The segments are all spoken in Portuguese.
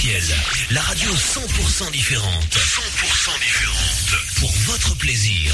RTL, la radio 100% différente. 100% différente. Pour votre plaisir.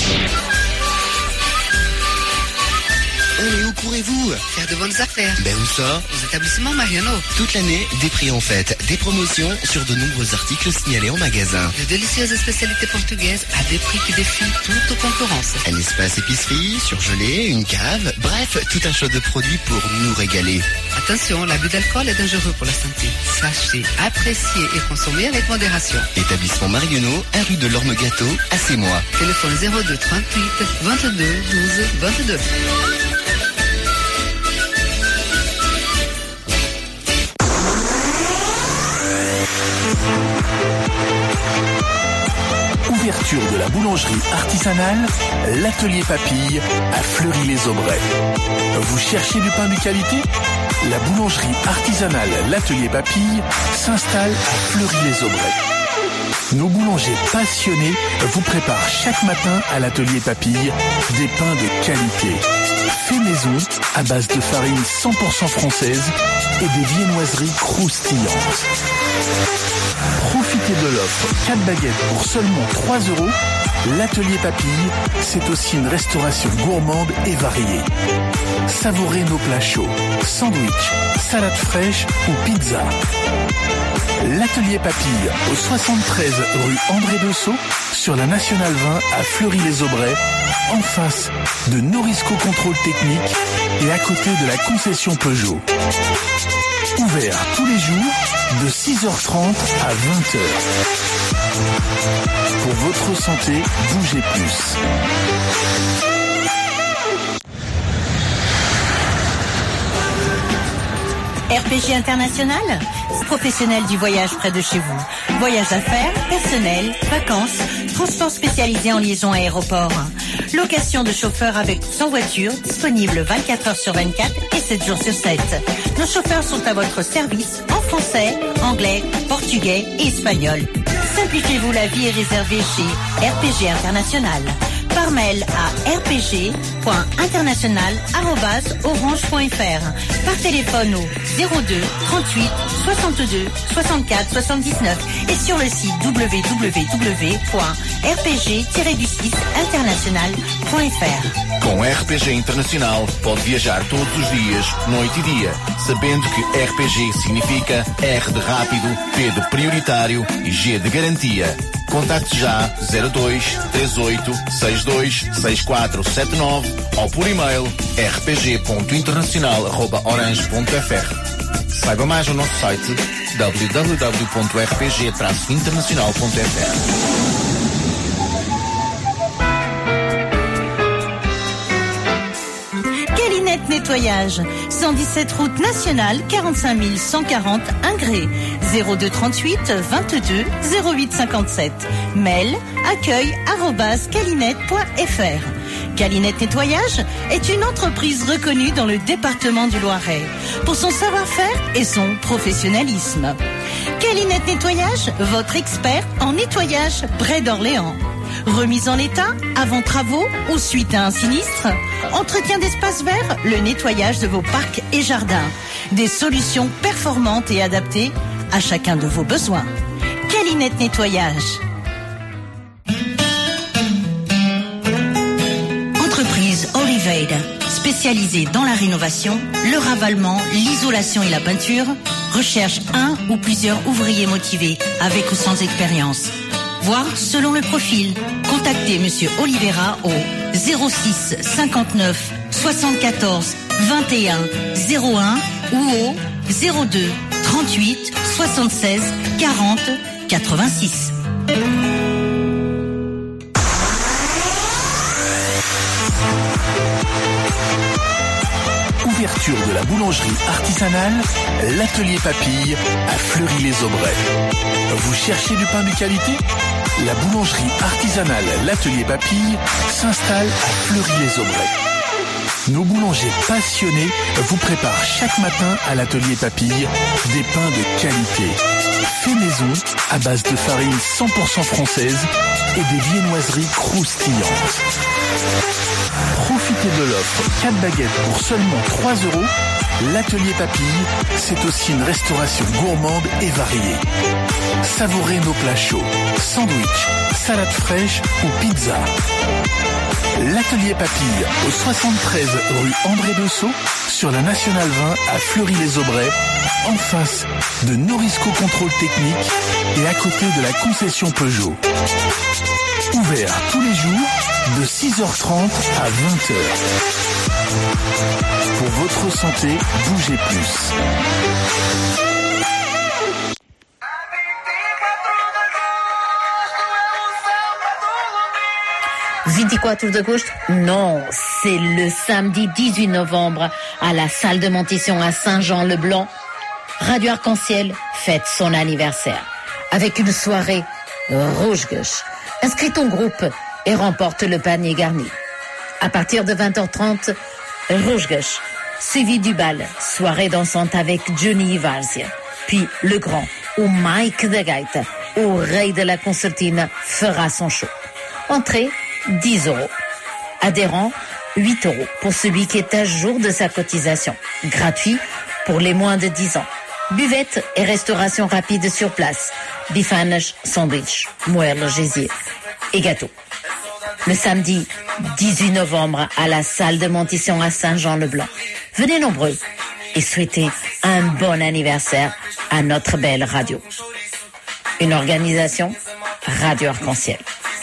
Et où courez-vous? Faire de bonnes affaires. Ben où ça? Aux établissements Mariano. Toute l'année, des prix en fête, des promotions sur de nombreux articles signalés en magasin. De délicieuses spécialités portugaises à des prix qui défient toute concurrence. Un espace épicerie, surgelé, une cave, bref, tout un choix de produits pour nous régaler. Attention, l'abus d'alcool est dangereux pour la santé. Sachez, apprécier et consommer avec modération. Établissement Marionneau, 1 rue de l'Orme-Gâteau, à Sémois. Téléphone 02 38 22 12 22. Ouverture de la boulangerie artisanale, l'atelier Papille à Fleury-les-Aubrais. Vous cherchez du pain de qualité? La boulangerie artisanale l'atelier Papille s'installe à Fleury-les-Aubrais. Nos boulangers passionnés vous préparent chaque matin à l'atelier Papille des pains de qualité. Fait maison à base de farine 100% française et des viennoiseries croustillantes. Profitez de l'offre 4 baguettes pour seulement 3 €. L'atelier Papille, c'est aussi une restauration gourmande et variée. Savourez nos plats chauds, sandwich, salade fraîche ou pizza. L'atelier Papille au 73 rue André Dessau sur la Nationale 20 à Fleury-les-Aubrais, en face de Norisco Contrôle Technique et à côté de la concession Peugeot. Ouvert tous les jours de 6h30 à 20h. Pour votre santé, bougez plus. RPG International, professionnel du voyage près de chez vous. Voyage d'affaires, personnel, vacances, transport spécialisé en liaison aéroport. Location de chauffeurs avec ou sans voiture, disponible 24 heures sur 24 et 7 jours sur 7. Nos chauffeurs sont à votre service en français, anglais, portugais et espagnol. Simplifiez-vous la vie et réservez chez RPG International. Par mail à rpg.international@orange.fr. Par téléphone au 02 38 62 64 79 et sur le site www.rpg-international.fr. Com RPG Internacional pode viajar todos os dias, noite e dia, sabendo que RPG significa R de rápido, P de prioritário e G de garantia. Contacte já 02 38 62 6479 ou por e-mail rpg.internacional@orange.fr. Saiba mais no nosso site www.rpg-internacional.fr. Calinette Nettoyage, 117 route nationale, 45 140 Ingré, 02 38 22 08 57. Mail accueil@calinette.fr. Calinette Nettoyage est une entreprise reconnue dans le département du Loiret pour son savoir-faire et son professionnalisme. Calinette Nettoyage, votre expert en nettoyage près d'Orléans. Remise en état, avant travaux ou suite à un sinistre. Entretien d'espaces verts, le nettoyage de vos parcs et jardins. Des solutions performantes et adaptées à chacun de vos besoins. Calinette Nettoyage. Entreprise Olivade, spécialisée dans la rénovation, le ravalement, l'isolation et la peinture, recherche un ou plusieurs ouvriers motivés avec ou sans expérience. Voire selon le profil. Contactez Monsieur Oliveira au 06 59 74 21 01 ou au 02 38 76 40 86. Ouverture de la boulangerie artisanale, l'atelier Papille à Fleury-les-Aubrais. Vous cherchez du pain de qualité? La boulangerie artisanale l'atelier Papille s'installe à Fleury-les-Aubrais. Nos boulangers passionnés vous préparent chaque matin à l'atelier Papille des pains de qualité. Fait maison à base de farine 100% française et des viennoiseries croustillantes. Profitez de l'offre 4 baguettes pour seulement 3 €. l'Atelier Papille, c'est aussi une restauration gourmande et variée. Savourez nos plats chauds, sandwich, salade fraîche ou pizza. L'Atelier Papille, au 73 rue André Bessot, sur la Nationale 20 à Fleury-les-Aubrais, en face de Norisco Contrôle Technique et à côté de la concession Peugeot. Ouvert tous les jours de 6h30 à 20h. Pour votre santé, bougez plus. « 24 d'août? Non, c'est le samedi 18 novembre à la salle de Montisson à Saint-Jean-le-Blanc. Radio Arc-en-Ciel fête son anniversaire avec une soirée rouge-gauche. Inscris ton groupe et remporte le panier garni. À partir de 20h30, rouge-gauche, suivi du bal, soirée dansante avec Johnny Varzia. Puis le grand, ou Mike de Gaita, ou rei de la concertine, fera son show. Entrée, 10 €. Adhérent, 8 € pour celui qui est à jour de sa cotisation. Gratuit pour les moins de 10 ans. Buvette et restauration rapide sur place. Bifanes, sandwich, moelle, gésier et gâteau. Le samedi 18 novembre à la salle de Montisson à Saint-Jean-le-Blanc. Venez nombreux et souhaitez un bon anniversaire à notre belle radio. Une organisation Radio Arc-en-Ciel.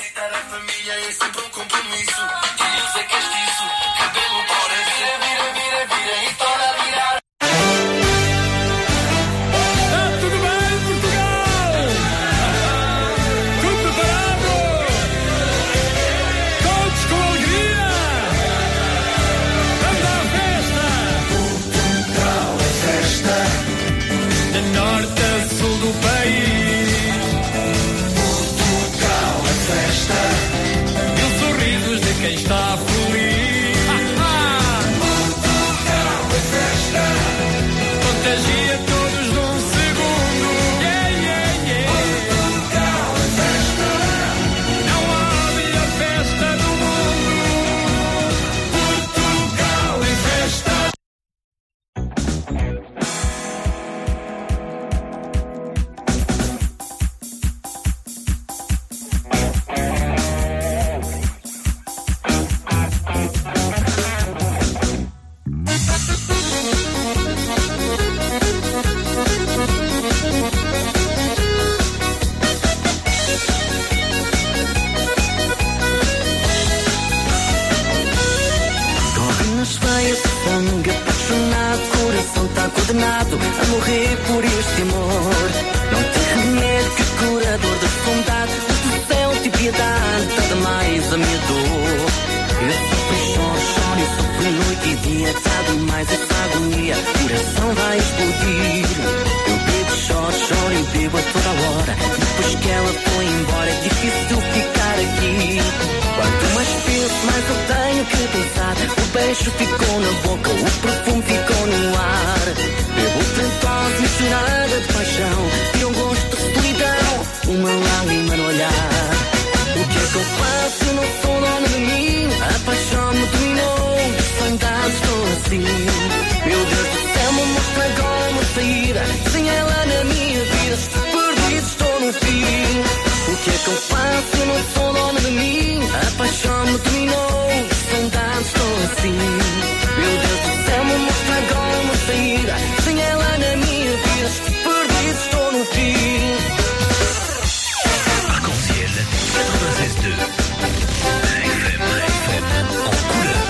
A morrer por este amor. Não tem remédio que curador da vontade. Do céu de piedade, nada mais a minha dor. Eu sofro e choro, eu sofro noite e dia. Tá demais essa agonia, o coração vai explodir. Eu bebo, choro e bebo a toda hora. Depois que ela foi embora, é difícil ficar aqui. Quanto mais penso, mais eu tenho que pensar. O beijo ficou na boca, o perfume ficou no ar. Bebo tentose misturada de paixão e um gosto de solidão, uma lágrima no olhar. O que é que eu faço? Eu não sou dono de mim. A paixão me dominou, de saudade estou assim. Meu Deus do céu, me mostra agora uma saída. Sem ela na minha vida, perdido estou no fim. O que é que eu faço? Eu não sou dono de mim. A paixão me dominou, de saudade estou assim. Meu Deus do céu, me mostra agora uma saída. Sem ela na minha vida, perdido estou no fim. Arc-en-Ciel 96.2 FM en couleur.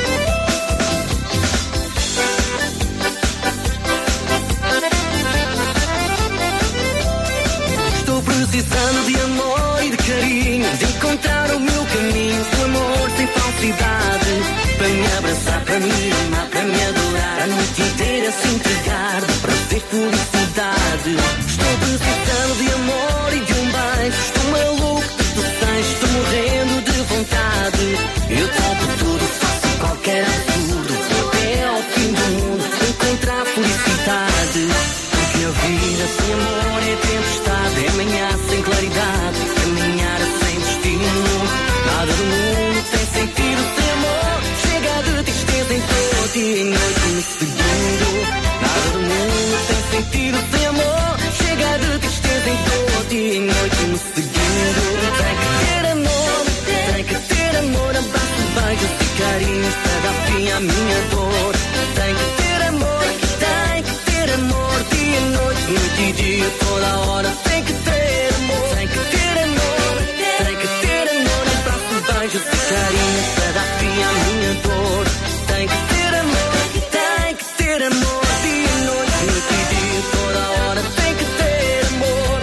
Estou precisando de amor e de carinho, de encontrar o meu caminho, o amor sem falsidade, para me abraçar, para me amar, para me adorar, a noite inteira se entregar, de prazer, felicidade. Estou precisando de amor e de um beijo, estou maluco de desejo, estou morrendo de vontade. Eu topo tudo, faço qualquer absurdo, vou até ao fim do mundo, encontrar felicidade. Porque a vida sem amor é tempestade, é manhã sem claridade, caminhar sem destino. Nada do mundo tem sentido sem amor, chega de tristeza em todo dia e noite me seguindo. Nada do mundo tem sentido sem amor. Chega de tristeza em dor, dia e noite me seguindo. Tem que ter amor, tem que ter amor. Abraço, beijos e carinhos para dar fim à minha dor. Tem que ter amor, tem que ter amor. Dia e noite, noite e dia, toda a hora. Tem que ter amor, tem que ter amor. Tem que ter amor. Abraço, beijos e carinhos para dar fim à minha dor. Tem que ter amor, tem que ter amor. Dia e noite, noite e dia, toda a hora. Tem que ter amor.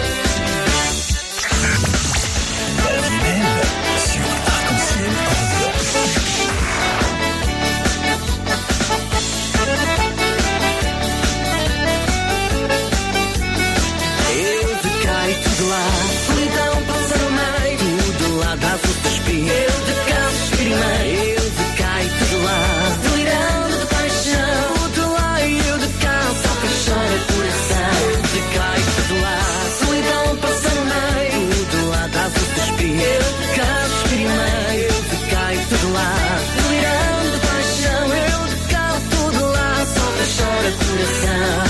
David sur Arc-en-Ciel Eu decai tudo lá, solidão passa no meio, tudo lá dá-se o suspiro. Eu de cá experimentei, eu decai tudo lá, delirando de paixão, tudo lá e eu de cá só que chora o coração. Eu decai tudo lá, solidão passa no meio, tudo lá dá-se o suspiro. Eu de cá experimentei, eu decai tudo lá, delirando de paixão, eu de cá tudo lá só que chora o coração.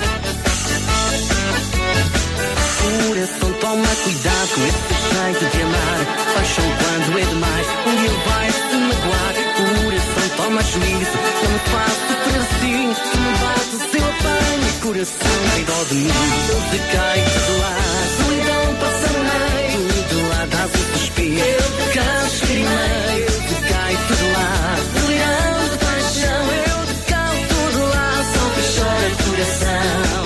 Coração, toma cuidado com esse jeito de amar. Paixão quando é demais, um dia vai se magoar. Coração, toma juízo, não me faço ter assim. Tu me bates, eu apanho. Coração, tem dó de mim. Eu decai tudo lá, solidão passa no meio, tudo lá dá-se o suspiro. Eu decai, experimentei, eu decai tudo lá, delirando de paixão. Eu decai tudo lá, só que chora o coração.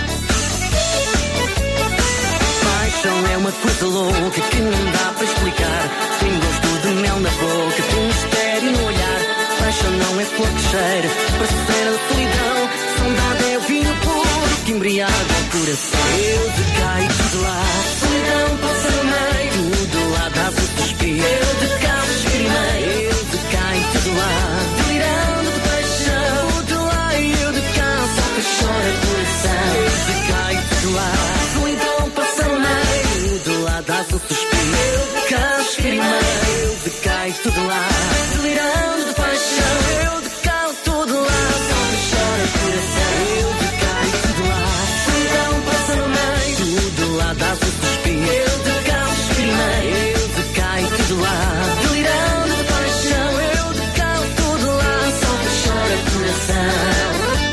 Paixão é uma coisa louca que não dá para explicar. Tem gosto de mel na boca, tem mistério no olhar. Paixão não é flor que cheira, parceira de solidão. Saudade é o vinho puro que embriaga o coração. Eu decai tudo lá, solidão passa no meio, tudo lá dá-se o suspiro. Eu decai, experimentei, eu decai tudo lá, delirando de paixão, tudo lá e eu decai só que chora o coração. Eu decai tudo lá, solidão passa no meio, tudo lá dá-se o suspiro. Eu decai, experimentei, eu decai tudo lá, delirando de paixão. Eu decai tudo lá, só que chora o coração. Eu decai tudo lá, solidão passa no meio, tudo lá dá-se o suspiro. Eu decai, experimentei, eu decai tudo lá, delirando de paixão. Eu decai tudo lá, só que chora o coração.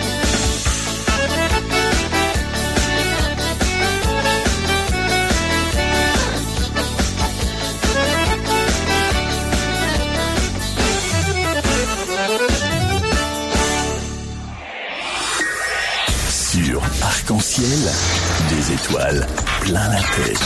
sur Arc-en-Ciel, des étoiles plein la tête.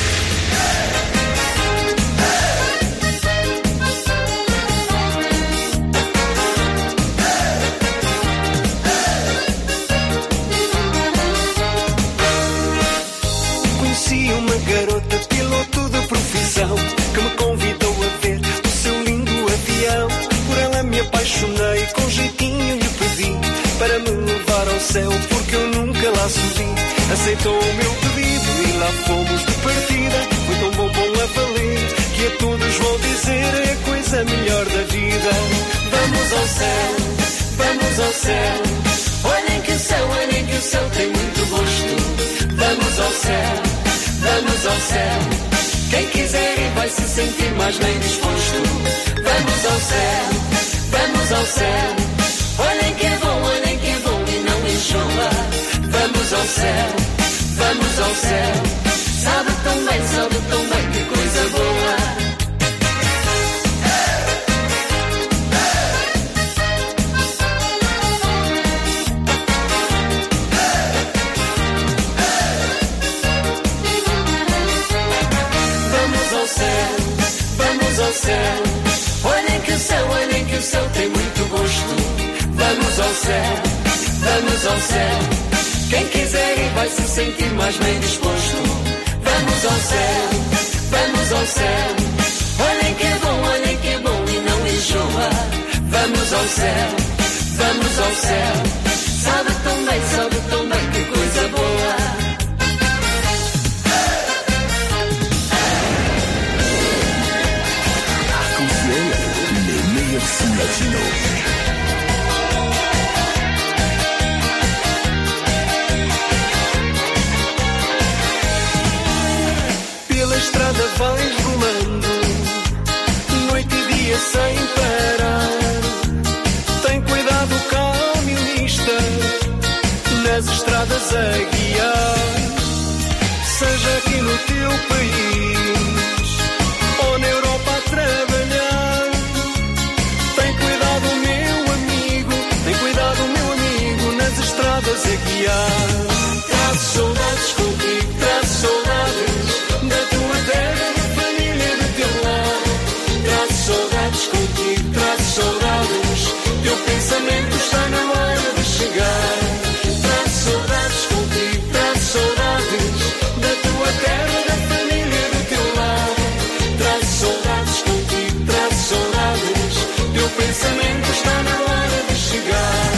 Conheci uma garota, piloto de profissão, que me convidou a ver o seu lindo avião. Por ela me apaixonei, com jeitinho lhe pedi para me levar ao céu, porque eu nunca lá subi. Aceitou o meu pedido e lá fomos de partida. Foi tão bom a valer, que a todos vou dizer é a coisa melhor da vida. Vamos ao céu, vamos ao céu. Olhem que o céu tem muito gosto. Vamos ao céu, vamos ao céu. Quem quiser ir vai se sentir mais bem disposto. Vamos ao céu, vamos ao céu. Olhem que é bom e não enjoa. Vamos ao céu, vamos ao céu. Sabe tão bem que coisa boa. Vamos ao céu, vamos ao céu. Olhem que o céu tem muito gosto. Vamos ao céu, vamos ao céu. Quem quiser ir vai se sentir mais bem disposto. Vamos ao céu, vamos ao céu. Olhem que é bom e não enjoa. Vamos ao céu, vamos ao céu. Sabe tão bem que coisa boa. Arc-en-Ciel, les meilleurs sons latinos. estradas a guiar. Seja aqui no teu país ou na Europa a trabalhar. Tem cuidado, meu amigo, tem cuidado, meu amigo, nas estradas a guiar. Traz saudades contigo, traz saudades da tua terra, da família do teu lar. Traz saudades contigo, traz saudades, teu pensamento está na hora de chegar. Traz saudades contigo, traz saudades da tua terra, da família do teu lar. Traz saudades contigo, traz saudades, teu pensamento está na hora de chegar.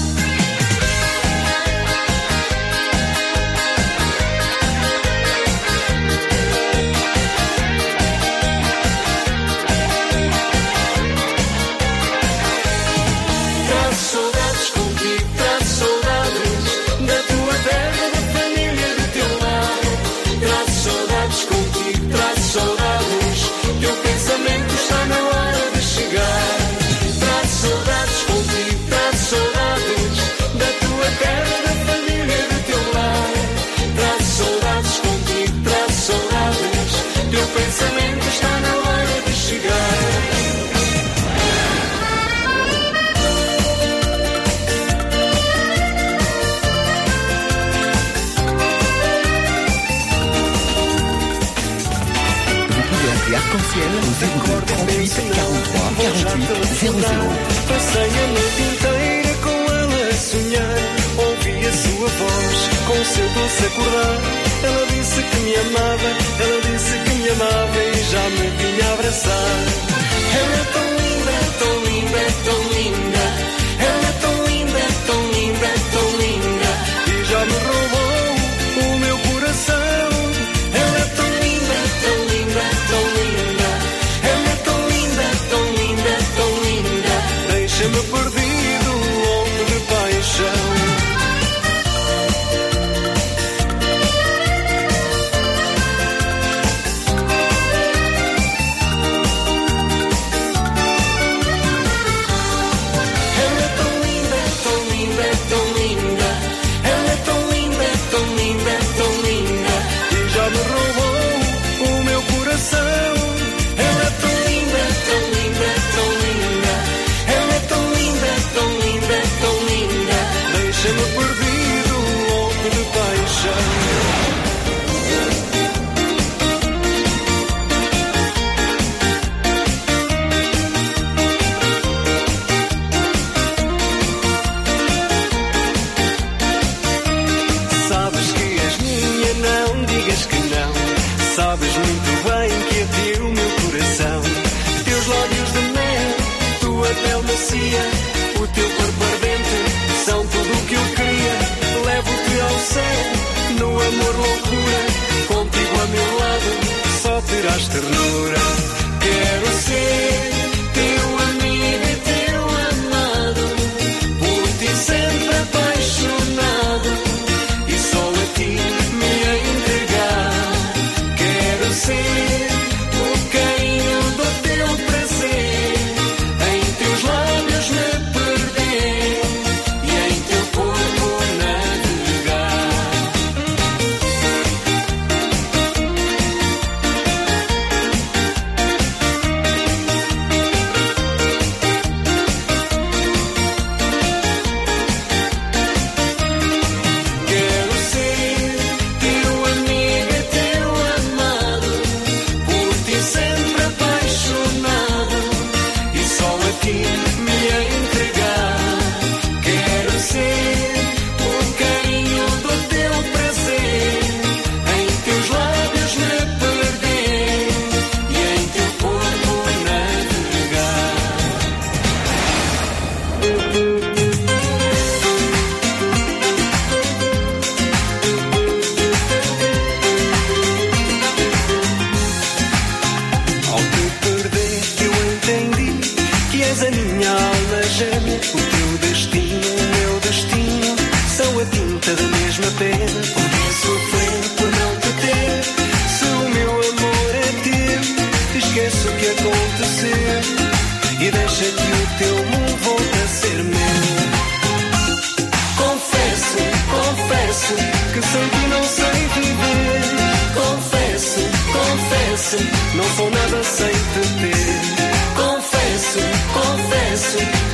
Traz saudades contigo, traz saudades da tua terra, da família do teu lar. Traz saudades contigo, traz saudades, teu pensamento está na hora de chegar. Traz saudades contigo, traz saudades da tua terra, da família do teu lar. Traz saudades contigo, traz saudades, teu pensamento está na hora de chegar. Vous pouvez appeler Arc-en-Ciel au 02 38 43 48 00. Passei a noite inteira com ela a sonhar. Ouvi a sua voz com o seu doce acordar. Ela disse que me amava, ela disse que me amava e já me vinha abraçar. Ela é tão linda, tão linda, tão linda. Ela é tão linda, tão linda, tão linda. E já me roubou o meu coração. Ela é tão linda, tão linda, tão linda. Ela é tão linda, tão linda, tão linda. Deixa-me perdido, louco de paixão. Ela é tão linda, tão linda, tão linda. Ela é tão linda, tão linda, tão linda. E já me roubou o meu coração. Ela é tão linda, tão linda, tão linda. Ela é tão linda, tão linda, tão linda. Deixa-me perdido, louco de paixão. Sabes que és minha, não digas que não. Sabes muito bem que atiro o meu coração. Teus lábios de mel, tua pele macia, o teu corpo ardente, são tudo o que eu queria. Levo-te ao céu, no amor loucura. Contigo a meu lado, só terás ternura. Quero ser teu amigo e teu amado, por ti sempre apaixonado, e só a ti me entregar. Quero ser o carinho do teu prazer, em teus lábios me perder e em teu corpo navegar.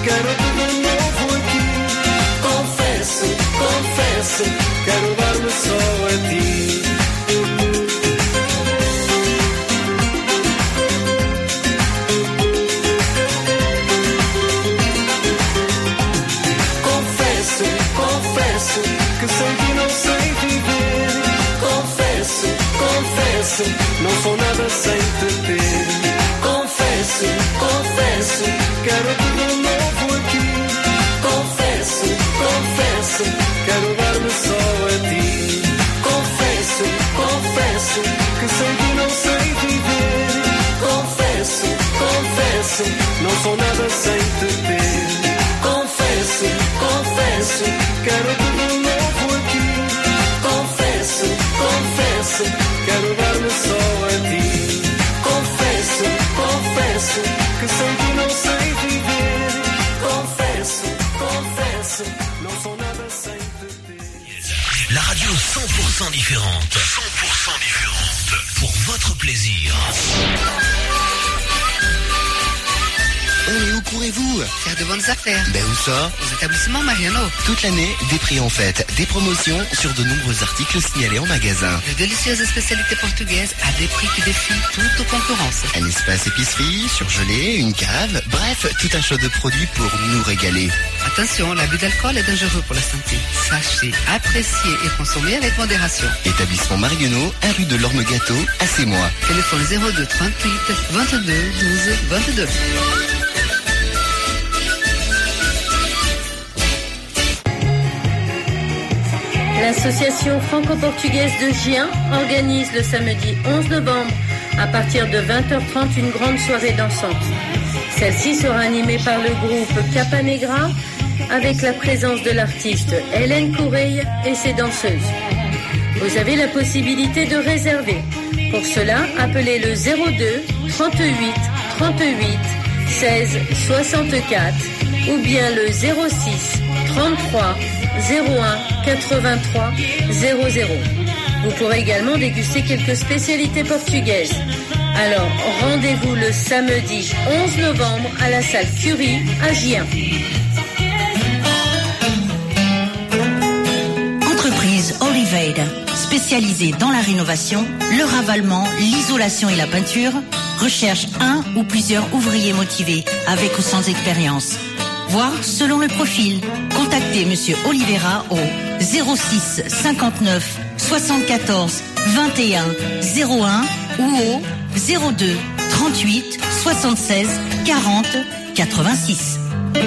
quero-te de novo aqui. Confesso, confesso, quero dar-me só a ti. Confesso, confesso, que sem ti não sei viver. Confesso, confesso, não sou nada sem te ter. Confesso, confesso, quero-te de novo aqui. Confesso, confesso, quero dar-me só a ti. Confesso, confesso, que sem ti não sei viver. Confesso, confesso, não sou nada sem te ter. Confesso, confesso, quero-te de novo aqui. Confesso, confesso, quero dar-me só a ti. Confesso, confesso, que sem ti não sei viver. Confesso, confesso, não sou nada sem te ter. La radio 100% différente. 100% différente. Pour votre plaisir. Oh, mais où courez-vous? Faire de bonnes affaires. Ben où ça? Aux établissements Mariano. Toute l'année, des prix en fête, des promotions sur de nombreux articles signalés en magasin. De délicieuses spécialités portugaises à des prix qui défient toute concurrence. Un espace épicerie, surgelé, une cave, bref, tout un choix de produits pour nous régaler. Attention, l'abus d'alcool est dangereux pour la santé. Sachez apprécier et consommer avec modération. Établissement Marionneau, 1 rue de l'Orme Gâteau, à Sémois. Téléphone 02 38 22 12 22. L'association franco-portugaise de Gien organise le samedi 11 novembre à partir de 20h30 une grande soirée dansante. Celle-ci sera animée par le groupe Capa Negra avec la présence de l'artiste Hélène Coureille et ses danseuses. Vous avez la possibilité de réserver. Pour cela, appelez le 02 38 38 16 64 ou bien le 06 33 01 83 00. Vous pourrez également déguster quelques spécialités portugaises. Alors, rendez-vous le samedi 11 novembre à la salle Curie à Gien. Entreprise Oliveira, spécialisée dans la rénovation, le ravalement, l'isolation et la peinture, recherche un ou plusieurs ouvriers motivés avec ou sans expérience. Voire selon le profil. Contactez Monsieur Oliveira au 06 59 74 21 01 ou au 02 38 76 40 86.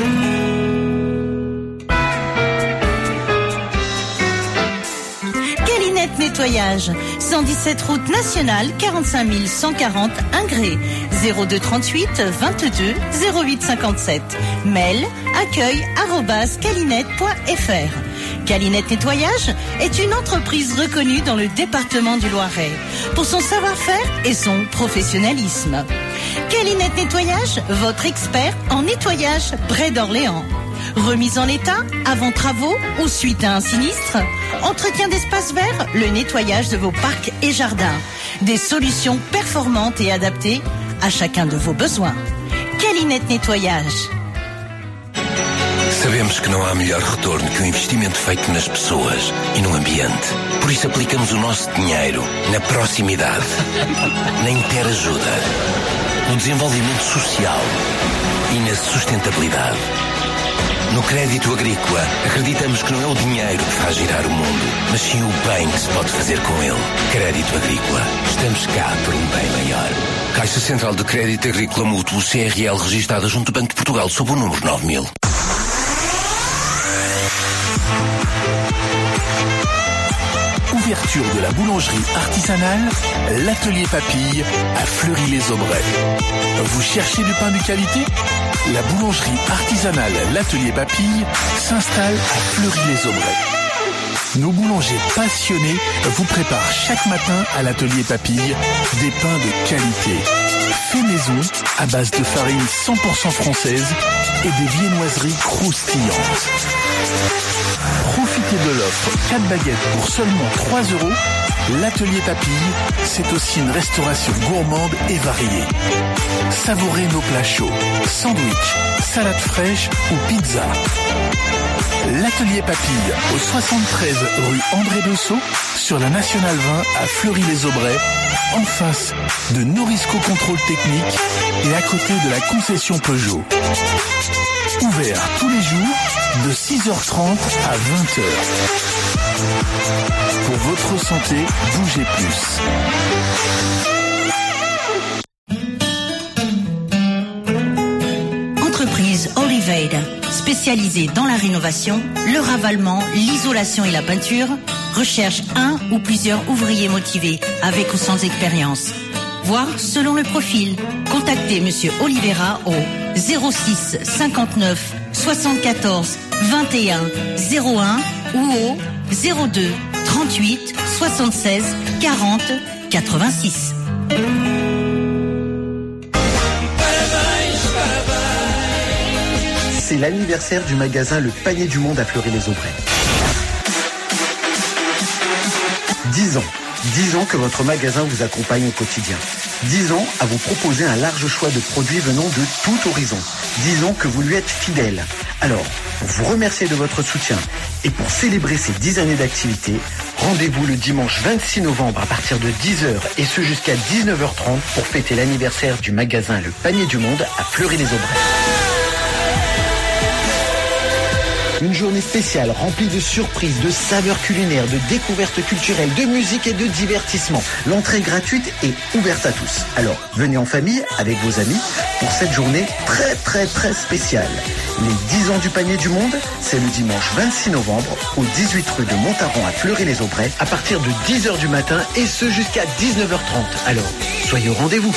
Calinette Nettoyage, 117 route nationale, 45 140 Ingré, 02 38 22 08 57. Mail accueil@calinette.fr. Calinette Nettoyage est une entreprise reconnue dans le département du Loiret pour son savoir-faire et son professionnalisme. Calinette Nettoyage, votre expert en nettoyage près d'Orléans. Remise en état, avant travaux ou suite à un sinistre. Entretien d'espaces verts, le nettoyage de vos parcs et jardins. Des solutions performantes et adaptées a chacun de vos besoins. Calinette Nettoyage. Sabemos que não há melhor retorno que o investimento feito nas pessoas e no ambiente. Por isso aplicamos o nosso dinheiro na proximidade, na interajuda, no desenvolvimento social e na sustentabilidade. No crédito agrícola, acreditamos que não é o dinheiro que faz girar o mundo, mas sim o bem que se pode fazer com ele. Crédito agrícola. Estamos cá por um bem maior. Caixa Central de Crédito Agrícola Mútuo CRL registada junto ao Banco de Portugal sob o número 9000. Ouverture de la boulangerie artisanale, l'atelier Papille à Fleury-les-Aubrais. Vous cherchez du pain de qualité? La boulangerie artisanale l'atelier Papille s'installe à Fleury-les-Aubrais. Nos boulangers passionnés vous préparent chaque matin à l'atelier Papille des pains de qualité. Fait maison à base de farine 100% française et des viennoiseries croustillantes. Profitez de l'offre 4 baguettes pour seulement 3 € L'atelier Papille, c'est aussi une restauration gourmande et variée. Savourez nos plats chauds, sandwich, salade fraîche ou pizza. L'atelier Papille, au 73 rue André Bessot, sur la Nationale 20 à Fleury-les-Aubrais, en face de Norisco Contrôle Technique et à côté de la concession Peugeot. Ouvert tous les jours de 6h30 à 20h. Pour votre santé, bougez plus. Entreprise Olivade, spécialisée dans la rénovation, le ravalement, l'isolation et la peinture, recherche un ou plusieurs ouvriers motivés avec ou sans expérience. Voire selon le profil. Contactez Monsieur Oliveira au 06 59 74 21 01 ou au 02 38 76 40 86. C'est l'anniversaire du magasin Le Panier du Monde à Fleury-les-Aubrais. 10 ans. 10 ans que votre magasin vous accompagne au quotidien. 10 ans à vous proposer un large choix de produits venant de tout horizon. 10 ans que vous lui êtes fidèle. Alors, pour vous remercier de votre soutien et pour célébrer ces 10 années d'activité, rendez-vous le dimanche 26 novembre à partir de 10h et ce jusqu'à 19h30 pour fêter l'anniversaire du magasin Le Panier du Monde à Fleury-les-Aubrais. Une journée spéciale remplie de surprises, de saveurs culinaires, de découvertes culturelles, de musique et de divertissement. L'entrée gratuite est ouverte à tous. Alors, venez en famille avec vos amis pour cette journée très spéciale. Les 10 ans du Panier du Monde, c'est le dimanche 26 novembre au 18 rue de Montaran à Fleury-les-Aubrais à partir de 10h du matin et ce jusqu'à 19h30. Alors, soyez au rendez-vous.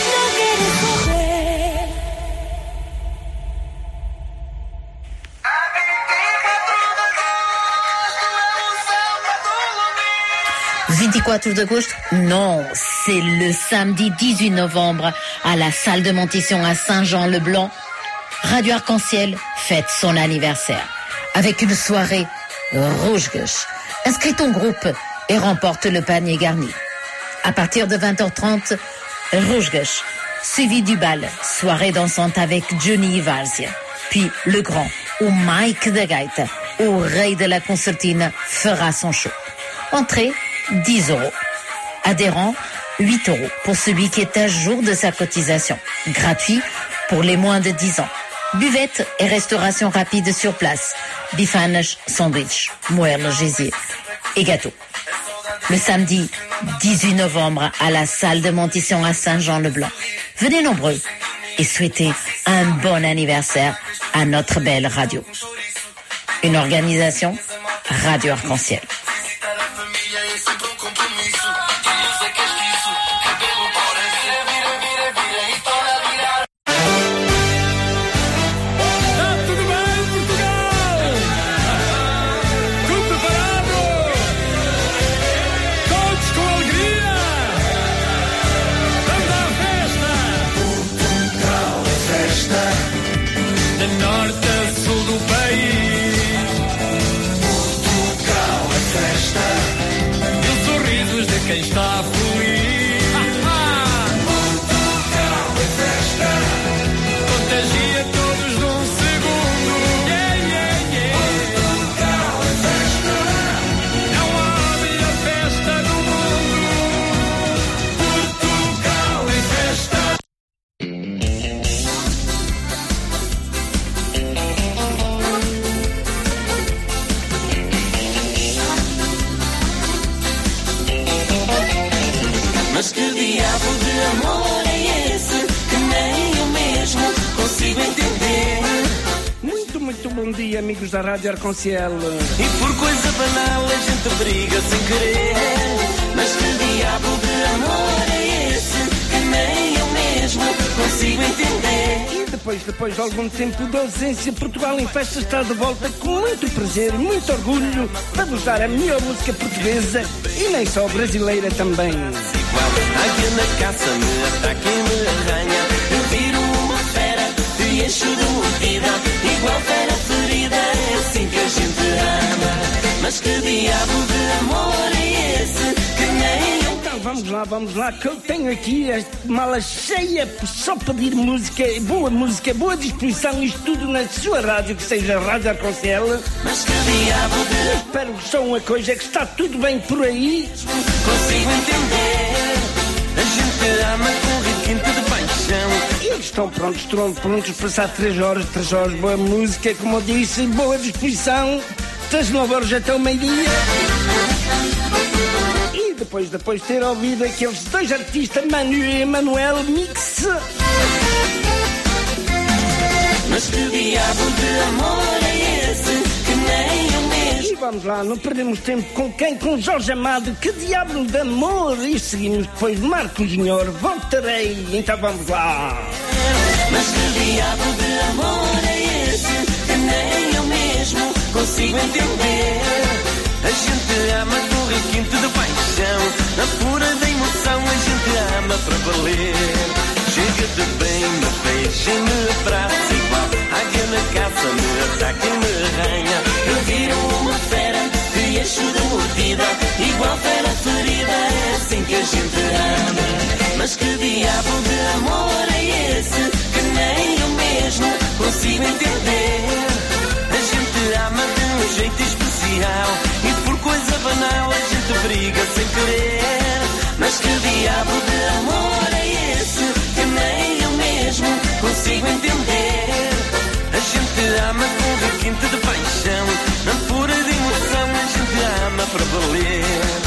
24 d'août? Non, c'est le samedi 18 novembre à la salle de Montisson à Saint-Jean-le-Blanc. Radio Arc-en-Ciel fête son anniversaire avec une soirée rouge-gauche. Inscris ton groupe et remporte le panier garni. À partir de 20h30, rouge-gauche, suivi du bal, soirée dansante avec Johnny Varzia. Puis le grand, ou Mike de Gaita, au rei de la concertine, fera son show. Entrée 10 €. Adhérent, 8 € pour celui qui est à jour de sa cotisation. Gratuit pour les moins de 10 ans. Buvette et restauration rapide sur place. Bifanes, sandwich, moelle, gésier et gâteau. Le samedi 18 novembre à la salle de Montisson à Saint-Jean-le-Blanc. Venez nombreux et souhaitez un bon anniversaire à notre belle radio. Une organisation Radio Arc-en-Ciel. Quem está feliz. Portugal é festa. Contagia todos num segundo. Portugal é festa. Não há melhor festa do mundo. Portugal é festa. Mas que diabo de amor é esse que nem eu mesmo consigo entender? Muito bom dia, amigos da Rádio Arc-en-Ciel. E por coisa banal a gente briga sem querer. Mas que diabo de amor é esse que nem eu mesmo consigo entender? E depois de algum tempo de ausência, Portugal em Festa está de volta com muito prazer, muito orgulho, para vos dar a melhor música portuguesa e nem só brasileira também. Águia na caça me ataca e me arranha. Eu viro uma fera e encho de mordida. Igual fera ferida, é assim que a gente ama. Mas que diabo de amor é esse que nem eu vamos lá, que eu tenho aqui a mala cheia só pedir música, boa disposição, isto tudo na sua rádio, que seja a Rádio Arconcel. Mas que diabo de... Espero só uma coisa, é que está tudo bem por aí. Consigo entender, a gente ama com requinte de paixão. E eles estão prontos para passar 3 horas, boa música, como eu disse, boa disposição, das 9 horas até o meio-dia. E depois de ter ouvido aqueles 2 artistas, Manu e Emanuel, mix. Mas que diabo de amor é esse, que nem eu mesmo. E vamos lá, não perdemos tempo com quem? Com Jorge Amado, que diabo de amor. E seguimos depois de Marco Júnior, voltarei, então vamos lá. Mas que diabo de amor é esse, que nem eu mesmo consigo entender. A gente ama com requinte de paixão, na pura da emoção a gente ama para valer. Chega-te bem, me beija e me abraça igual águia na caça, me ataca e me arranha. Eu viro uma fera que encho de mordida, igual fera ferida, é assim que a gente ama. Mas que diabo de amor é esse, que nem eu mesmo consigo entender. A gente ama de um jeito especial e por coisa banal a gente briga sem querer. Mas que diabo de amor é esse, que nem eu mesmo consigo entender. A gente ama com requinte de paixão, na pura de emoção a gente ama para valer.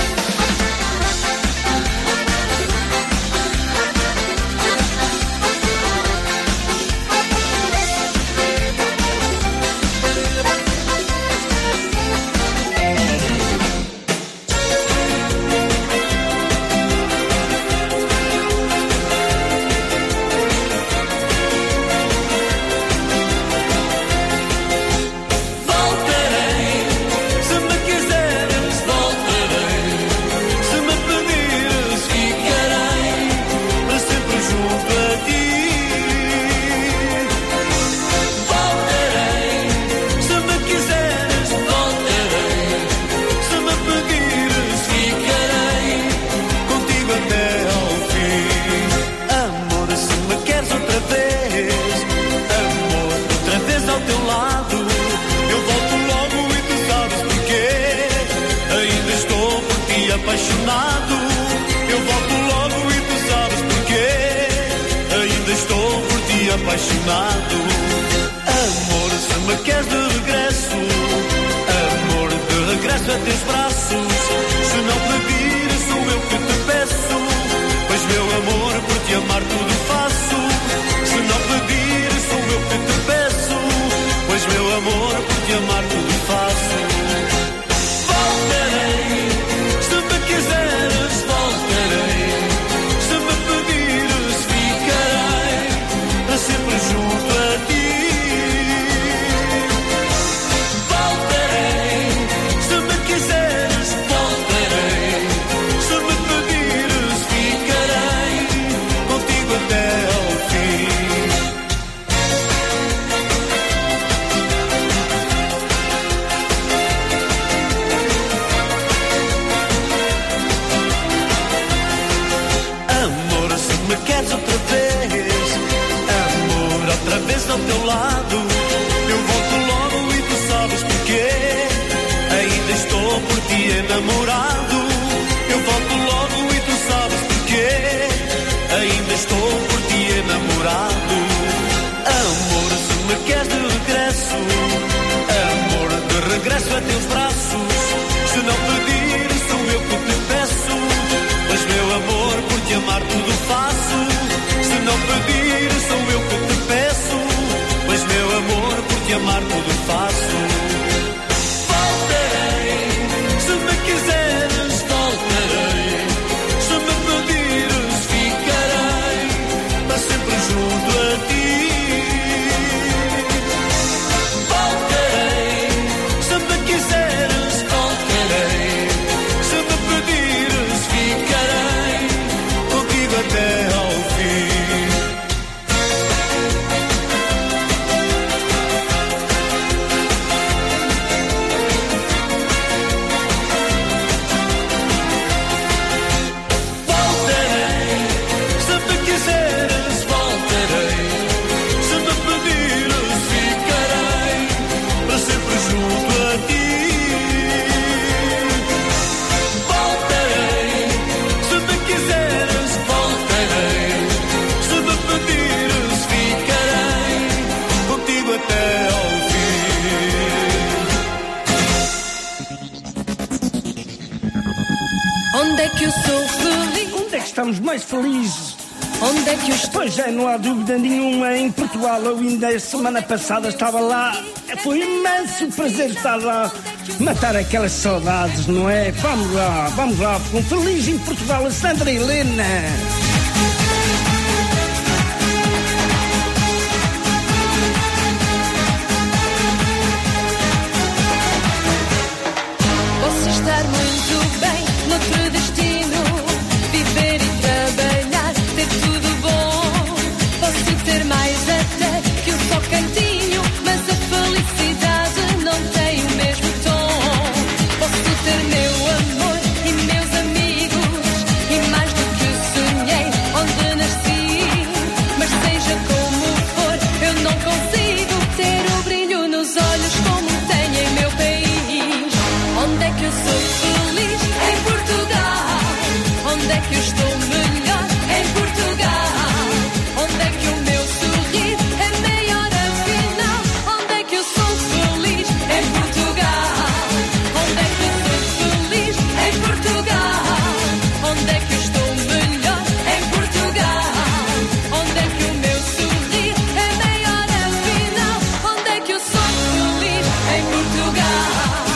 Apaixonado, eu volto logo e tu sabes porquê. Ainda estou por ti apaixonado. Amor, se me queres de regresso, amor, de regresso a teus braços. Se não pedires, sou eu que te peço, pois meu amor, por te amar tudo faço. Se não pedires, sou eu que te peço, pois meu amor, por te amar tudo faço. Voltarei, se me quiseres voltarei, se me pedires ficarei para sempre junto a ti. Voltarei, se me quiseres voltarei, se me pedires ficarei contigo até ao fim. Queres outra vez, amor, outra vez ao teu lado. Eu volto logo e tu sabes porquê. Ainda estou por ti enamorado. Eu volto logo e tu sabes porquê. Ainda estou por ti enamorado. Amor, se me queres de regresso, amor, de regresso a teus braços. Se não pedires, sou eu que te peço, pois meu amor, por te amar tudo faço. Se não pedires, sou eu que te peço, pois meu amor, por te amar tudo faço. Voltarei, se me quiseres voltarei, se me pedires ficarei para sempre junto a ti. Voltarei, se me quiseres voltarei, se me pedires ficarei contigo até ao fim. estamos mais felizes. Onde é que eu estou? Pois é, não há dúvida nenhuma. Em Portugal, eu ainda a semana passada estava lá. Foi imenso prazer estar lá. Matar aquelas saudades, não é? Vamos lá. Um feliz em Portugal, a Sandra Helena. Posso estar muito bem noutro destino, viver e trabalhar, ter tudo bom. Posso ter mais até que um só cantinho, mas a felicidade não tem o mesmo tom. Posso ter meu amor e meus amigos, e mais do que sonhei onde nasci. Mas seja como for, eu não consigo ter o brilho nos olhos como tenho em meu país. Onde é que eu sou feliz? Em Portugal. Onde é que eu estou melhor? Em Portugal. Onde é que o meu sorrir é maior afinal? Onde é que eu sou feliz? Em Portugal. Onde é que eu sou feliz? Em Portugal. Onde é que eu estou melhor? Em Portugal. Onde é que o meu sorrir é maior afinal? Onde é que eu sou feliz? Em Portugal.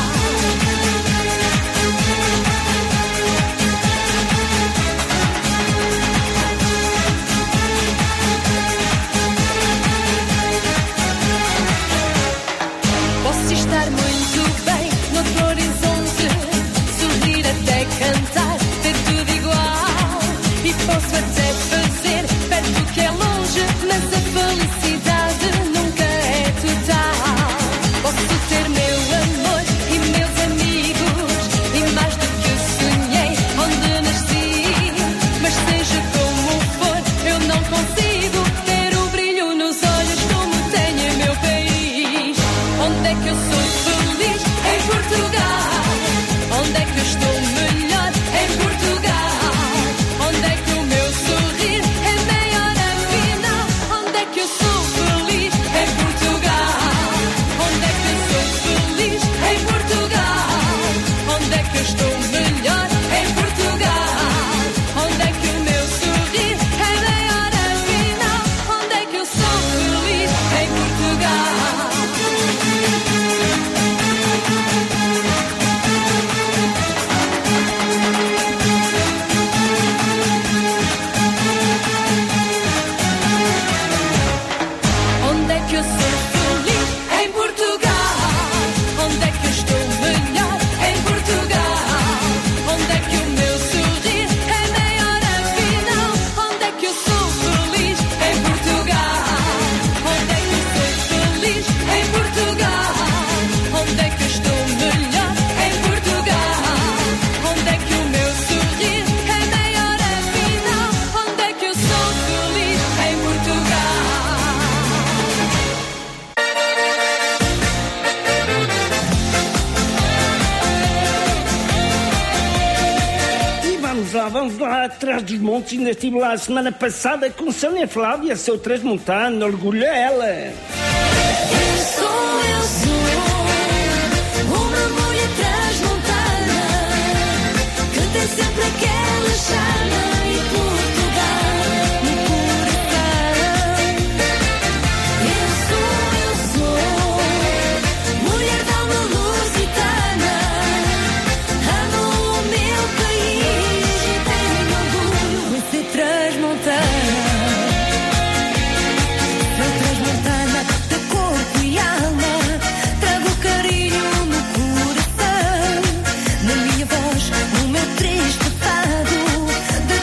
Posso estar muito bem noutro horizonte, sorrir até cantar, ter tudo igual. E posso até fazer perto que é longe, mas a felicidade nunca é total. Posso ter meu amor e meus amigos, e mais do que sonhei onde nasci. Mas seja como for, eu não consigo ter o brilho nos olhos como tenho em meu país. Onde é que eu sou feliz? Em Portugal. Onde é que eu estou melhor? Em Portugal. Onde é que o meu sorrir é maior afinal? Onde é que eu sou feliz? Em Portugal. Onde é que eu sou feliz? Em Portugal. Onde é que eu estou melhor? Em Portugal. Onde é que o meu sorrir é maior afinal? Onde é que eu sou feliz? Em Portugal. Onde é que eu sou feliz? Em Portugal. Onde é que eu estou melhor? Em Portugal. Onde é que o meu sorrir é maior afinal? Onde é que eu sou feliz? Em Portugal. Onde é que eu sou feliz? Em Portugal. Onde é que eu estou melhor? Em Portugal. Onde é que o meu sorrir é maior afinal? Onde é que eu sou feliz? Em Portugal. E vamos lá atrás dos montes. Ainda estive lá a semana passada com Sônia Flávia, seu transmontano, orgulho a ela. Eu sou uma mulher transmontana que tem sempre aquela chama e Portugal no coração. Eu sou mulher da alma lusitana, amo o meu país e tenho orgulho em ser transmontana. Sou transmontana de corpo e alma, trago carinho no coração. Na minha voz, o meu triste fado, de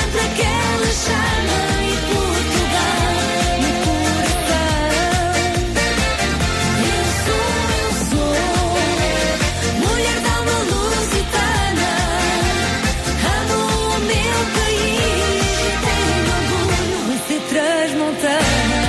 sempre aquela chama e Portugal no coração. Eu sou mulher da alma lusitana, amo o meu país e tenho orgulho em ser transmontana.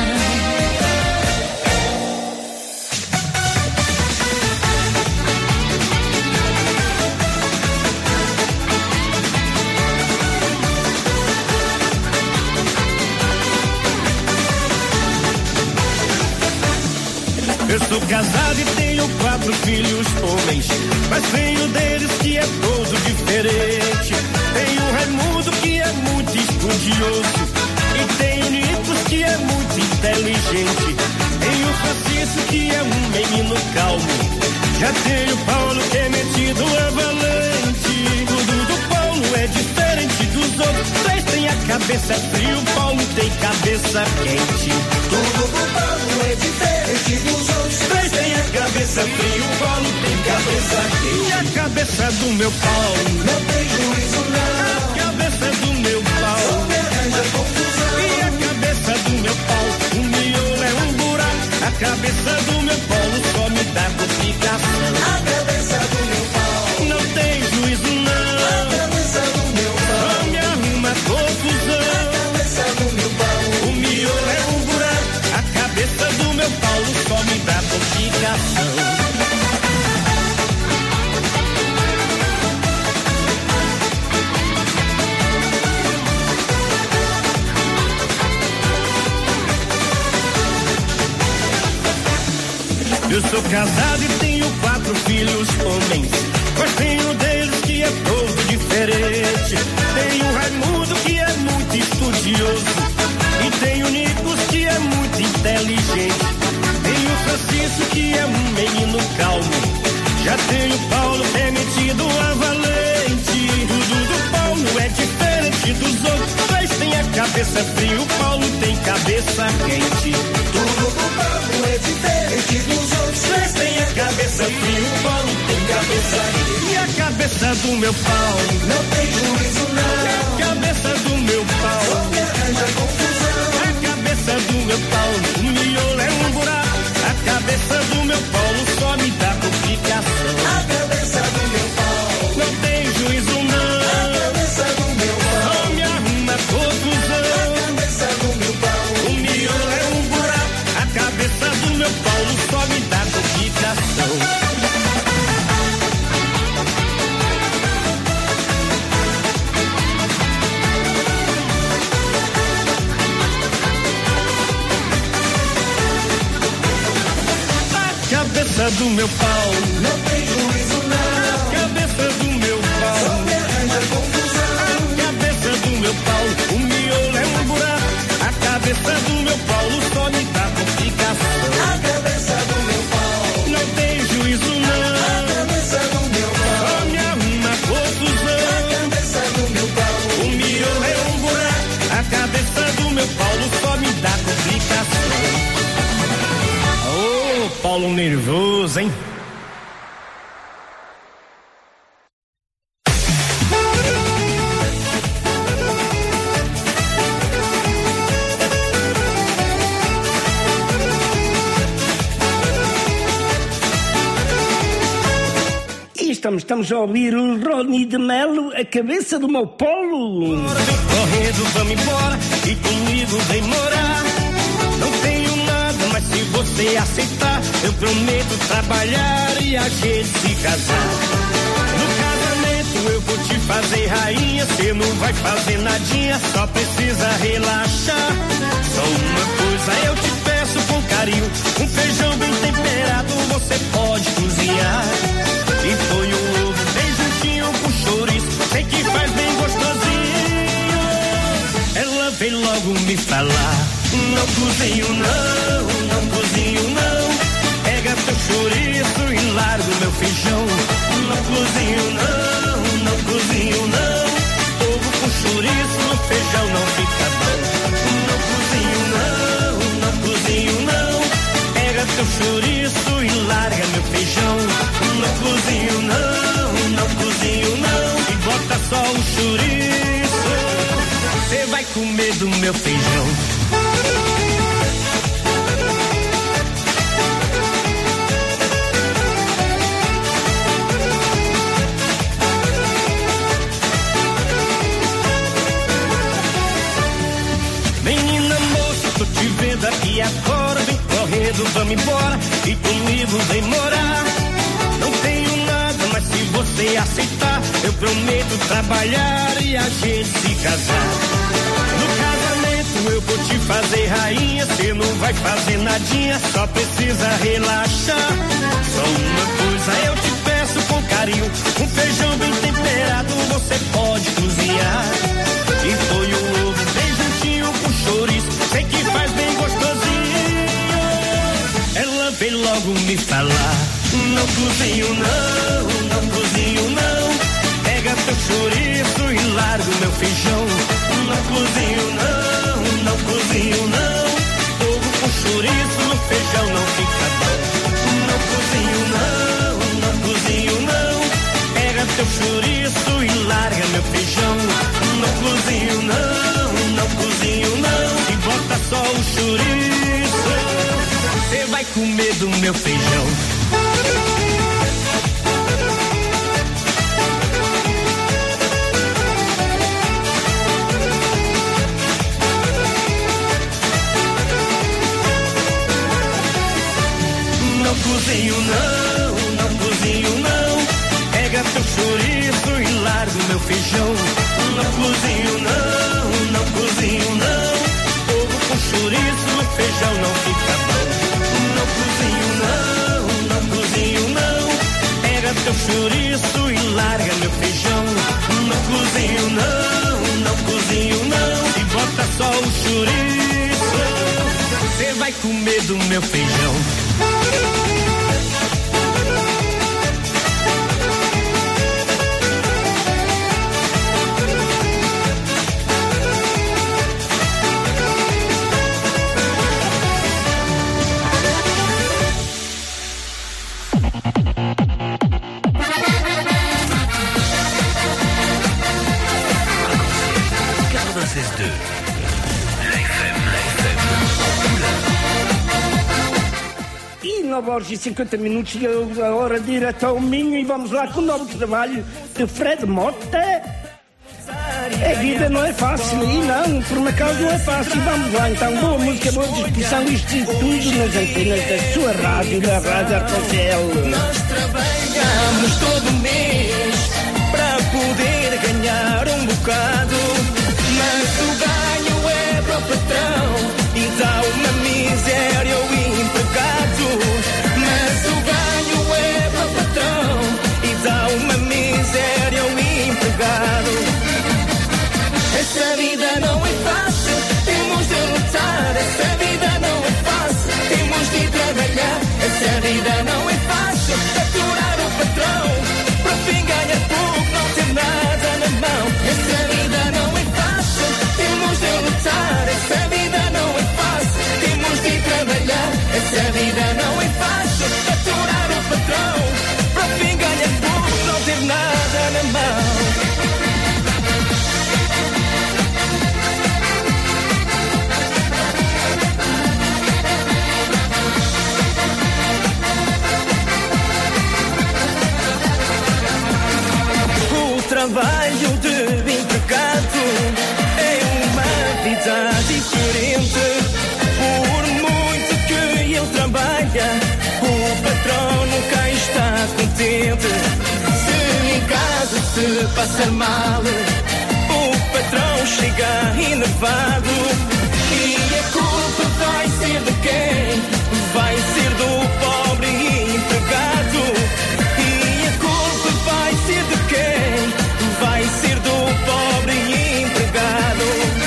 Eu sou casado e tenho 4 filhos homens, mas tenho deles que é todo diferente. Tenho o Raimundo que é muito estudioso e tenho o Nicos que é muito inteligente. Tenho o Francisco que é um menino calmo. Já tenho o Paulo que é metido a valente. Tudo do Paulo é diferente dos outros. 3 tem a cabeça fria, o Paulo tem cabeça quente. Tudo do Paulo é diferente dos outros. 3 tem a cabeça fria, o Paulo tem cabeça quente. E a cabeça do meu Paulo não tem juízo não. A cabeça do meu Paulo só me arranja confusão. E a cabeça do meu Paulo, o miolo é um buraco. A cabeça do meu Paulo só me dá complicação. A cabeça do meu Paulo não tem juízo não. A cabeça do meu Paulo só me arruma confusão. A cabeça do meu Paulo, o miolo é um buraco. A cabeça do meu Paulo só me dá complicação. Eu sou casado e tenho 4 filhos homens, mas tenho deles que é todo diferente. Tenho o Raimundo que é muito estudioso e tenho o Nicos que é muito inteligente. Tenho o Francisco que é um menino calmo. Já tenho o Paulo que é metido a valente. Tudo do Paulo é diferente dos outros. 3 tem a cabeça fria, o Paulo tem cabeça quente. Tudo do Paulo é diferente dos outros. 3 tem a cabeça fria, o Paulo tem cabeça quente. E a cabeça do meu Paulo não tem juízo não. A cabeça do meu Paulo só me arranja confusão. A cabeça do meu Paulo, o miolo é um buraco. A cabeça do meu Paulo só me dá complicação. A cabeça do meu Paulo não tem juízo não. A cabeça do meu Paulo só me arruma confusão. A cabeça do meu Paulo, o miolo é um buraco. A cabeça do meu Paulo só me dá complicação. A cabeça do meu Paulo não tem juízo não. A cabeça do meu Paulo só me arranja confusão. A cabeça do meu Paulo, o miolo é um buraco. A cabeça do meu Paulo só me dá complicação. A cabeça do meu Paulo não tem juízo não. A cabeça do meu Paulo só me arruma confusão. A cabeça do meu Paulo, o miolo é um buraco. A cabeça do meu Paulo só me dá complicação. Paulo nervoso, hein? E estamos a ouvir o Rony de Melo, a cabeça do meu Paulo. Correndo, vamos embora e comigo vem morar. Não tenho nada, mas se você aceitar, eu prometo trabalhar e a gente se casar. No casamento eu vou te fazer rainha, cê não vai fazer nadinha, só precisa relaxar. Só uma coisa eu te peço com carinho, um feijão bem temperado você pode cozinhar. E põe o ovo bem juntinho com chouriço, sei que faz bem gostosinho. Ela veio logo me falar: não cozinho não, não cozinho não. Pega teu chouriço e larga o meu feijão. Não cozinho não, não cozinho não. Ovo com chouriço no feijão não fica bom. Não cozinho não, não cozinho não. Pega teu chouriço e larga meu feijão. Não cozinho não, não cozinho não. E bota só o chouriço. Você vai comer do meu feijão. Menina moça, tô te vendo aqui agora. Vem correndo, vamos embora e comigo vem morar. Não tenho nada, mas se você aceitar, eu prometo trabalhar e a gente se casar. No casamento eu vou te fazer rainha, cê não vai fazer nadinha, só precisa relaxar. Só uma coisa eu te peço com carinho, um feijão bem temperado você pode cozinhar. E põe o ovo bem juntinho com chouriço, sei que faz bem gostosinho. Ela veio logo me falar: não cozinho não, não cozinho não. Pega teu chouriço e larga o meu feijão. Não cozinho não, não cozinho não. Ovo com chouriço no feijão não fica bom. Não cozinho não, não cozinho não. Pega teu chouriço e larga meu feijão. Não cozinho não, não cozinho não. E bota só o chouriço, você vai comer do meu feijão. Não cozinho não, não cozinho não. Pega teu chouriço e larga o meu feijão. Não cozinho não, não cozinho não. Ovo com chouriço no feijão não fica bom. Não cozinho não, não cozinho não. Pega teu chouriço e larga meu feijão. Não cozinho não, não cozinho não. E bota só o chouriço, você vai comer do meu feijão. E 9h50 chegou a hora de ir até ao Minho e vamos lá com o novo trabalho de Fred Mota. A vida não é fácil, e não, por uma causa não é fácil. Vamos lá então, boa música, boa disposição, isto e tudo nas antenas da sua rádio, da Rádio Arconcel. Nós trabalhamos todo mês para poder ganhar um bocado, mas o ganho é para o patrão e dá uma miséria ao empregado. Mas o ganho é para o patrão e dá uma miséria ao empregado. Essa vida não é fácil, temos de lutar. Essa vida não é fácil, temos de trabalhar. Essa vida não é fácil, aturar o patrão, para o fim ganhar pouco, não ter nada na mão. Essa vida não é fácil, temos de lutar. Essa vida não é fácil, temos de trabalhar. Essa vida não é fácil, aturar o patrão, para o fim ganhar pouco, não ter nada na mão. O trabalho de empregado é uma vida diferente. Por muito que ele trabalha, o patrão nunca está contente. Se em casa se passa mal, o patrão chega enervado. E a culpa vai ser de quem? Vai ser do pobre empregado. E a culpa vai ser de quem? Vai ser do pobre empregado.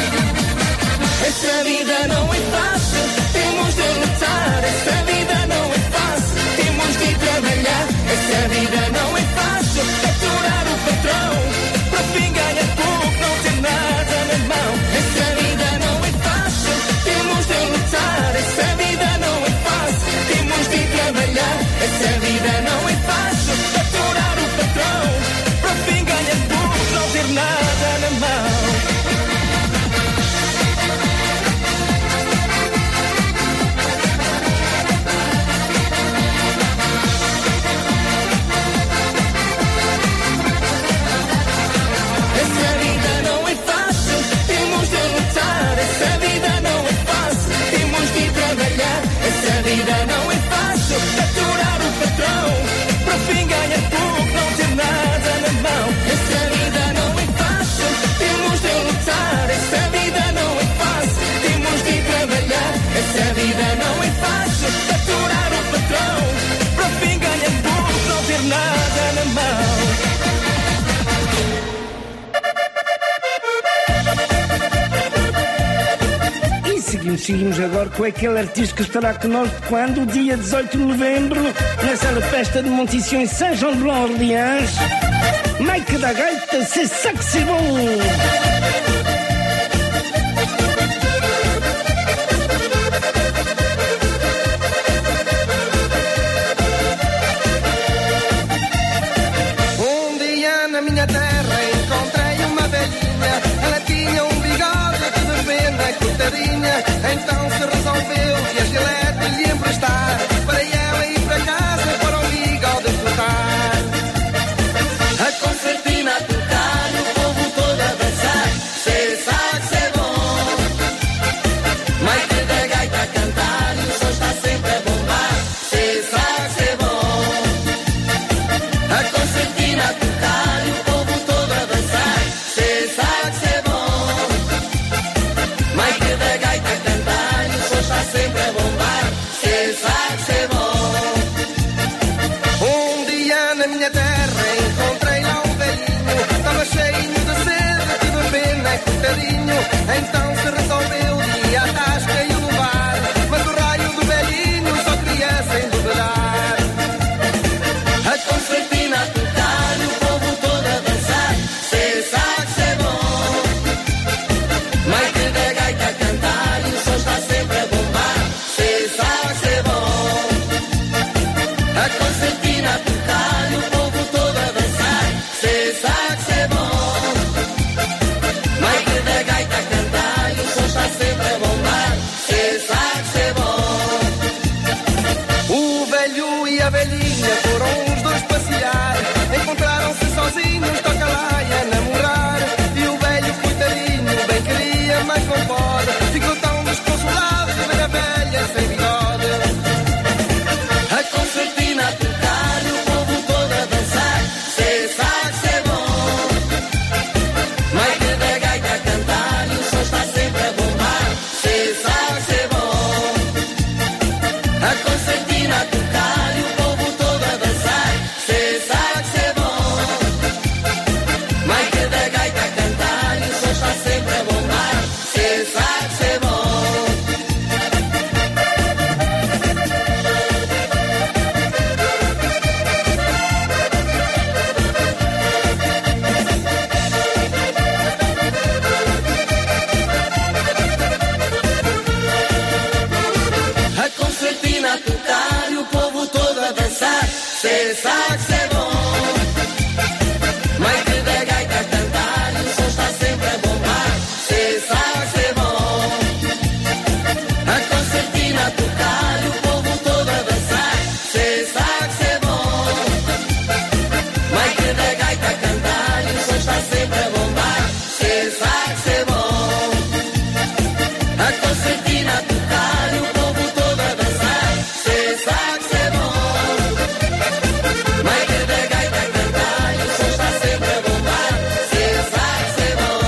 Essa vida não é fácil, temos de lutar. Essa vida não é fácil, temos de trabalhar. Essa vida não é fácil, aturar o patrão, para o fim ganhar pouco, não ter nada na mão. Essa vida seguimos agora com aquele artista que estará connosco quando? Dia 18 de novembro, nessa festa de Montição em São João de Orleans. Mike da Gaita, c'est ça que c'est bon! Minha terra encontrei uma velhinha, ela tinha um bigode de pena, coitadinha. Então se resolveu que a Gillette lhe emprestar, para ela ir para casa para o bigode cortar. A concertina a tocar, o povo todo a dançar, cê sabe que cê bom. Mike da gaita a cantar, e o som está sempre a bombar, cê sabe que cê bom. A concertina a tocar, sempre a bombar, cê sabe que cê bom. Um dia na minha terra encontrei lá um velhinho, estava cheio de sede, tive pena, coitadinho. Então se resolveu de ir à tasca e o levar, mas o raio do velhinho só queria sem embebedar. A concertina a tocar e o povo todo a dançar, cê sabe que cê bom. Mike da gaita a cantar e o som está sempre a bombar, cê sabe que cê bom. A concertina a tocar e o povo todo a dançar, cê sabe que cê bom. Mike da gaita a cantar e o som está sempre a bombar, cê sabe que cê bom. O velho e a velhinha foram os dois passear, encontraram-se sozinhos, toca lá e a namorar. E o velho coitadinho bem queria, mas não pode, ficou tão desconsolado de ver a velha sem bigode. A concertina a tocar e o povo todo a dançar, cê sabe que cê bom. Mike da gaita a cantar e o som está sempre a bombar, cê sabe que cê bom. A concertina a tocar e o povo todo a dançar, cê sabe que cê bom. Mike da gaita a cantar e o som está sempre a bombar, cê sabe que cê bom. A concertina a tocar e o povo todo a dançar, cê sabe que cê bom. Mike da gaita a cantar e o som está sempre a bombar, cê sabe que cê bom. A concertina a tocar e o povo todo a dançar, cê sabe que cê bom. Mike da gaita a cantar e o som está sempre a bombar, cê sabe que cê bom. A concertina a tocar e o povo todo a dançar, cê sabe que cê bom. Mike da gaita a cantar e o som está sempre a bombar, cê sabe que cê bom.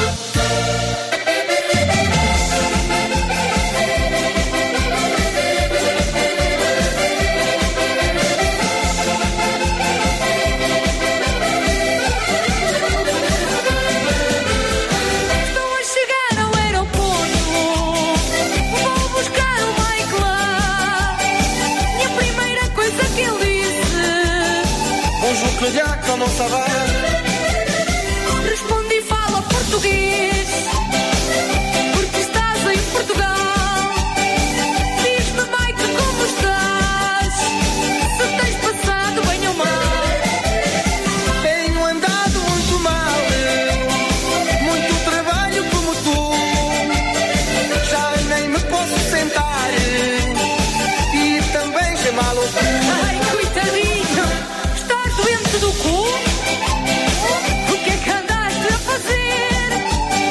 Estou a chegar ao aeroporto, vou buscar o Mike lá. E a primeira coisa que ele disse: Bonjour Claudia, comment ça va? responde e fala português, porque estás em Portugal. Diz-me, Mike, como estás? Se tens passado bem ou mal. Tenho andado muito mal, muito trabalho como tu, já nem me posso sentar e também já mal o cu. Ai, coitadinho, estás doente do cu? O que é que andaste a fazer?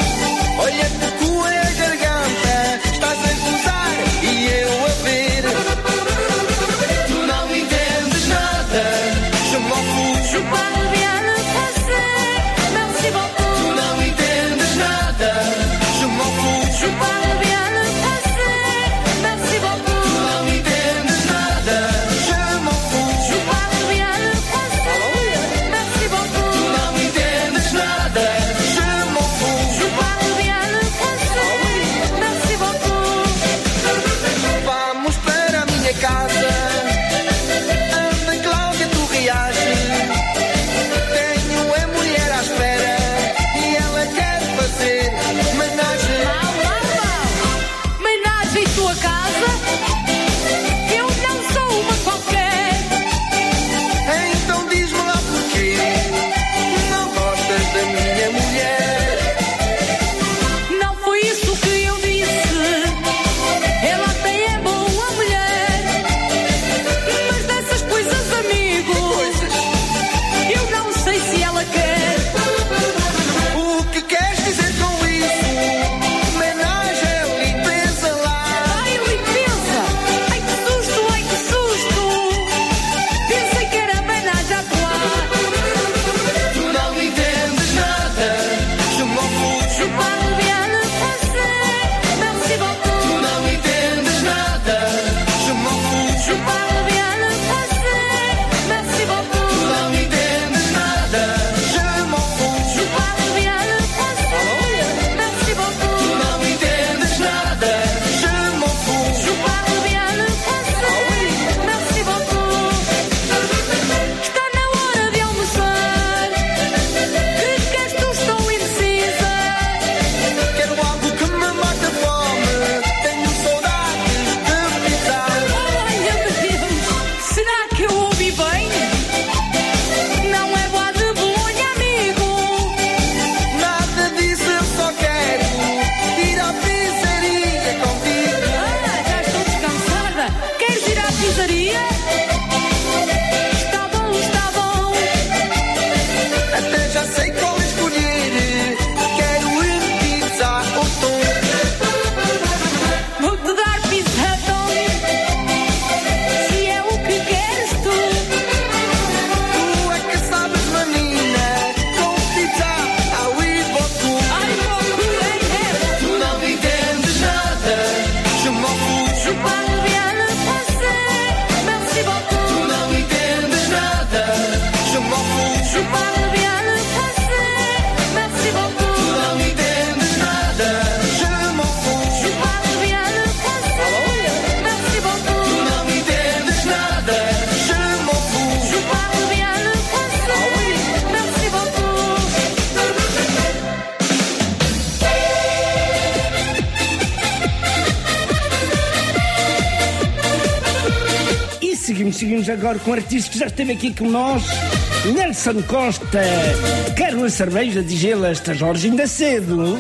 seguimos agora com um artista que já esteve aqui com nós, Nelson Costa. Quero uma cerveja, diz ele, esta Jorge, ainda cedo.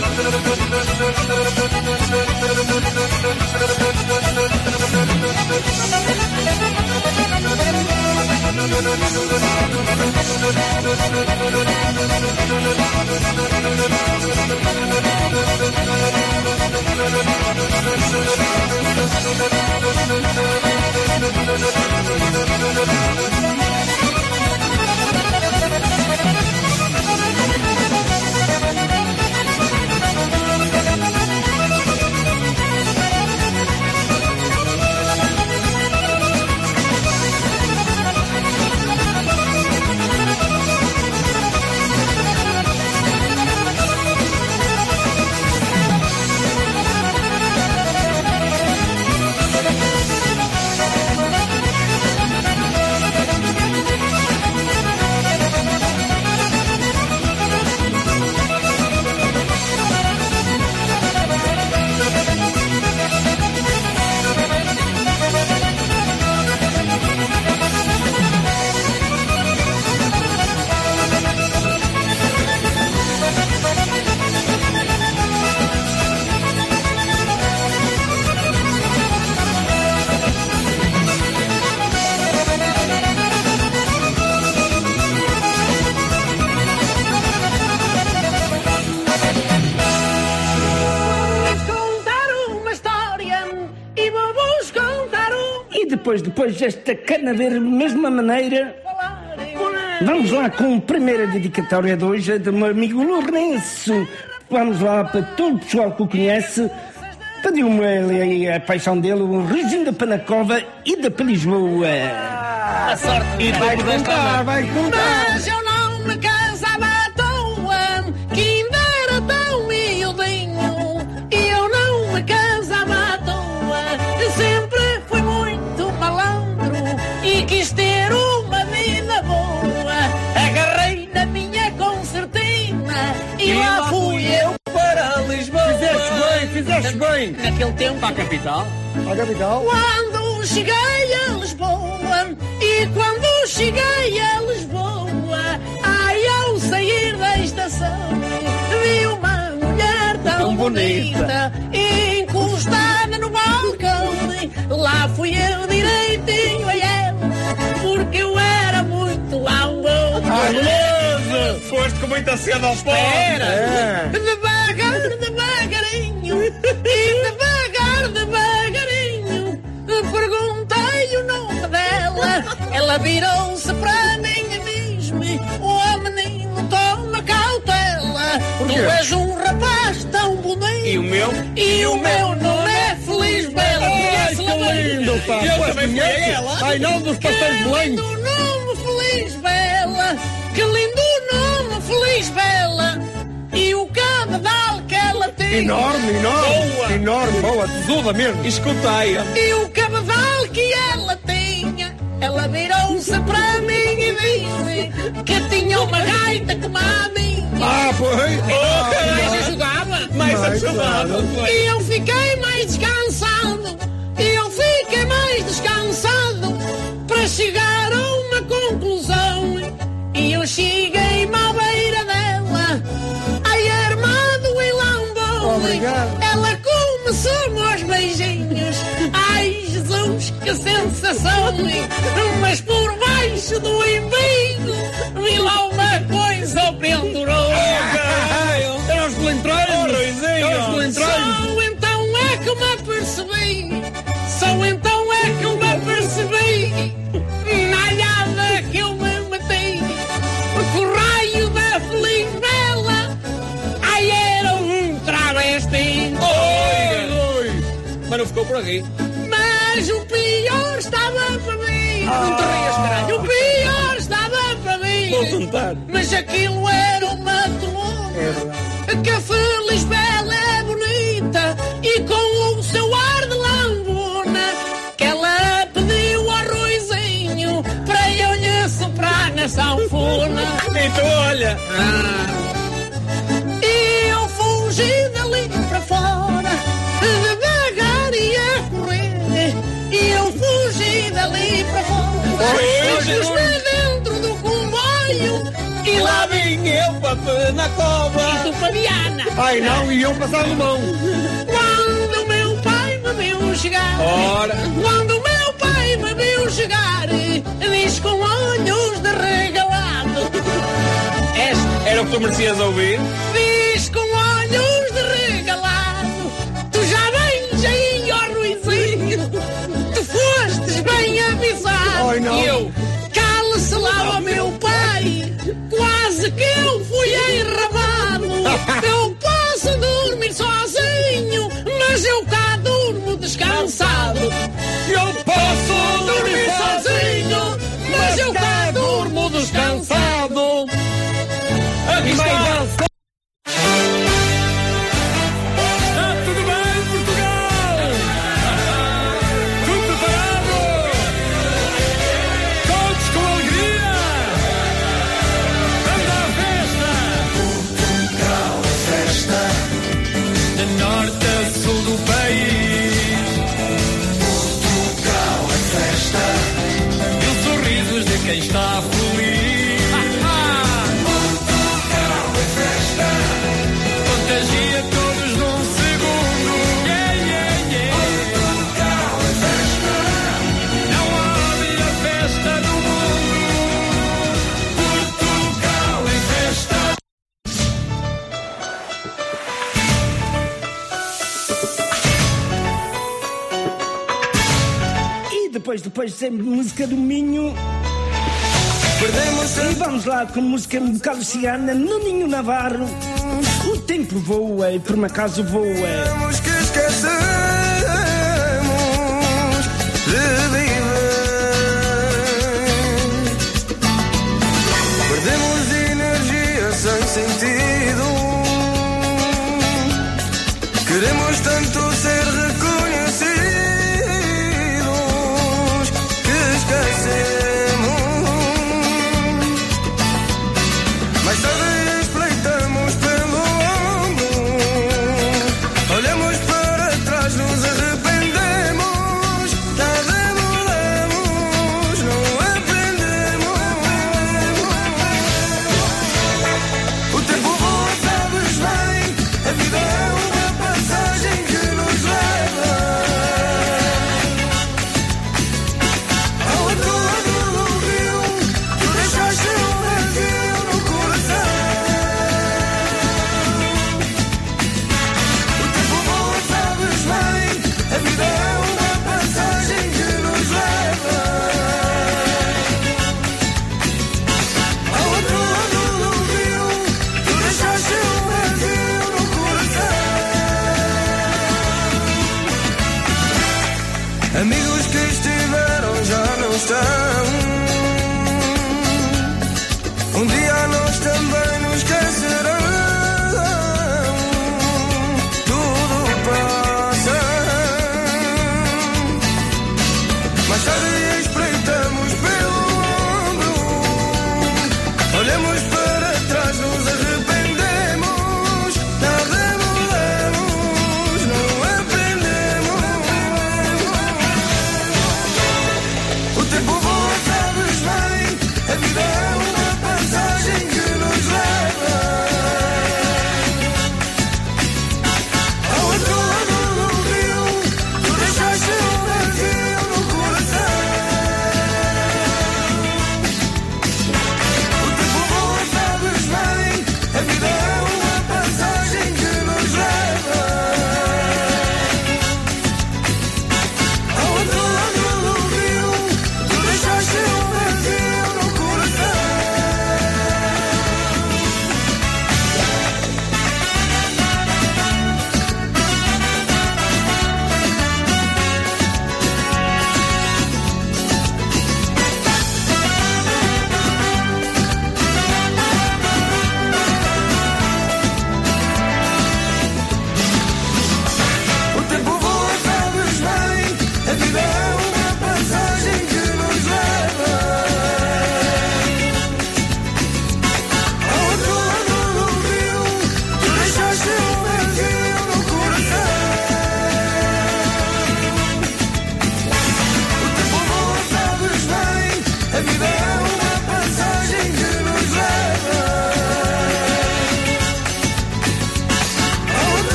Depois desta cana ver da mesma maneira, vamos lá com a primeira dedicatória de hoje, do meu amigo Lourenço. Vamos lá para todo o pessoal que o conhece. Pediu-me ele a paixão dele, o Regino da Panacova e da Lisboa. A sorte e vai contar. Mas eu não me casava à toa, que ainda era tão miudinho. E eu não me casava à toa, sempre fui muito malandro e quis ter uma vida boa. Agarrei na minha concertina e lá fui eu para Lisboa. Fizeste bem. Naquele tempo, Para a capital. quando cheguei a Lisboa, e quando cheguei a Lisboa, ai, ao sair da estação, vi uma mulher tão bonita, encostada no balcão. Lá fui eu direitinho a ela, porque eu era muito ambão. Beleza! Foste com muita sede ao pó. Devagarinho, e devagarinho, perguntei o nome dela. Ela virou-se para mim e diz-me: "Ó menino, toma cautela, tu és um rapaz tão bonito. E o meu? E o meu nome é Feliz Bela." Ai, que lindo, pá! Eu também fui a ela. Ai, não, dos pastéis de Belém. Que lindo nome, Feliz Bela. Que lindo nome, Feliz Bela. E o cabedal que ela tem. Enorme. Boa. Enorme, boa, tesuda mesmo. Escutei. E o cabedal que ela tinha. Ela virou-se para mim e disse que tinha uma gaita como a minha. Pois. Mais ajudava. E eu fiquei mais descansado. Para chegar a uma conclusão. E eu cheguei-me à beira dela, ai, armado em lambão. Ela começou aos beijinhos. Ai, Jesus, que sensação. Mas por baixo do embigo vi lá uma coisa pendurou. Eram os pelintreiros. Só então é que me apercebi. Só então é que eu me apercebi. Nada que eu me meti. O raio da Feliz Bela, ai, era um travesti. Oi. Mas não ficou por aqui. Mas o pior estava para mim. Não te rias, caralho. O pior estava para mim. Vou tentar. Mas aquilo era uma tumor. Que a Feliz Bela é bonita e com o seu ar de lambona, que ela pediu arrozinho para eu lhe soprar na sanfona. Então olha. E eu fugi dali para fora, devagar e a correr. E eu fugi dali para fora, pus-me dentro do comboio. E lá vim eu Papa na cova. E tu para Diana. Ai não, e eu passar de mão. Quando o meu pai me viu chegar. Ora. Quando o meu pai me viu chegar, diz com olhos de regalado. Era o que tu merecias ouvir? Diz com olhos de regalado. Tu já vens aí, ó Ruizinho. Tu fostes bem avisado. Ai não. E eu, cala-se lá, ó meu pai. Quase que eu fui enrabado. Eu posso dormir sozinho, mas eu cá durmo descansado. Eu posso dormir sozinho, mas eu cá durmo descansado. Aqui está. Está tudo bem, Portugal? Tudo preparado? Todos com alegria? Vamos à festa! Portugal é festa, de norte a sul do país. Portugal é festa, e os sorrisos de quem está feliz. Contagia todos num segundo. Yeah, yeah, yeah. Portugal é festa. Não há melhor festa do mundo. Portugal é festa. E depois sempre música do Minho. E vamos lá com música um bocado cigana no Ninho Navarro. O tempo voa e por um acaso voa. Temos que esquecermos de viver. Perdemos energia sem sentido. Queremos tanto ser reconhecidos que esquecemos. Mais tarde espreitamos pelo ombro. Olhamos para trás, nos arrependemos. Nada mudamos, não aprendemos. O tempo voa, sabes bem. A vida é uma passagem que nos leva ao outro lado do rio. Tu deixaste um vazio no coração. O tempo voa, sabes bem. A vida é uma passagem que nos leva ao outro lado do rio. Tu deixaste um vazio no coração. Amigos que estiveram já não estão. Um dia nós também nos esquecerão. Tudo passa. Mais tarde espreitamos pelo ombro. Olhamos para trás, nos arrependemos. Nada mudamos, não aprendemos. O tempo voa,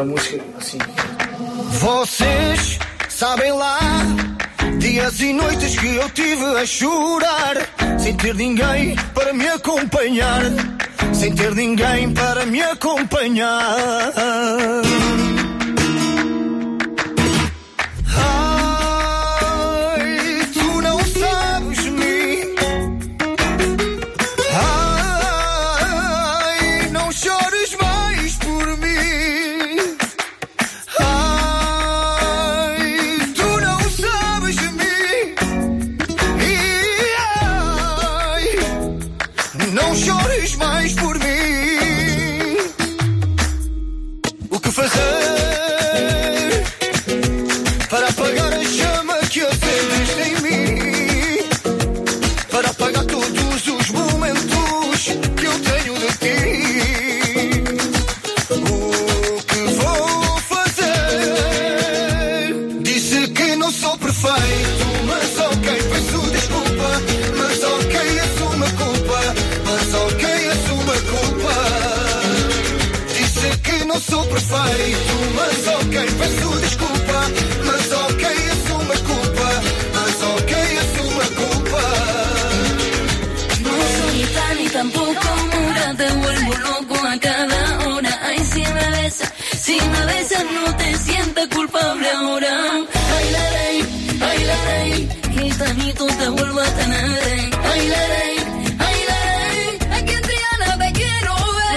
a música assim. Vocês sabem lá, dias e noites que eu tive a chorar, sem ter ninguém para me acompanhar, sem ter ninguém para me acompanhar. Ai, tu não sabes de mim. Ai, não chores mais por mim. Ai, tu não sabes de mim. E, ai, não chores mais por mim. O que fazer para apagar a chama que acendes em mim? Para apagar todos os momentos que eu tenho de ti. O que vou fazer? Disse que não sou perfeito, mas ok, peço desculpa. Mas ok, assumo a culpa. Mas ok, assumo a culpa. Disse que não sou perfeito, mas ok, peço desculpa. Mas ok, assumo a culpa. Mas ok, assumo a culpa. No soy tan y tampoco mura, te vuelvo loco a cada hora. Ay, si me besas no te sientas culpable ahora. Ay, la ley, gitanito te vuelvo a tener. Ay, la ley, aquí en Triana te quiero ver.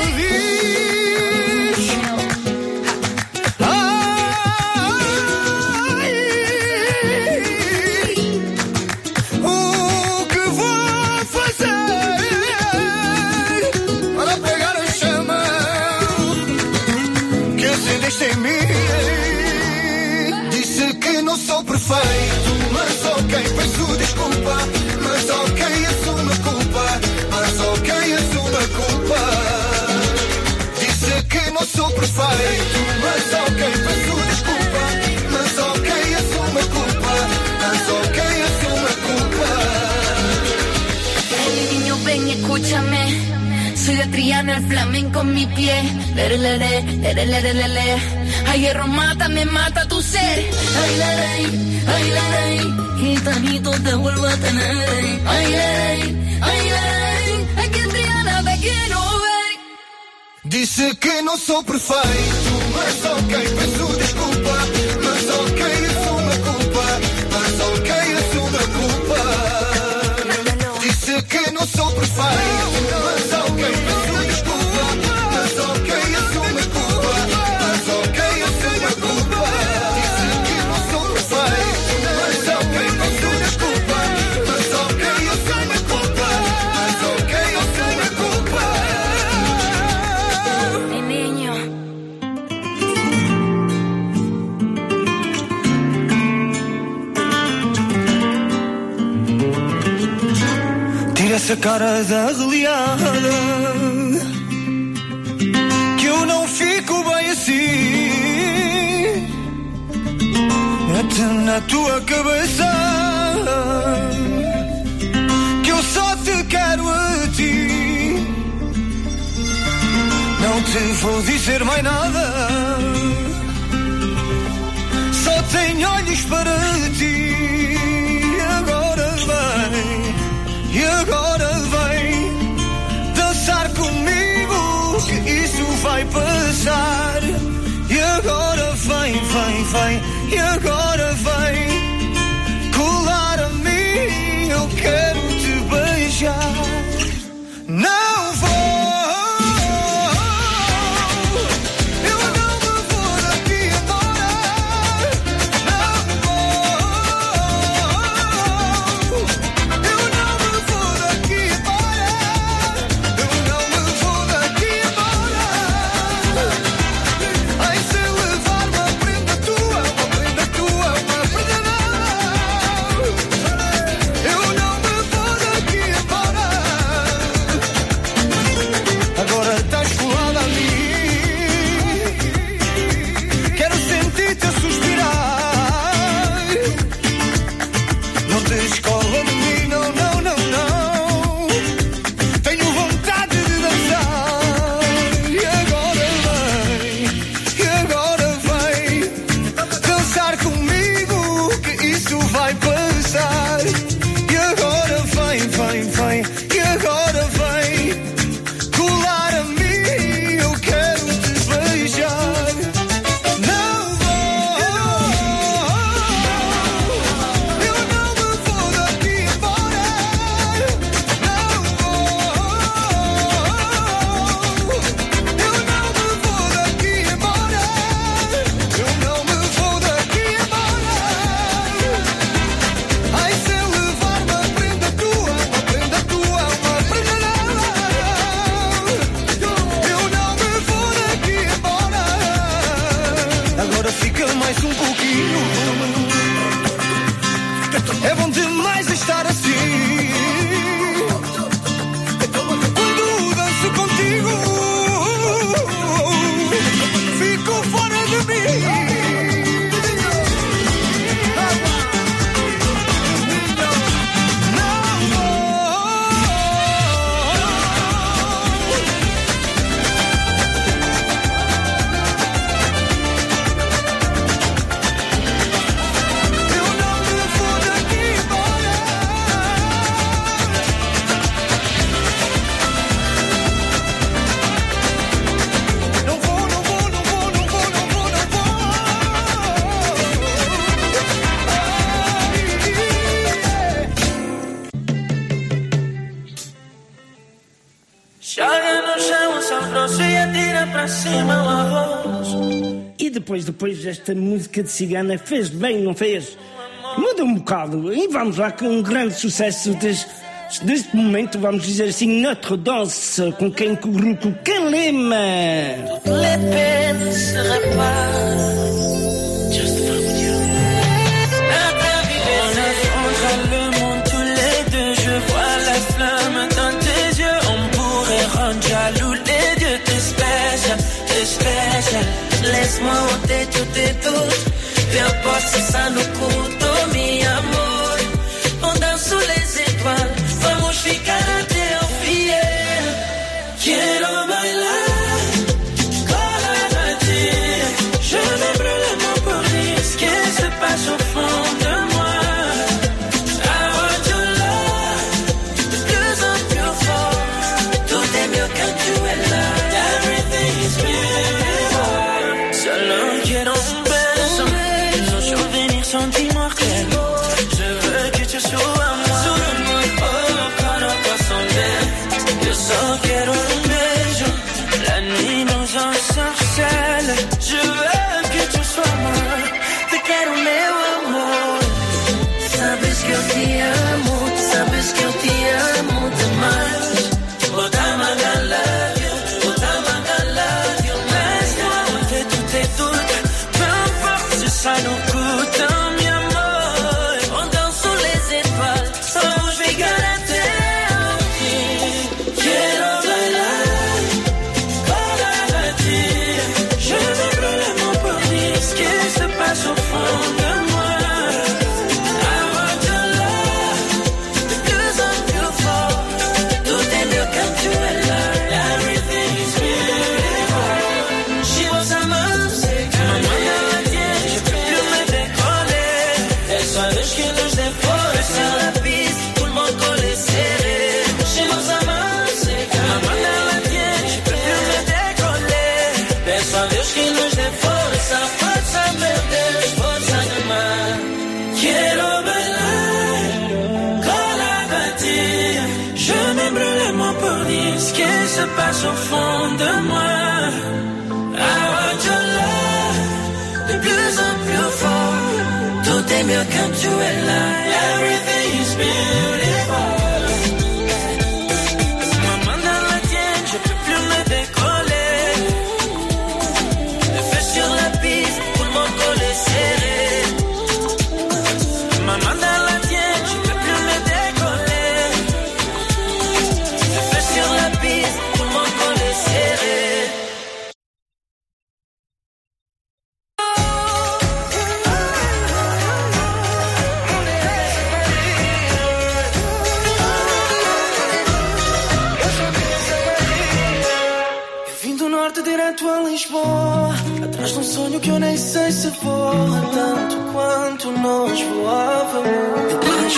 O que vou fazer para pegar a chama que acendeste em mim? Disse que não sou perfeito, mas ok, peço desculpa. Mas ok, assumo a culpa. Mas ok, assumo a culpa. Disse que não sou perfeito, mas ok, peço desculpa. Mas ok, assumo a culpa. Mas ok, assumo a culpa. Hey, niño, ven, escúchame. Soy de Triana, el flamenco en mi pie. Lere, lere, lere, lere, lere. Ay, hierro mata, me mata tu ser. Ay, la ley, gitanito te vuelvo a tener. Ay, la ley, aquí en Triana te quiero ver. Disse que não sou perfeito, mas ok, peço desculpa. Mas ok, assumo a culpa. Mas ok, assumo a culpa. Disse que não sou perfeito, mas ok, peço desculpa. Mas ok, assumo a culpa. Mas ok, assumo a culpa. Disse que não sou perfeito, mas ok, peço desculpa. Mas ok, assumo a culpa. Mas ok, assumo a culpa. Mi niño. Tira essa cara da reliada, que eu não fico bem assim. Mete na tua cabeça que eu só te quero a ti. Não te vou dizer mais nada, só tenho olhos para ti. E agora vem dançar comigo, que isso vai passar. E agora vem, e agora vem colar a mim, eu quero te beijar. Não vou. pensar. E agora vem, vem, vem. E agora vem colar a mim. Eu quero te beijar. Não vou, eu não me vou daqui embora. Não vou, eu não me vou daqui embora. Eu não me vou daqui embora. Ai, se eu levar uma prenda tua, uma prenda tua, uma prenda nova. Eu não me vou daqui embora. Agora fica mais um pouquinho. É bom demais estar assim. Quando danço contigo, fico fora de mim. Joga no chão o sal grosso e atira para cima o arroz. E depois esta música de cigana fez bem, não fez? Muda um bocado e vamos lá com um grande sucesso deste momento, vamos dizer assim, Notre Danse, com quem Coucou Kalema. Les peines se réparent. Just from you. On affrontera le monde tous les deux. Je vois la flamme dans tes yeux. On pourrait rendre jaloux les dieux. T'es spécial, t'es spécial. Laisse-moi ôter tous tes doutes. Viens passer ça no culto, mi amor. On danse sous les étoiles. Vamos ficar até ao fiel. Quiero bailar con la ti. Je vais brûler mon pour dire ce qui se passe au fond de moi. I want your love, de plus en plus fort. Tout est mieux quand tu es là. Everything is beautiful. Solo quiero un beso. Nos souvenirs sont immortels. Je veux que tu sois moi. Oh, para pasar. Yo solo quiero un beso. La nuit nous ensorcelle. Je veux que tu sois moi. Te quero meu amor. Sabes que eu te amo. Sabes que eu te amo demais. Botama I love you. Botama I love you. Laisse-moi ôter tous tes doutes. Peu importe si ça nous coûte un mi amor. On danse sous les étoiles. Vamos ficar até ao fim. Quiero bailar con la ti. Je vais brûler mon pour dire ce qui se passe au fond de moi. I want your love, de plus en plus fort. Tout est mieux quand tu es là. Everything is beautiful. She was a music. Maman la tienne, je peux plus me décoller. Elle soit le qui nous dévore. Sur la piste, tout le monde collé serré. She was a music. Maman la tienne, je peux plus me décoller. Elle soit le qui nous dévore. Essa força, meu Deus, força demais. Quiero bailar con la ti. Je me brûle mon pour dire ce qui se passe au fond de moi. I want your love, de plus en plus fort. Tout est mieux quand tu es là. Everything is beautiful. Maman dans la tienne, je peux plus me décoller. Les fesses sur la piste, tout le monde collé serré. Maman dans la tienne, je peux plus me décoller. Les fesses sur la piste, tout le monde collé serré. Direto a Lisboa, atrás de um sonho que eu nem sei se voa tanto quanto nós voávamos. Depois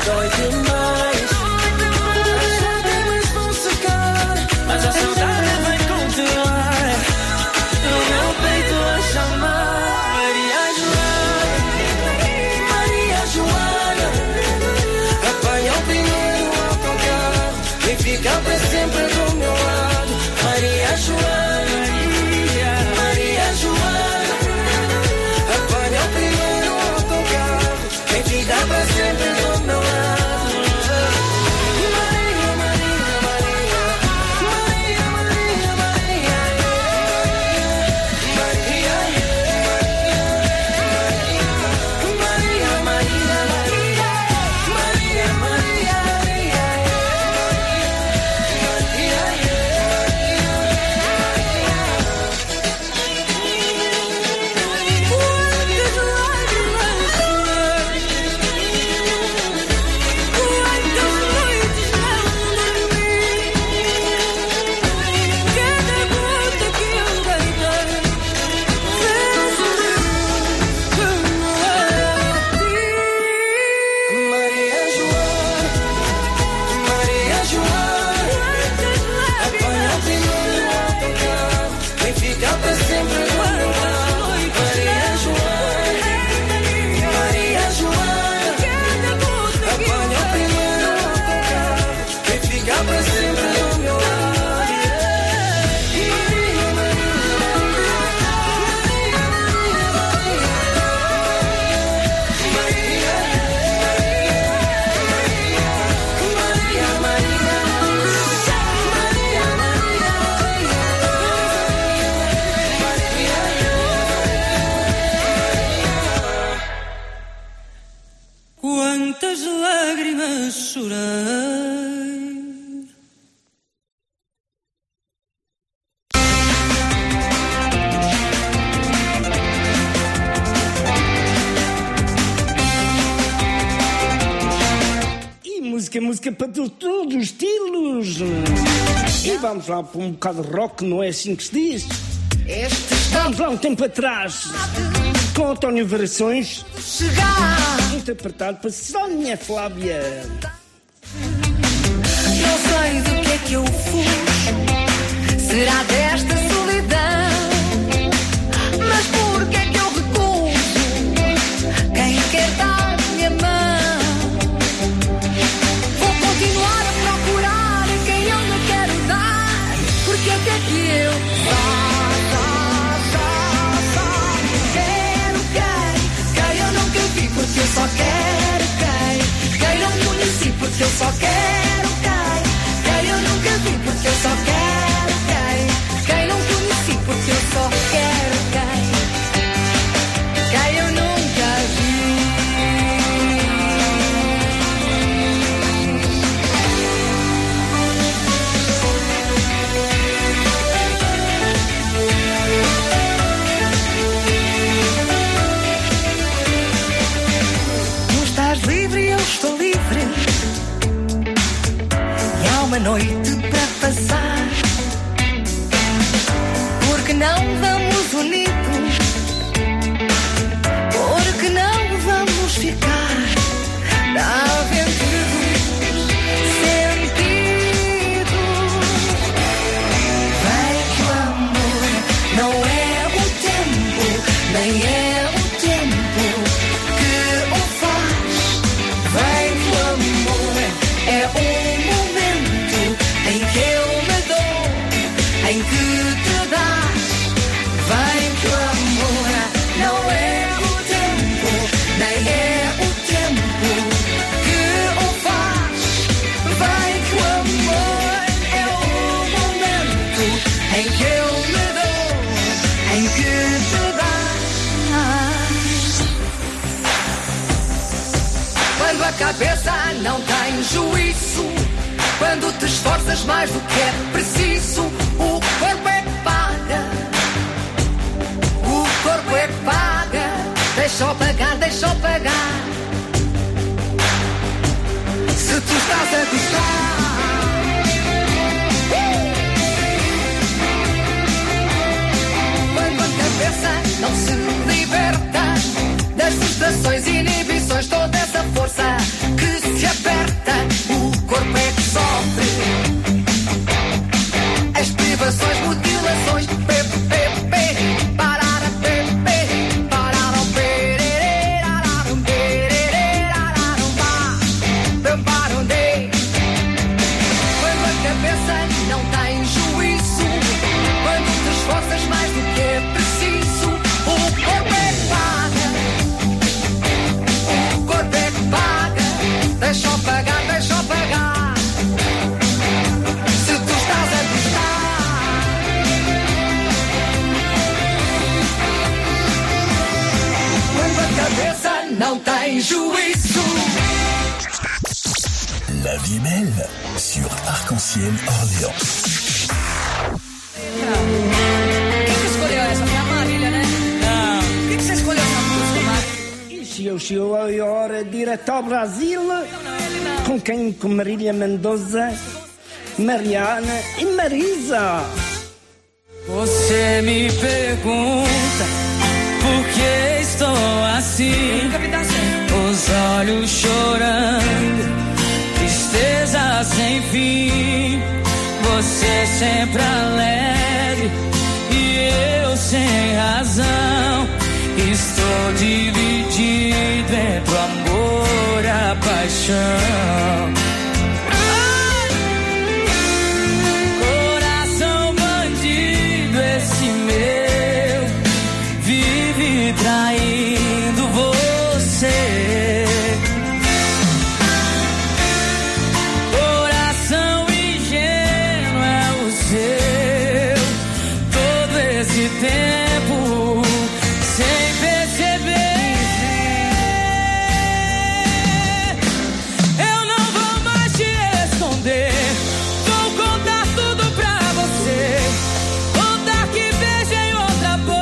dói demais. As lágrimas vão secar, mas a saudade vai continuar no meu peito a chamar. Maria Joana, apanha o primeiro autocarro e fica para sempre do meu lado. Maria Joana, apanha o primeiro autocarro e fica para sempre do meu lado. Quantas lágrimas chorei. E música para todos os estilos. E vamos lá para um bocado de rock, não é assim que se diz? Vamos lá um tempo atrás, com António Variações, interpretado por Sónia Flávia. Não sei do que é que eu fujo, será desta solidão, mas por que é que eu recuso quem quer dar minha mão? Vou continuar a procurar quem eu não quero dar, porque é que eu porque eu só quero quem não conheci, porque eu só quero quem eu nunca vi, porque eu só quero quem não conheci, porque eu só quero quem eu nunca vi. Estou livre e há uma noite para passar. Porque não vamos unidos? Porque não vamos ficar na aventura dos sentidos? Vem que o amor não é o tempo, nem é o tempo que o faz. Vem que o amor é um momento em que eu me dou, em que te dás. Vem que o amor não é o tempo, nem é o tempo que o faz. Vem que o amor é um momento em que eu me dou, em que te dás. Quando a cabeça não tem juízo, quando te esforças mais do que é preciso, o corpo é que paga, o corpo é que paga. Deixa-o pagar, deixa-o pagar. Se tu estás a gostar, quando a cabeça não se liberta das frustrações e inibições, toda essa força que se aperta. jouer La vie est belle sur Arc-en-Ciel Orléans. Quem que escolheu essa? Foi a Marília, né? Não. Por que você escolheu essa música, Marília? Ixi, eu chego agora direto ao Brasil. Com quem? Com Marília Mendonça, Mariana e Marisa. Você me pergunta por que estou assim, os olhos chorando, tristeza sem fim. Você sempre alegre e eu sem razão. Estou dividido entre o amor e a paixão. Traindo você, coração ingênuo é o seu. Todo esse tempo sem perceber. Eu não vou mais te esconder. Vou contar tudo pra você. Contar que beijei outra boca.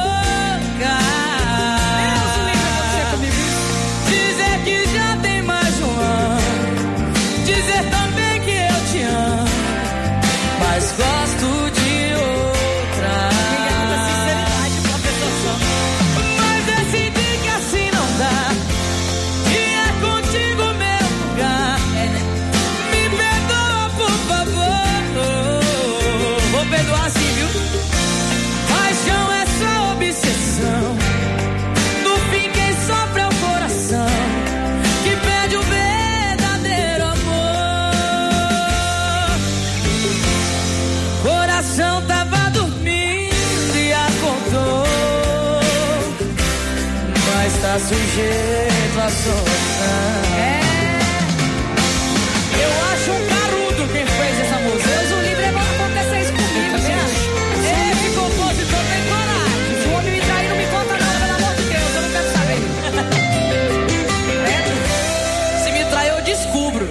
Mas gosto de outra. Obrigada, sinceridade, professor. Mas decidi que assim não dá. E é contigo meu lugar. Me perdoa, por favor. Vou perdoar sim, viu? Paixão é só obsessão. No fim quem sofre é o coração, que perde o verdadeiro amor. Coração tava dormindo e acordou, mas tá sujeito à solidão. Eu acho um carudo quem fez essa música. Deus o livre, não acontecer isso comigo, você acha? Esse compositor tem coragem. Se o homem me trair, não me conta não, pelo amor de Deus, eu não quero saber. Se me trair, eu descubro.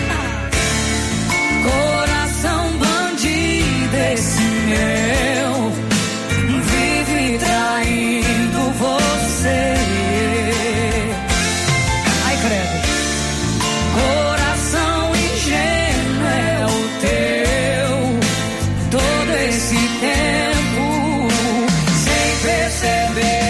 Coração bandido esse meu, vive traindo você. Ai, credo. Coração ingênuo é o teu. Todo esse tempo sem perceber.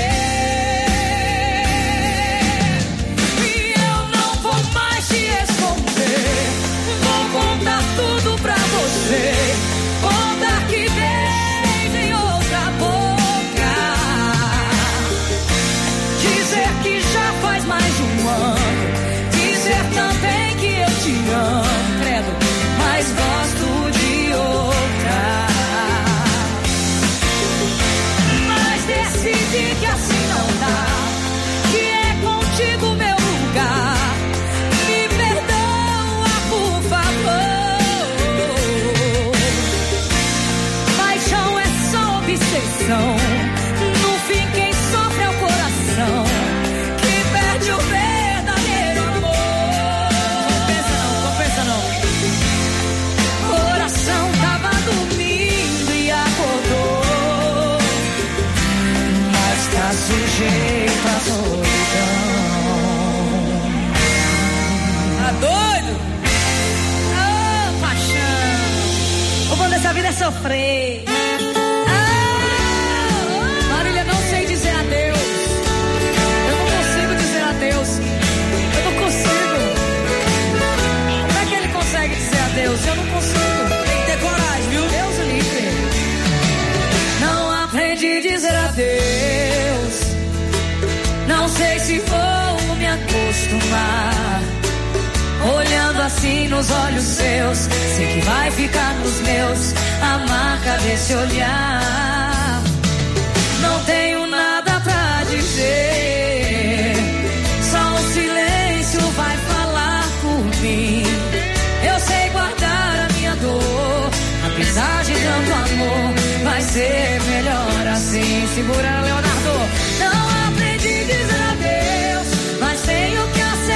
E eu não vou mais te esconder. Vou contar tudo pra você. Contar que beijei outra boca. Dizer que já faz mais de um ano. Dizer também que eu te amo, credo, mas gosto de outra. Mas decidi que assim não dá. Que é contigo meu lugar. Me perdoa, por favor. Paixão é só obsessão. No fim quem sofre é o coração, que perde o verdadeiro amor. Compensa não. Coração tava dormindo e acordou, mas tá sujeito à solidão. Tá doido? Ah, paixão. O bom dessa vida é sofrer. Marília, não sei dizer adeus. Eu não consigo dizer adeus. Eu não consigo. Como é que ele consegue dizer adeus? Eu não consigo. Tem que ter coragem, viu? Deus o livre. Não aprendi a dizer adeus. Não sei se vou me acostumar. Olhando assim nos olhos seus, sei que vai ficar nos meus a marca desse olhar. Não tenho nada pra dizer, só o silêncio vai falar por mim. Eu sei guardar a minha dor, apesar de tanto amor, vai ser melhor segura, Leonardo. Não aprendi a dizer adeus, mas tenho que aceitar.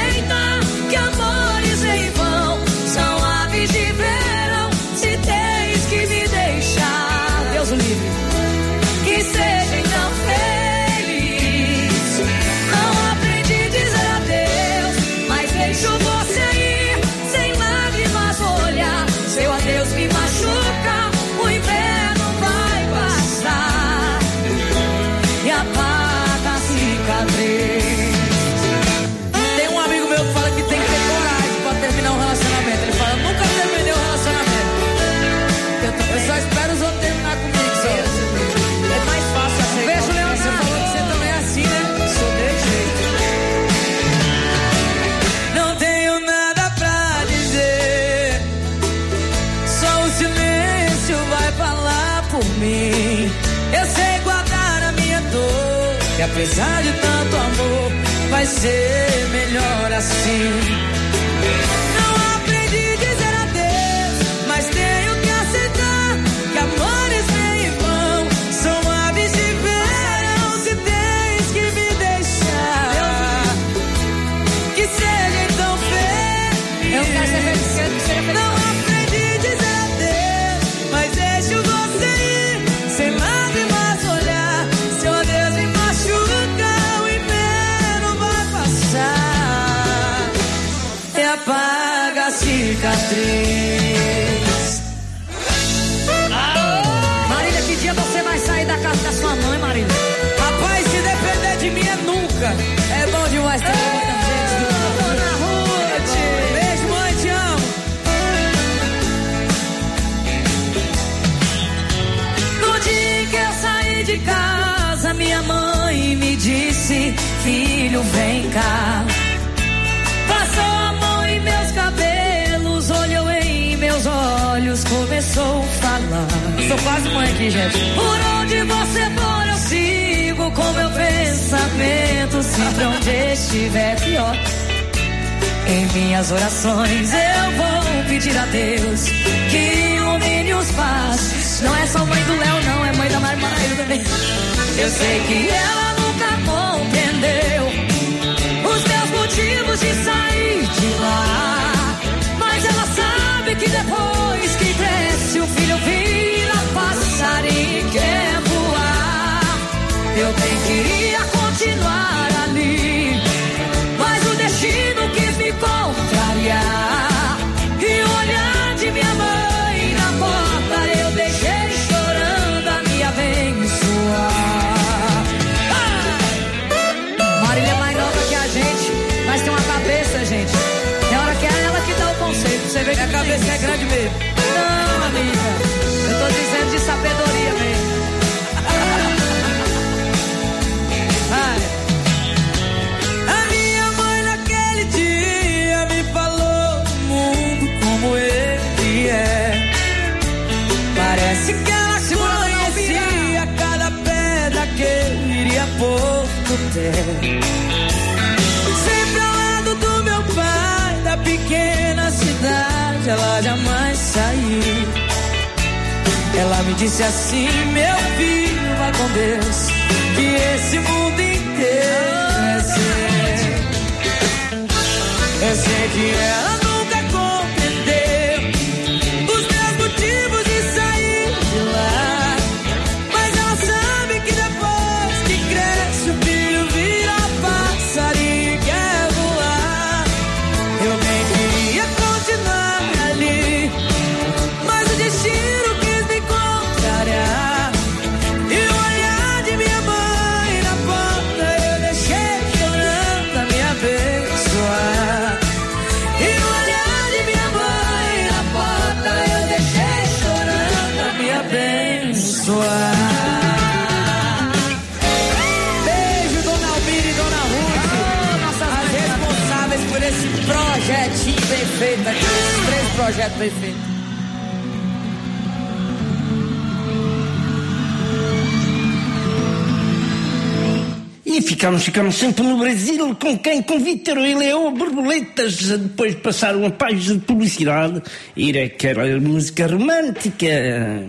mim. Eu sei guardar a minha dor, que apesar de tanto amor, vai ser melhor assim. Não aprendi a dizer adeus, mas tenho que aceitar que amores vêm e vão, são aves de verão, se tens que me deixar. Que seja então feliz. Eu quero ser feliz, quero que seja feliz. Não aprendi a dizer adeus, mas deixo você ir, sem lágrimas olhar. Seu adeus me machuca, o inverno vai passar e apaga a cicatriz. Marília, que dia você vai sair da casa da sua mãe, Marília? Rapaz, se depender de mim é nunca. É bom demais ter muita gente do Dona Ruth. Beijo, mãe, te amo. No dia que eu saí de casa, minha mãe me disse: filho, vem cá. Passou a mão em meus cabelos, olhou em meus olhos, começou a falar. Sou quase mãe aqui, gente. Por onde você for eu sigo com meu pensamento, se pra onde estiver pior. Em minhas orações eu vou pedir a Deus que ilumine os passos. Não é só mãe do Léo, não, é mãe da Marília também. Eu sei que ela nunca compreendeu os meus motivos de sair de lá, mas ela sabe que depois que cresce o filho vira passarinho e quer voar. Eu bem queria continuar ali, mas o destino quis me contrariar. E o olhar de minha mãe na porta eu deixei chorando a me abençoar. Marília é mais nova que a gente, mas tem uma cabeça, gente. Tem hora que é ela que dá o conselho. Você vê que a cabeça é grande mesmo. Não, amiga. Eu tô dizendo de sabedoria mesmo. A minha mãe naquele dia me falou do mundo como ele é. Parece que ela conhecia cada pedra que eu iria pôr no pé. Sempre ao lado do meu pai, da pequena cidade, ela jamais saiu. Ela me disse assim: meu filho, vai com Deus, que esse mundo inteiro é seu. Eu sei que ela nunca compreendeu os meus motivos de sair de lá, mas ela sabe que depois que cresce o filho vira passarinho e quer voar. Eu bem queria continuar ali, mas o destino quis me contrariar. E o olhar de minha mãe na porta eu deixei chorando a me abençoar. E o olhar de minha mãe na porta eu deixei chorando a me abençoar. Beijo, Dona Almira e Dona Ruth, as responsáveis por esse projetinho bem feito aqui, esses 3 projetos bem feitos. E ficamos sempre no Brasil com quem? Com Vítor e Leão Borboletas, depois de passar uma página de publicidade, ir aquela música romântica.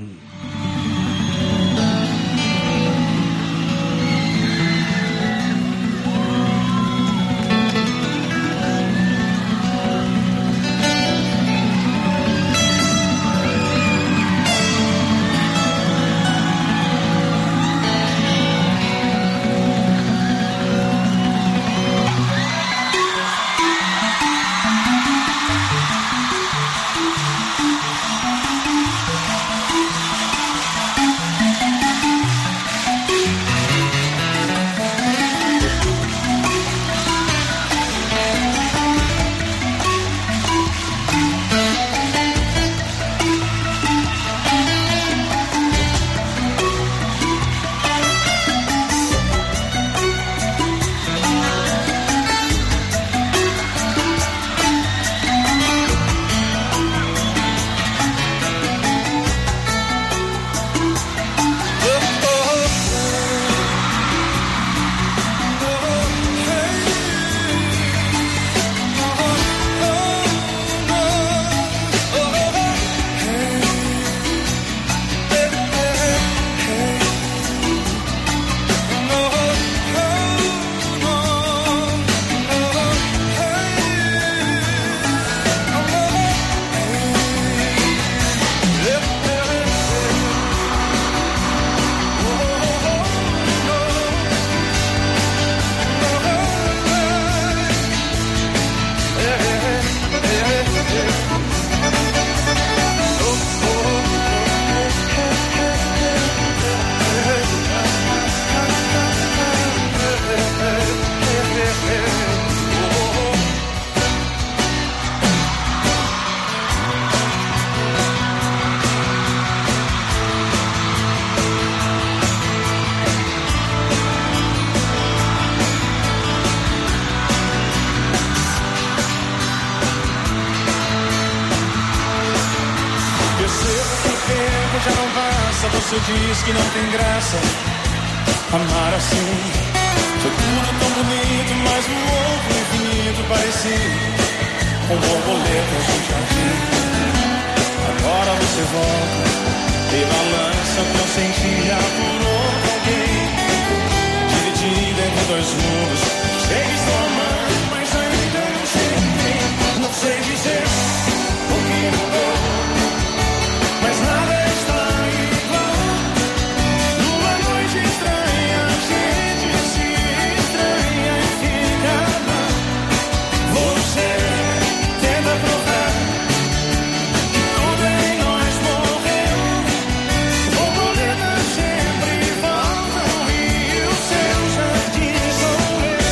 passa, você diz que não tem graça. Amar assim foi tudo tão bonito, mas um ovo infinito parecia borboletas no jardim. Agora você volta e balança o que eu sentia por outro alguém. Dividida entre dois mundos, sei que estou amando, mas ainda não sei quem. Não sei dizer o que mudou, mas nada está igual. Numa noite estranha, a gente se estranha e fica mal. Você tenta provar que tudo em nós morreu. Borboletas sempre voltam e o seu jardim sou eu.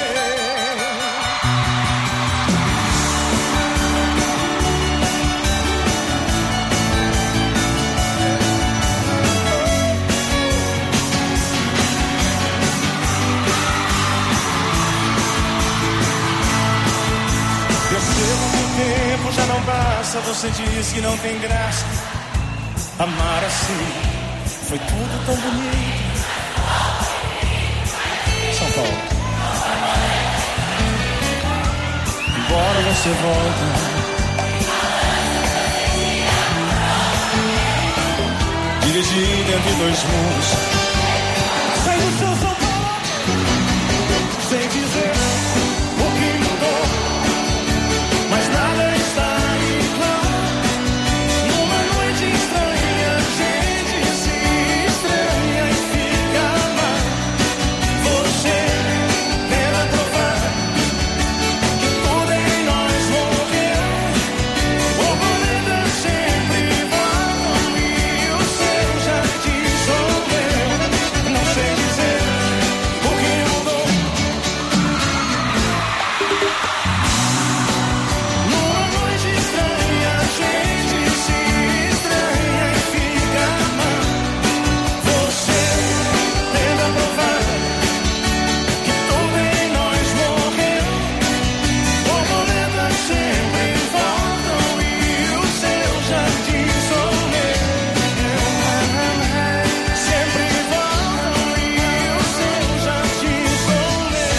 Percebo que o tempo já não passa, você diz que não tem graça. Amar assim foi tudo tão bonito. São Paulo. Embora você volta, dividido entre dois mundos. Sai do seu São Paulo, sem dizer o que mudou, mas nada está igual. Numa noite estranha, a gente se estranha e fica mal. Você tenta provar que tudo em nós morreu. Borboletas sempre voltam e o seu jardim sou eu. Não sei dizer o que mudou. Numa noite estranha, a gente se estranha e fica mal. Você tenta provar que tudo em nós morreu. Borboletas sempre voltam e o seu jardim sou eu. Sempre voltam e o seu jardim sou eu.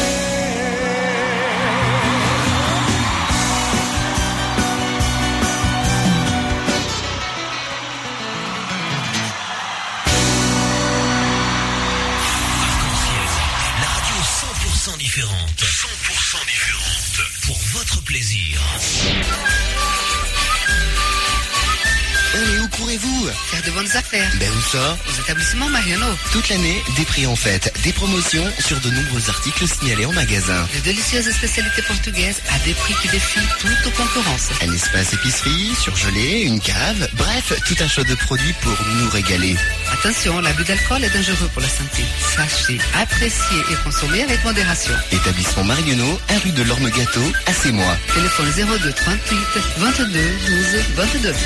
La radio 100% différente. 100% différente. Pour votre plaisir. Allez, où courez-vous? Faire de bonnes affaires. Ben où ça? Aux établissements Mariano. Toute l'année, des prix en fête, des promotions sur de nombreux articles signalés en magasin. De délicieuses spécialités portugaises à des prix qui défient toute concurrence. Un espace épicerie, surgelé, une cave, bref, tout un choix de produits pour nous régaler. Attention, l'abus d'alcool est dangereux pour la santé. Sachez, apprécier et consommer avec modération. Établissement Marionneau, 1 rue de l'Orme Gâteau, à Sémois. Téléphone 02 38 22 12 22.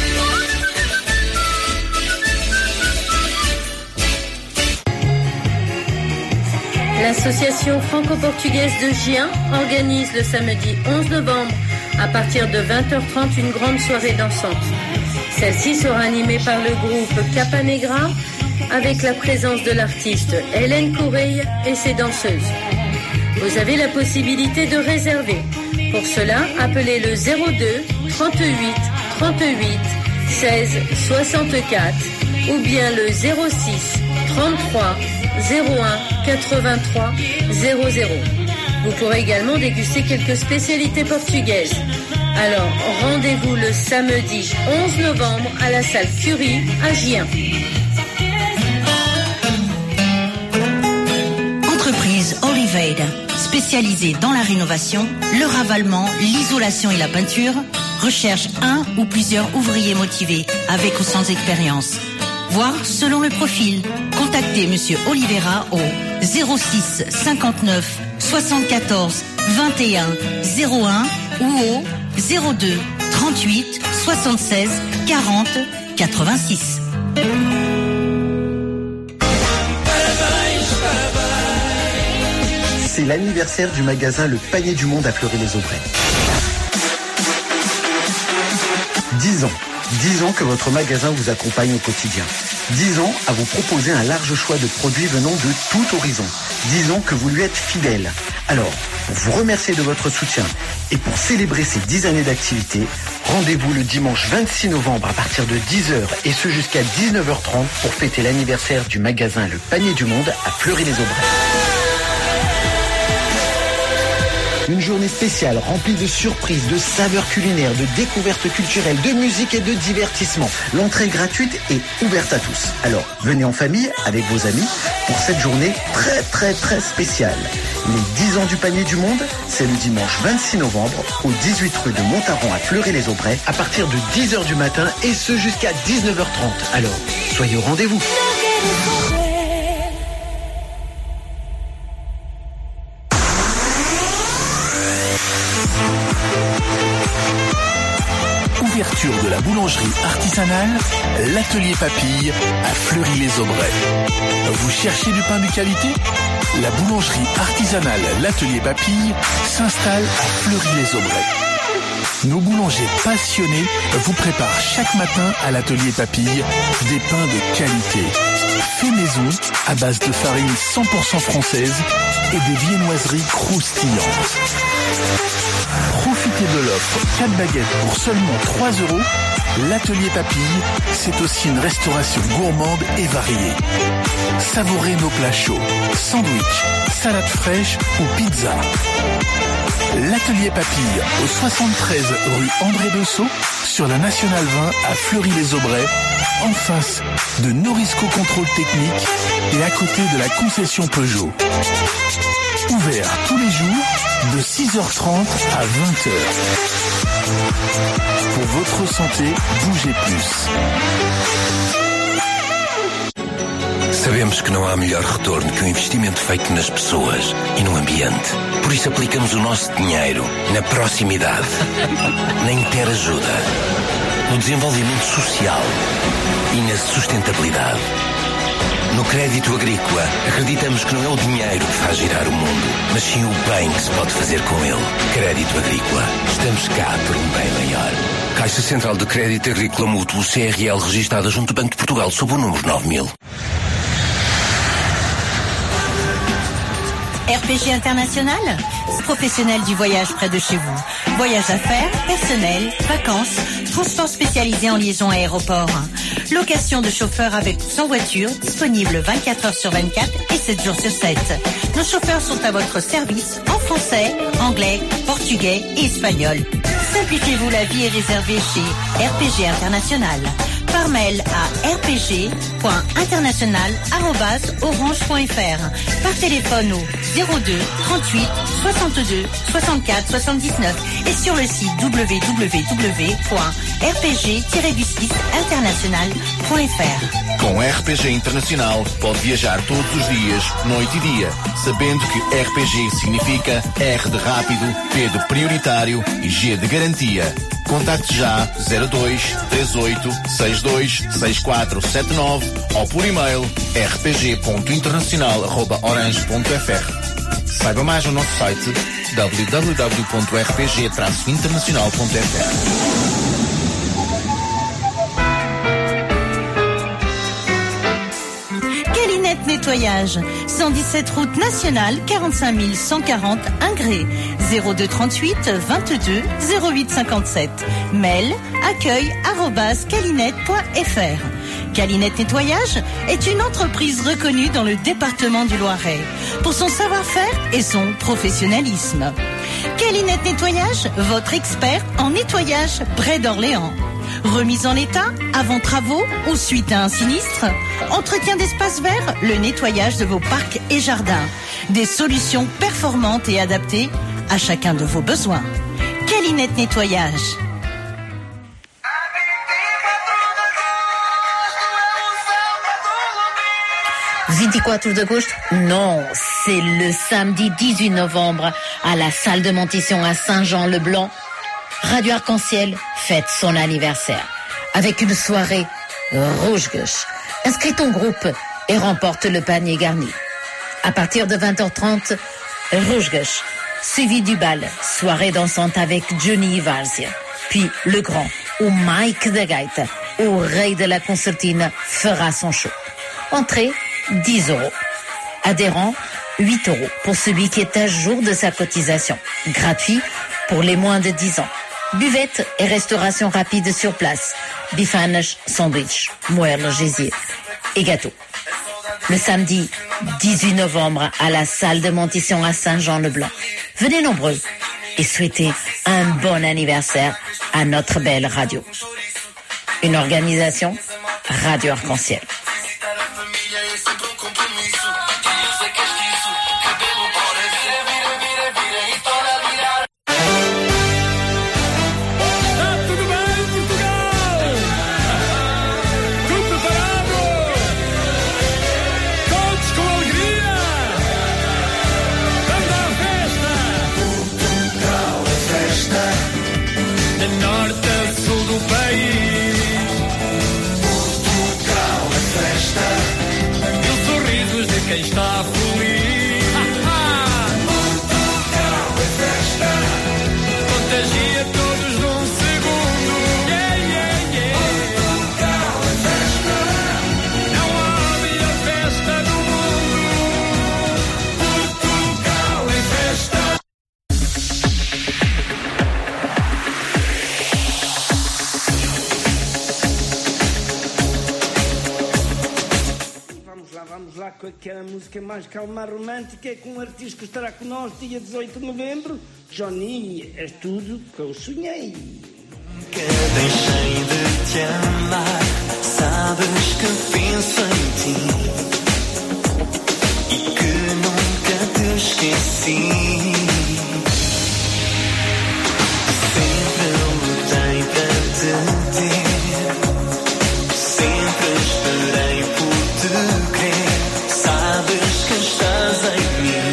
L'association franco-portugaise de Gien organise le samedi 11 novembre à partir de 20h30 une grande soirée dansante. Celle-ci sera animée par le groupe Capa Negra avec la présence de l'artiste Hélène Coureille et ses danseuses. Vous avez la possibilité de réserver. Pour cela, appelez le 02 38 38 16 64 ou bien le 06 33 01 83 00. Vous pourrez également déguster quelques spécialités portugaises. Alors, rendez-vous le samedi 11 novembre à la salle Curie à Gien. Entreprise Oliveira, spécialisée dans la rénovation, le ravalement, l'isolation et la peinture, recherche un ou plusieurs ouvriers motivés avec ou sans expérience. Voire selon le profil. Contactez Monsieur Oliveira au 06 59 74 21 01 ou au 02 38 76 40 86. C'est l'anniversaire du magasin Le Panier du Monde à Fleury-les-Aubrais. 10 ans. 10 ans que votre magasin vous accompagne au quotidien. 10 ans à vous proposer un large choix de produits venant de tout horizon. 10 ans que vous lui êtes fidèle. Alors, pour vous remercier de votre soutien et pour célébrer ces 10 années d'activité, rendez-vous le dimanche 26 novembre à partir de 10h et ce jusqu'à 19h30 pour fêter l'anniversaire du magasin Le Panier du Monde à Fleury-les-Aubrais. Une journée spéciale remplie de surprises, de saveurs culinaires, de découvertes culturelles, de musique et de divertissement. L'entrée est gratuite et ouverte à tous. Alors, venez en famille avec vos amis pour cette journée très spéciale. Les 10 ans du Panier du Monde, c'est le dimanche 26 novembre au 18 rue de Montaron à Fleury-les-Aubrais à partir de 10h du matin et ce jusqu'à 19h30. Alors, soyez au rendez-vous. Ouverture de la boulangerie artisanale, l'atelier Papille à Fleury-les-Aubrais. Vous cherchez du pain de qualité? La boulangerie artisanale l'atelier Papille s'installe à Fleury-les-Aubrais. Nos boulangers passionnés vous préparent chaque matin à l'atelier Papille des pains de qualité. Fait maison à base de farine 100% française et des viennoiseries croustillantes. Profitez de l'offre 4 baguettes pour seulement 3 €. L'atelier Papille, c'est aussi une restauration gourmande et variée. Savourez nos plats chauds, sandwich, salade fraîche ou pizza. L'atelier Papille au 73 rue André Dessau sur la Nationale 20 à Fleury-les-Aubrais, en face de Norisco Contrôle Technique et à côté de la concession Peugeot. Ouvert tous les jours de 6h30 à 20h. Pour votre santé, bougez plus. Sabemos que não há melhor retorno que o investimento feito nas pessoas e no ambiente. Por isso aplicamos o nosso dinheiro na proximidade, na interajuda, no desenvolvimento social e na sustentabilidade. No crédito agrícola, acreditamos que não é o dinheiro que faz girar o mundo, mas sim o bem que se pode fazer com ele. Crédito agrícola. Estamos cá por um bem maior. Caixa Central de Crédito Agrícola Mútuo CRL registada junto ao Banco de Portugal sob o número 9000. RPG International, professionnel du voyage près de chez vous. Voyage d'affaires, personnel, vacances, transport spécialisé en liaison aéroport. Location de chauffeurs avec ou sans voiture, disponible 24 heures sur 24 et 7 jours sur 7. Nos chauffeurs sont à votre service en français, anglais, portugais et espagnol. Simplifiez-vous la vie et réservez chez RPG International. Par mail à rpg.international@orange.fr. Par téléphone au 02 38 62 64 79 et sur le site www.rpg-international.fr. Com RPG Internacional pode viajar todos os dias, noite e dia, sabendo que RPG significa R de rápido, P de prioritário e G de garantia. Contacte já 02 38 62 6479 ou por e-mail rpg.internacional@orange.fr. Saiba mais no nosso site www.rpg-internacional.fr. Calinette Nettoyage, 117 route nationale, 45 140 Ingré, 02 38 22 08 57. Mail accueil@calinette.fr. Calinette Nettoyage est une entreprise reconnue dans le département du Loiret pour son savoir-faire et son professionnalisme. Calinette Nettoyage, votre expert en nettoyage près d'Orléans. Remise en état, avant travaux ou suite à un sinistre. Entretien d'espaces verts, le nettoyage de vos parcs et jardins. Des solutions performantes et adaptées à chacun de vos besoins. Calinette Nettoyage. « 24 d'agosto? Non, c'est le samedi 18 novembre à la salle de Montisson à Saint-Jean-le-Blanc. Radio Arc-en-Ciel fête son anniversaire avec une soirée rouge-gauche. Inscris ton groupe et remporte le panier garni. À partir de 20h30, rouge-gauche, suivi du bal, soirée dansante avec Johnny Varzia, puis le grand ou Mike de Gaita o rei de la concertina fera son show. Entrée, 10 €. Adhérent, 8 € pour celui qui est à jour de sa cotisation. Gratuit pour les moins de 10 ans. Buvette et restauration rapide sur place. Bifanes, sandwich, moelle, gésier et gâteau. Le samedi 18 novembre à la salle de Montisson à Saint-Jean-le-Blanc. Venez nombreux et souhaitez un bon anniversaire à notre belle radio. Une organisation Radio Arc-en-Ciel. Quem está feliz, Portugal é festa, contagia todos num segundo. Portugal é festa, não há melhor festa do mundo. Portugal é festa. Vamos lá com aquela música mais calma, romântica, com um artista que estará connosco dia 18 de novembro. Johnny, és tudo que eu sonhei. Nunca deixei de te amar, sabes que penso em ti e que nunca te esqueci. Sempre lutei para te ter, sempre esperei por te crer. Sabes que estás em mim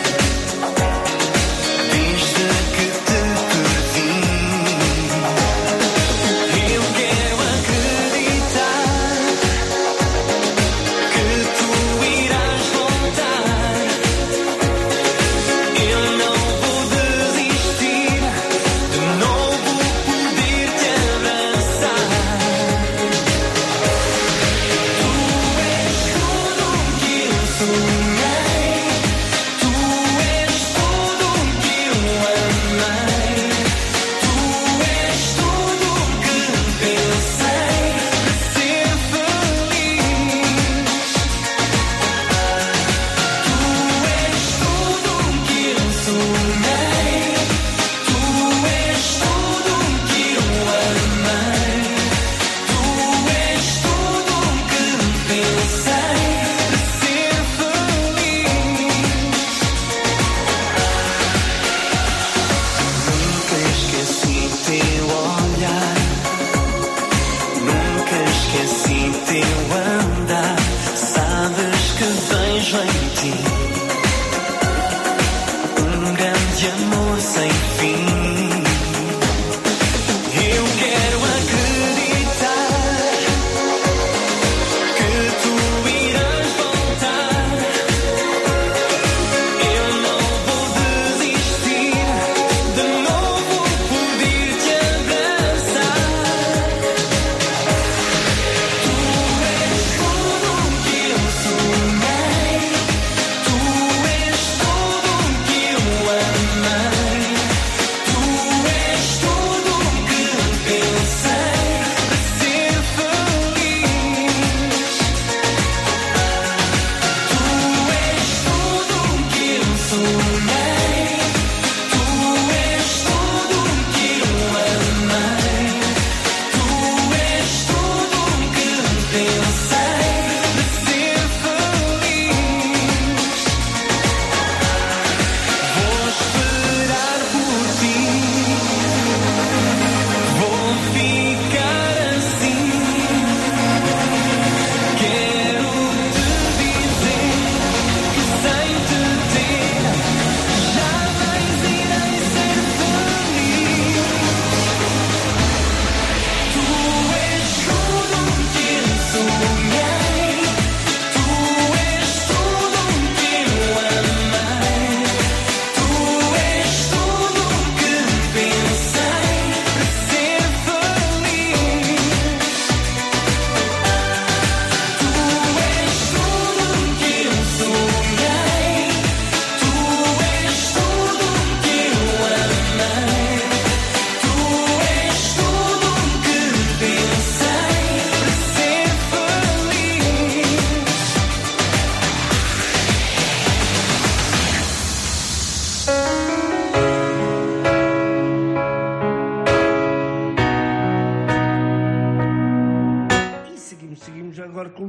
desde que te perdi. Eu quero acreditar que tu irás voltar. Eu não vou desistir, de novo poder te abraçar. Tu és tudo que eu sonhei, tu és tudo que eu amei, tu és tudo que pensei para ser feliz. Tu és tudo que eu sonhei, tu és tudo que eu amei, tu és tudo que pensei para ser feliz. Nunca esqueci teu olhar, nunca esqueci teu andar. Sabes que vejo em ti grande amor sem fim. Eu quero acreditar que tu irás voltar. Eu não vou desistir, de novo poder te abraçar. Tu és tudo que eu sonhei, tu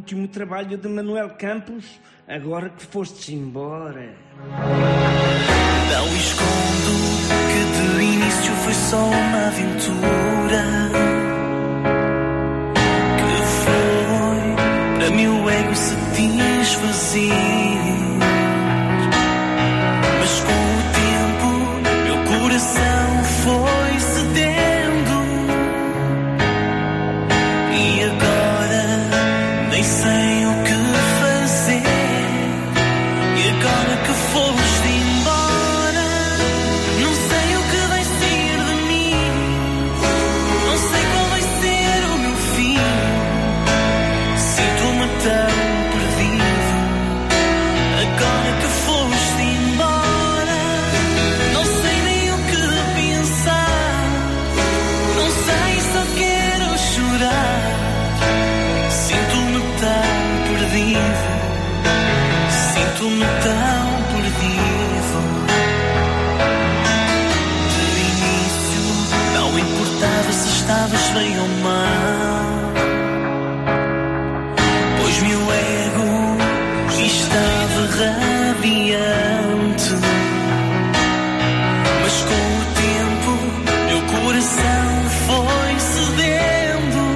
último trabalho de Manuel Campos, agora que fostes embora. Não escondo que de início foi só uma aventura, que foi para meu ego se desfazer. Mas com o tempo meu coração foi cedendo, e agora nem sei o que fazer. E agora que foste embora, não sei o que vai ser de mim, não sei qual vai ser o meu fim. Sinto-me tão perdido. Agora que foste embora, não sei nem o que pensar, não sei, só quero chorar. Sinto-me tão perdido, sinto-me tão perdido. De início não importava se estavas bem ou mal, pois meu ego estava radiante. Mas com o tempo meu coração foi cedendo,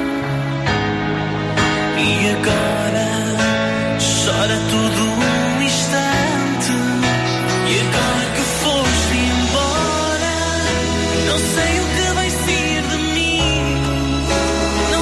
e agora chora todo um instante. E agora que foste embora, não sei o que vai ser de mim, não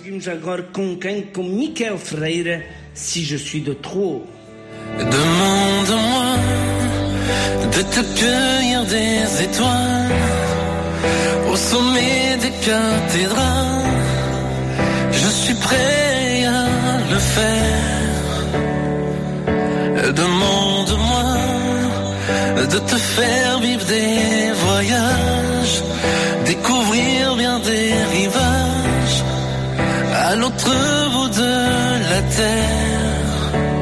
Seguimos agora com quem? Com Michael Ferreira, Si je suis de trop. Demande-moi de te cueillir des étoiles au sommet des cathédrales. Je suis prêt à le faire. Demande-moi de te faire vivre des voyages, découvrir bien des rivages à l'autre bout de la terre.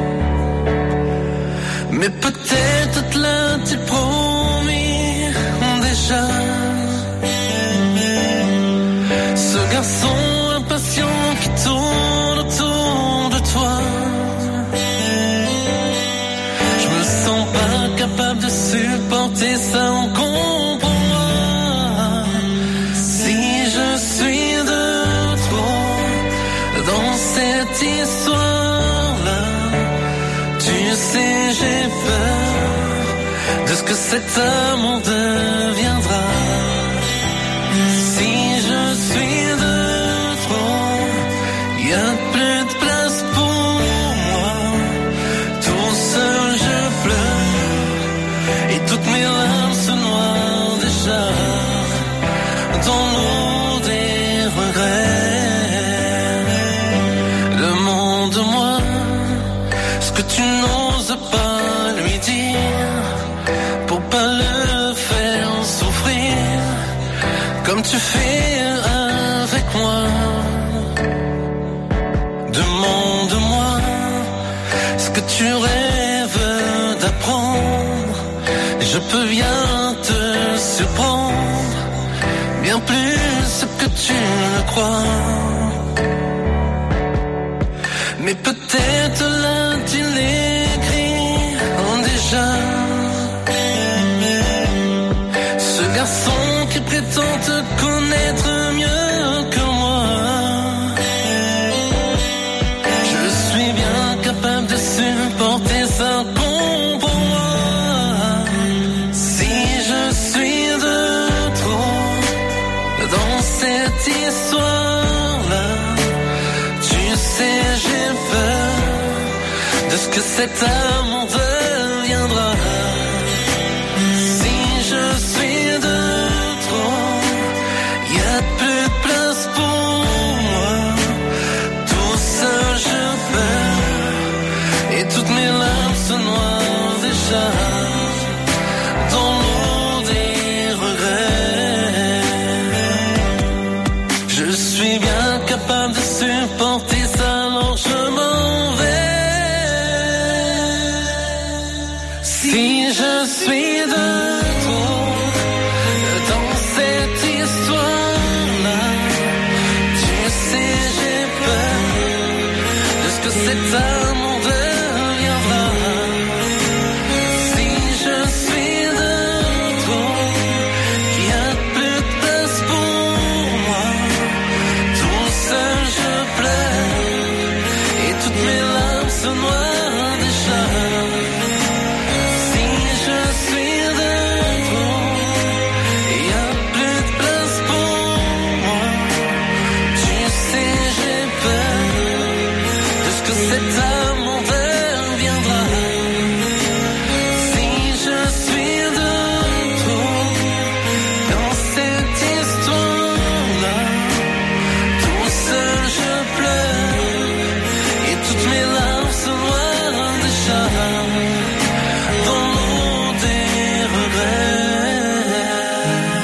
Mais peut-être te l'a-t-il promis déjà. Ce garçon impatient qui tourne autour de toi. Je me sens pas capable de supporter ça, comprends-moi. Si je suis de trop dans cette histoire-là, tu sais j'ai peur de ce que cet amour deviendra. Si je suis de trop, y a plus de place pour moi. Tout seul je pleure et toutes mes larmes se noient déjà dans l'eau des regrets. Demande-moi ce que tu n'oses pas lui dire pour pas le faire souffrir comme tu fais avec moi. Demande-moi ce que tu rêves d'apprendre. Je peux bien te surprendre, bien plus que tu le crois. Mais peut-être l'a-t-il écrit déjà. Ce garçon qui prétend te connaître mieux que moi. Je suis bien capable de supporter ça, comprends-moi. Si je suis de trop dans cette histoire-là, tu sais j'ai peur de ce que cet amour deviendra. Si je suis de trop, y a plus de place pour moi. Tout seul je pleure et toutes mes larmes se noient déjà dans l'eau des regrets. Je suis bien capable de supporter ça, alors je m'en vais. Si je suis de trop dans cette histoire-là, tu sais j'ai peur de ce que cet amour deviendra. Si je suis de trop, il y a plus de place pour moi. Tout seul je pleure et toutes mes larmes se noient déjà. Si je suis de trop, il y a plus de place pour moi. Tu sais j'ai peur de ce que cet amour deviendra. Si je suis de trop dans cette histoire-là, tout seul je pleure et toutes mes larmes se noient déjà dans l'eau des regrets.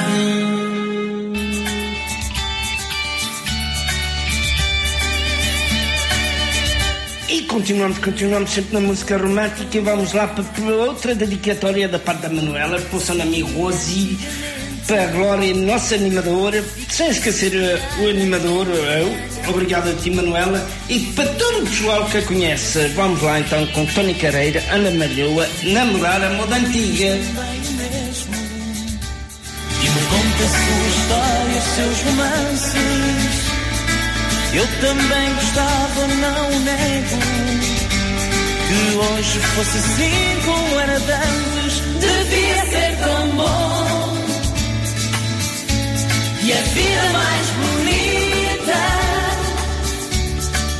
E continuamos sempre na música romântica e vamos lá para outra dedicatória da parte da Manuela, para o seu amigo Rosi, para a Glória, nossa animadora, sem esquecer o animador, eu, obrigado a ti Manuela, e para todo o pessoal que a conhece. Vamos lá então com Tony Carreira, Ana Malhoa, Namorar a Moda Antiga. E me conta a sua história, os seus romances. Eu também gostava, não nego, que hoje fosse assim como era de antes. Devia ser tão bom e a vida mais bonita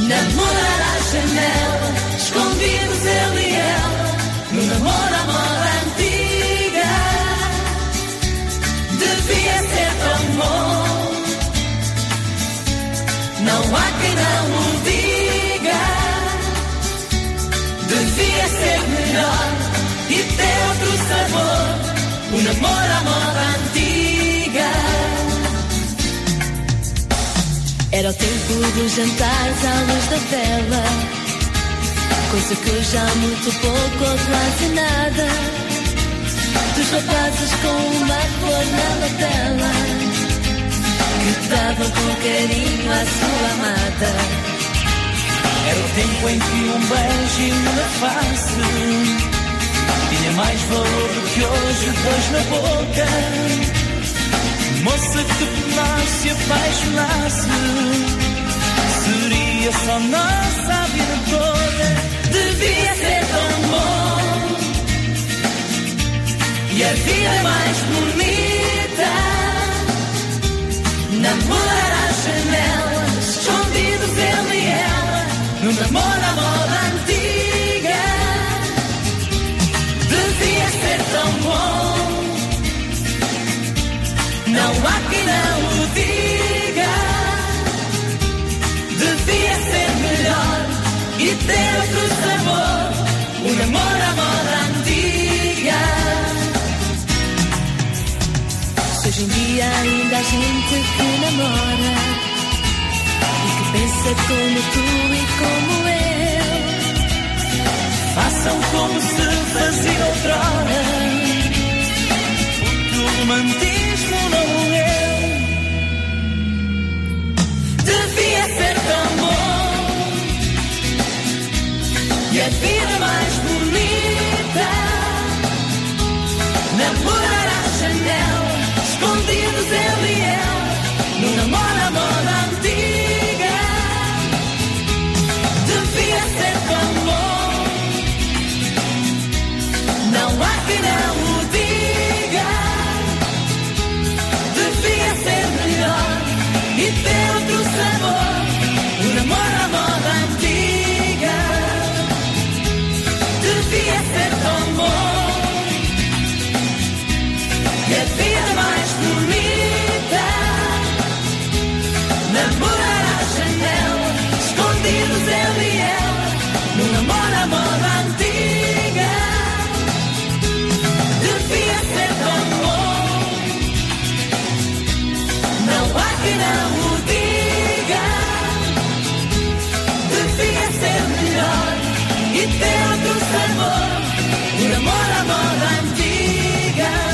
namorar à janela, escondidos ele e ela, no namoro à moda antiga. Devia ser tão bom, não há quem não o diga. Devia ser melhor e ter outro sabor, o namoro à moda antiga. Era o tempo dos jantares à luz da vela, coisa que hoje há muito pouco ou quase nada. Dos rapazes com uma flor na lapela, que davam com carinho à sua amada. Era o tempo em que um beijinho na face tinha mais valor do que hoje dois na boca. Moça que penasse e apaixonasse, seria só nossa a vida toda. Devia ser tão bom e a vida mais bonita. Namorar à janela, escondidos ele e ela, no namoro à moda antiga. Devia ser tão bom, não há quem não o diga. Devia ser melhor e ter outro sabor, o namoro à moda antiga. Se hoje em dia ainda há gente que namora e que pensa como tu e como eu, façam como se fazia outrora, porque o romantismo não morreu. Devia ser tão bom e a vida mais bonita. Namorar à janela, escondidos ele e ela, no namoro à moda antiga. Devia ser tão bom, não há quem não o diga. Devia ser melhor e ter outro sabor, o namoro à moda antiga. Devia ser tão bom e a vida mais bonita. Namorar à janela, escondidos ele e ela, no namoro à moda antiga. Devia ser tão bom, não há quem não o diga. Devia ser melhor e ter outro sabor, o namoro à moda antiga.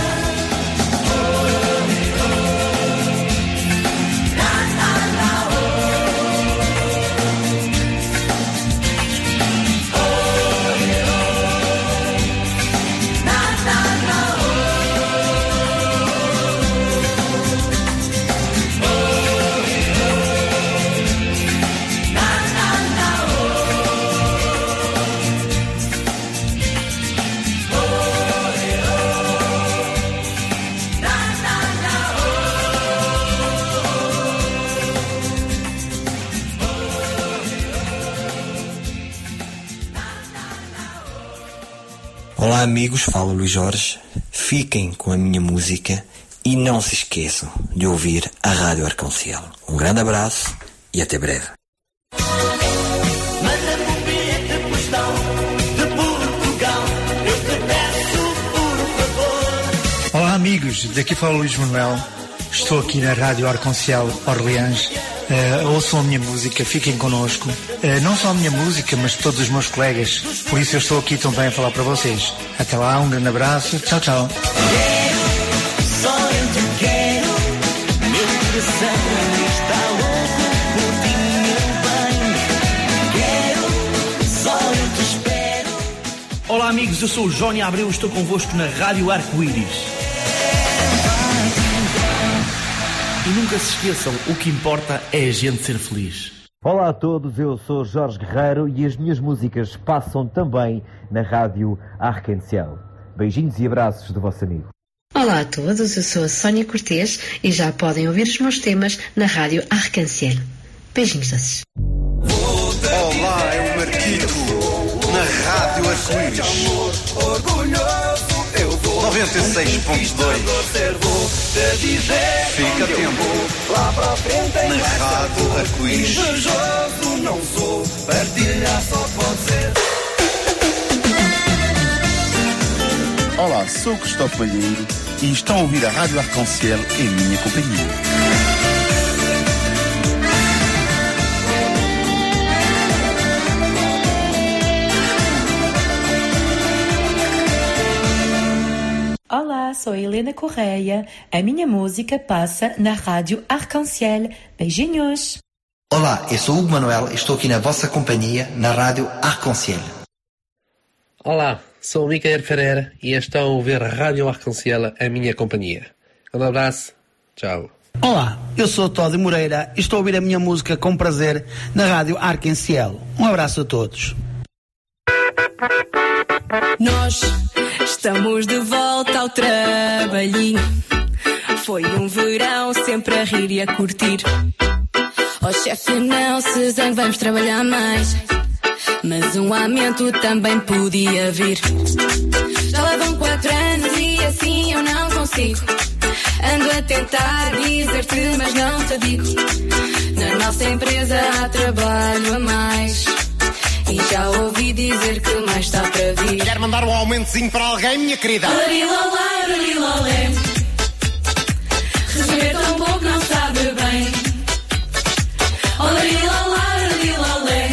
Olá amigos, fala Luís Jorge. Fiquem com a minha música e não se esqueçam de ouvir a Rádio Arconciel. Um grande abraço e até breve. Manda-me um bilhete postal de Portugal, eu te peço por favor. Olá amigos, daqui fala Luís Manuel. Estou aqui na Rádio Arconciel Orleans. Ouçam a minha música, fiquem connosco. Não só a minha música, mas todos os meus colegas. Por isso eu estou aqui também a falar para vocês. Até lá, um grande abraço. Tchau, tchau. Só eu te quero, meu coração está louco por ti, meu bem. Quero, só eu te espero. Olá amigos, eu sou o Johnny Abreu, estou convosco na Rádio Arco-Íris. E nunca se esqueçam, o que importa é a gente ser feliz. Olá a todos, eu sou Jorge Guerreiro e as minhas músicas passam também na Rádio Arc-en-Ciel. Beijinhos e abraços do vosso amigo. Olá a todos, eu sou a Sónia Cortês e já podem ouvir os meus temas na Rádio Arc-en-Ciel. Beijinhos doces. Vou Kiko, na Rádio Arco-Íris. 96.2. Fica atento. Na Rádio Arco-Íris. Invejoso não sou, partilhar só pode ser. Olá, sou Cristóvão Palheiro e estão a ouvir a Rádio Arconciel em minha companhia. Olá, sou a Helena Correia. A minha música passa na Rádio Arconciel. Beijinhos! Olá, eu sou Hugo Manuel e estou aqui na vossa companhia na Rádio Arconciel. Olá, sou o Micael Ferreira e estão a ouvir a Rádio Arconciel, a minha companhia. Um abraço, tchau. Olá, eu sou o Tódio Moreira e estou a ouvir a minha música com prazer na Rádio Arconciel. Um abraço a todos. Nós estamos de volta ao trabalhinho. Foi um verão sempre a rir e a curtir. Oh chefe, não se zangue, vamos trabalhar mais. Mas um aumento também podia vir. Já lá vão 4 anos e assim eu não consigo. Ando a tentar dizer-te, mas não te digo. Na nossa empresa há trabalho a mais. E já ouvi dizer que mais está para vir. Quer mandar um aumentozinho para alguém, minha querida? Olarilolá, olarilolé. Receber tão pouco não sabe bem. Olarilolá, olarilolé.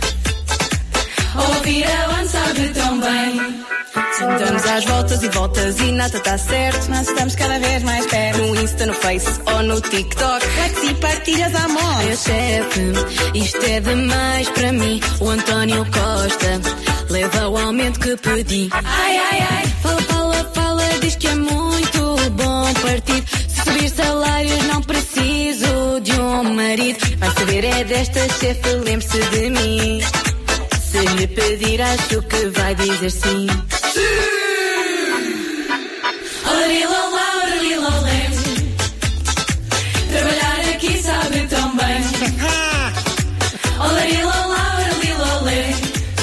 Ouvir a onde sabe tão bem. Andamos às voltas e voltas e nada está certo. Nós estamos cada vez mais perto. No Insta, no Face ou no TikTok. Likes e partilhas à mão. Meu chefe, isto é demais para mim. O António Costa leva o aumento que pedi. Ai, ai, ai. Fala, fala, fala, diz que é muito bom partido. Se subir salários não preciso de um marido. Vai saber é desta chefe, lembre-se de mim. Se lhe pedir acho que vai dizer sim. Olarilolá, olarilolé. Trabalhar aqui sabe tão bem. Olarilolá, olarilolé.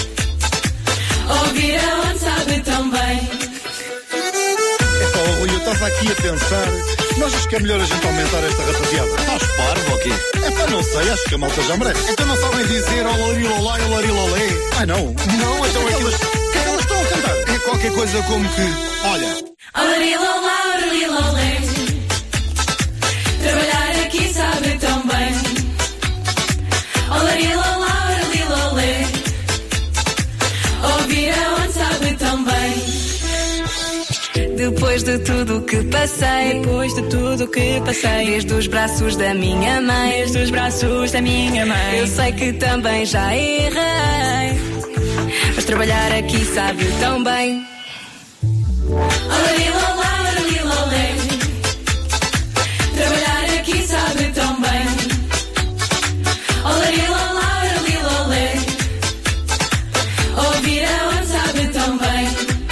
Ouvir aonde sabe tão bem. Epá, Rui, eu estava aqui a pensar. Nós acho que é melhor a gente aumentar esta rapaziada. Estás parvo ou quê? Epá, não sei, acho que a malta já merece. Então não sabem dizer olarilolá e olarilolé? Ah, não? Não, então aquelas... O que é que elas estão a cantar? É qualquer coisa como que... Olha... Olarilolá, olarilolé. Trabalhar aqui sabe tão bem. Olarilolá, olarilolé. Ouvir aonde sabe tão bem. Depois de tudo que passei, desde os braços da minha mãe, eu sei que também já errei, mas trabalhar aqui sabe tão bem. Olarilolá, olarilolé. Trabalhar aqui sabe tão bem. Olarilolá, olarilolé. Ouvir aonde sabe tão bem.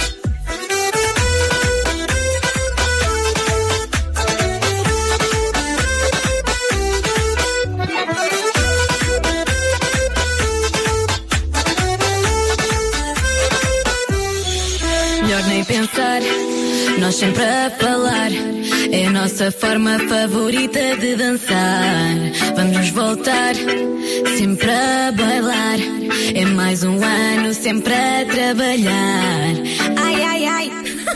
Melhor nem pensar, nós sempre a falar. É a nossa forma favorita de dançar. Vamos nos voltar, sempre a bailar. É mais um ano sempre a trabalhar. Ai, ai, ai.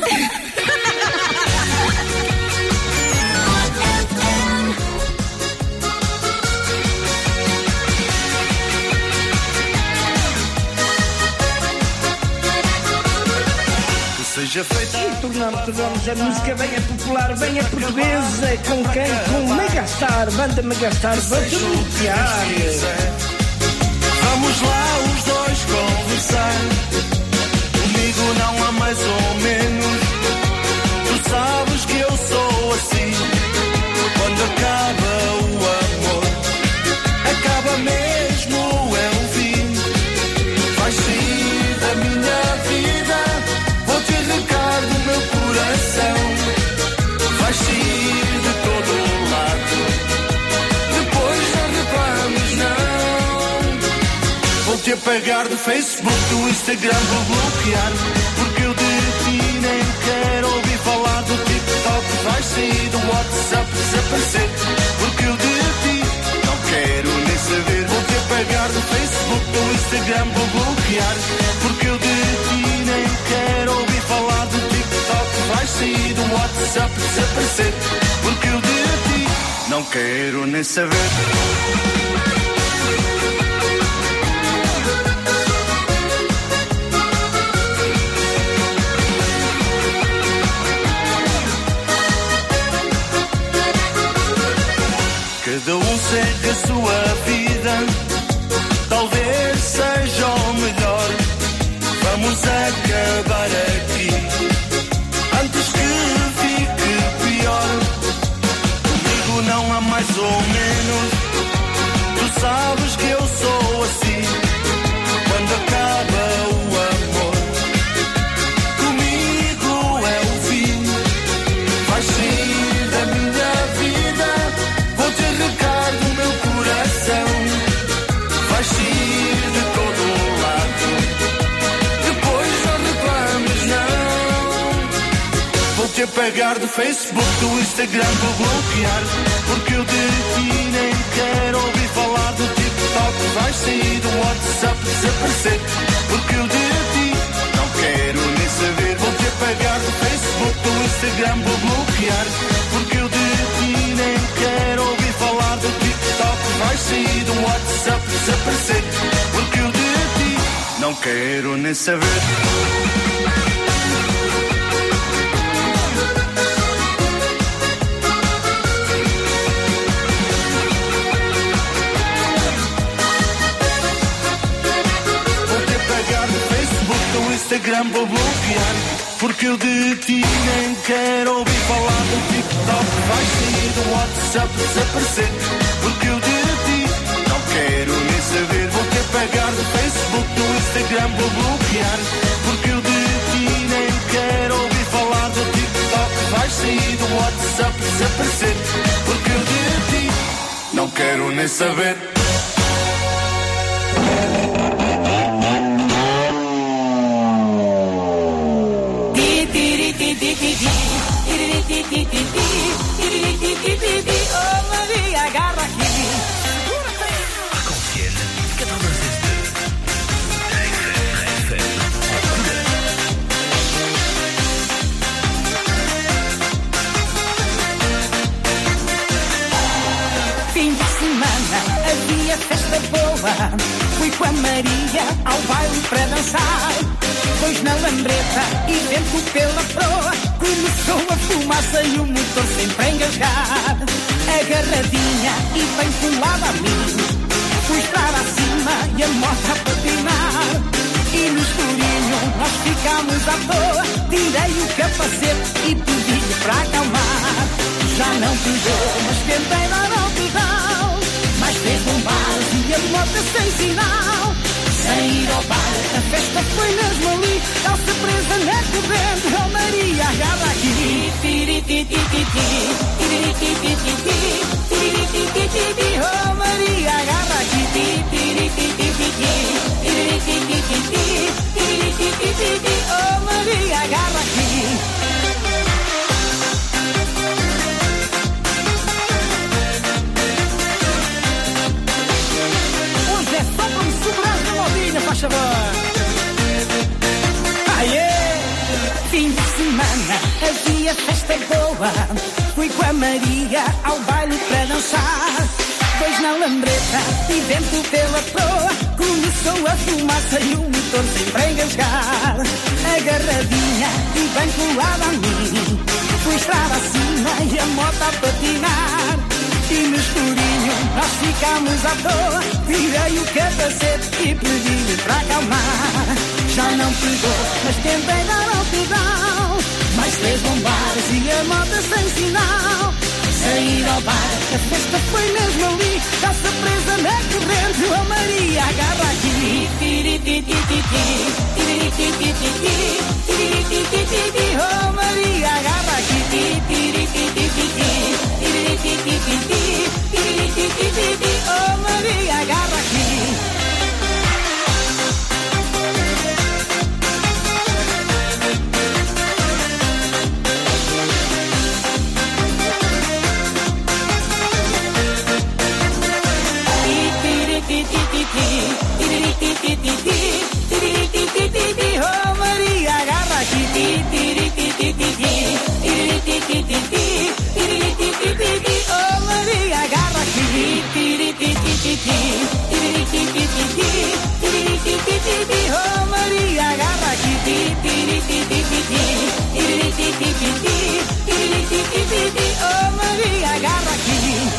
Seja feita. E tornamos a música venha popular, venha portuguesa. Com quem? Com Megastar, banda Megastar, vamos anunciar. Vamos lá os dois conversar. Comigo não há mais ou menos. Tu sabes que eu sou assim. Quando acaba o amor, acaba mesmo, é o fim. Vais sair da minha vida, vou-te arrancar do meu coração. Vais sair de todo lado, depois já reparamos não. Vou-te apagar do Facebook, do Instagram, vou bloquear. Porque eu de ti nem quero ouvir falar do TikTok. Vais sair do WhatsApp, desaparecer. Porque eu de ti não quero nem saber. Vou-te apagar do Facebook, do Instagram, vou bloquear. Porque eu de ti nem quero ouvir falar do TikTok. Vais sair do WhatsApp, desaparecer. Porque eu de ti não quero nem saber. Cada um segue a sua vida, talvez seja o melhor. Vamos acabar aqui, antes que fique pior. Comigo não há mais ou menos, tu sabes que eu sou assim. Quando acaba o amor, comigo é o fim. Vais sair da minha vida, vou-te arrancar do meu coração. Vais sair de todo o lado, depois não reclames não. Vou-te apagar do Facebook, do Instagram, vou bloquear. Porque eu de ti nem quero ouvir falar do TikTok. Vais sair do WhatsApp, desaparecer. Porque eu de ti não quero nem saber. Vou-te apagar do Facebook, do Instagram, vou bloquear. Porque eu de ti nem quero ouvir falar do TikTok. Vais sair do WhatsApp, desaparecer. Porque eu de ti não quero nem saber. Instagram vou bloquear. Porque eu de ti nem quero ouvir falar do TikTok. Vais sair do WhatsApp, desaparecer. Porque eu de ti não quero nem saber. Vou-te apagar do Facebook, do Instagram, vou bloquear. Porque eu de ti nem quero ouvir falar do TikTok. Vais sair do WhatsApp, desaparecer. Porque eu de ti não quero nem saber. Oh Maria, agarra aqui. Arc-en-ciel 96.2. Fim de semana havia festa boa. Fui com a Maria ao baile para dançar. Pois na lambreta e vento pela proa, começou a fumaça e o motor sempre a engasgar. Agarradinha e bem colada a mim, fui estrada acima e a moto a patinar. E no escurinho nós ficámos à toa. Tirei o capacete e pedi-lhe para acalmar. Já não pegou, mas tentei dar ao pedal. Mais fez bombadas e a moto sem sinal. Sem ir ao bar, a festa foi mesmo ali. Calça presa na corrente, oh Maria, agarra aqui. Oh Maria, agarra aqui. Oh Maria, agarra aqui. Hoje é só para me segurar de modinha, faz favor. Fim de semana havia festa boa. Fui com a Maria ao baile para dançar. Pois na lambreta e vento pela proa, começou a fumaça e o motor sempre a engasgar. Agarradinha e bem colada a mim, fui estrada acima e a moto a patinar. E no escurinho nós ficámos à toa. Tirei o capacete e pedi-lhe para acalmar. Já não pegou, mas tentei dar ao pedal. Mais três bombadas e a moto sem sinal. Sair ao bar, a festa foi mesmo ali. Calça presa na corrente, oh Maria, agarra aqui. Oh Maria, agarra aqui. Oh Maria, agarra aqui. Oh, Maria, agarra aqui.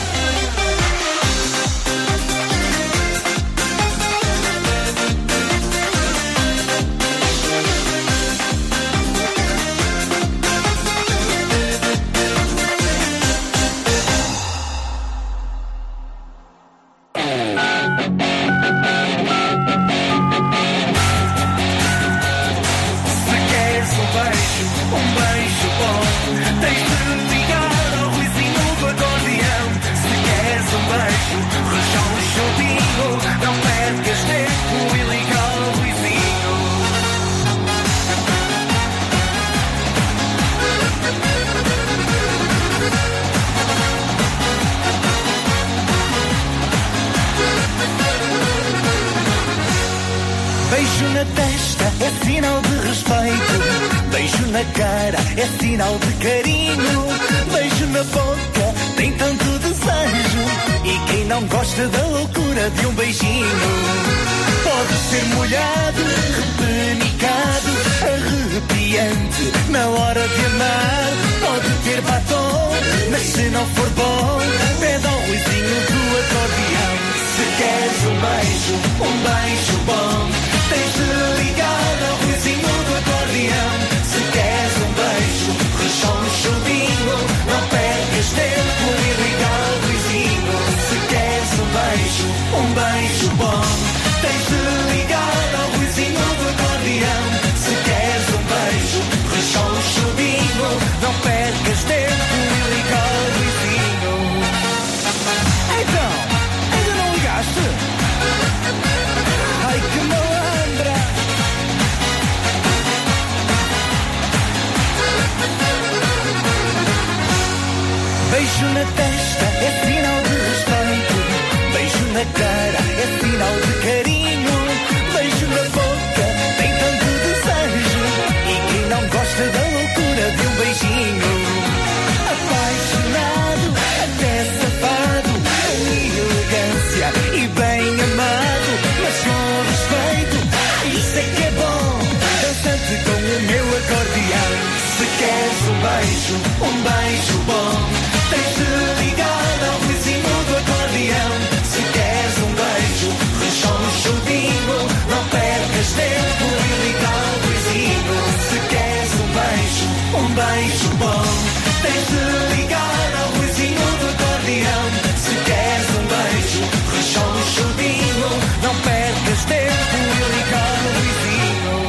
Beijo na testa é sinal de respeito. Beijo na cara é sinal de carinho. Beijo na boca tem tanto desejo. E quem não gosta da loucura de um beijinho? Pode ser molhado, repenicado, arrepiante na hora de amar. Pode ter batom, mas se não for bom, pede ao Ruizinho do acordeão. Se queres um beijo bom, tens de ligar ao Ruizinho do acordeão. Se queres um beijo, rechonchudinho, não percas tempo e liga ao Ruizinho. Se queres um beijo bom, tens de ligar ao Ruizinho do acordeão. Se queres um beijo, rechonchudinho, não percas tempo e liga ao Ruizinho. Então, ainda não ligaste? Ai que malandra! Beijo na testa é sinal de respeito. Beijo na cara é sinal de carinho. Beijo na boca tem tanto desejo. E quem não gosta da loucura de um beijinho? Apaixonado, até safado, com elegância e bem amado, mas com respeito. Isso é que é bom, dançante com o meu acordeão. Se queres um beijo bom, tens de ligar ao Ruizinho do acordeão. Se queres um beijo, rechonchudinho, não percas tempo e liga ao Ruizinho. Se queres um beijo bom, tens de ligar ao Ruizinho do acordeão. Se queres um beijo, rechonchudinho, não percas tempo e liga ao Ruizinho.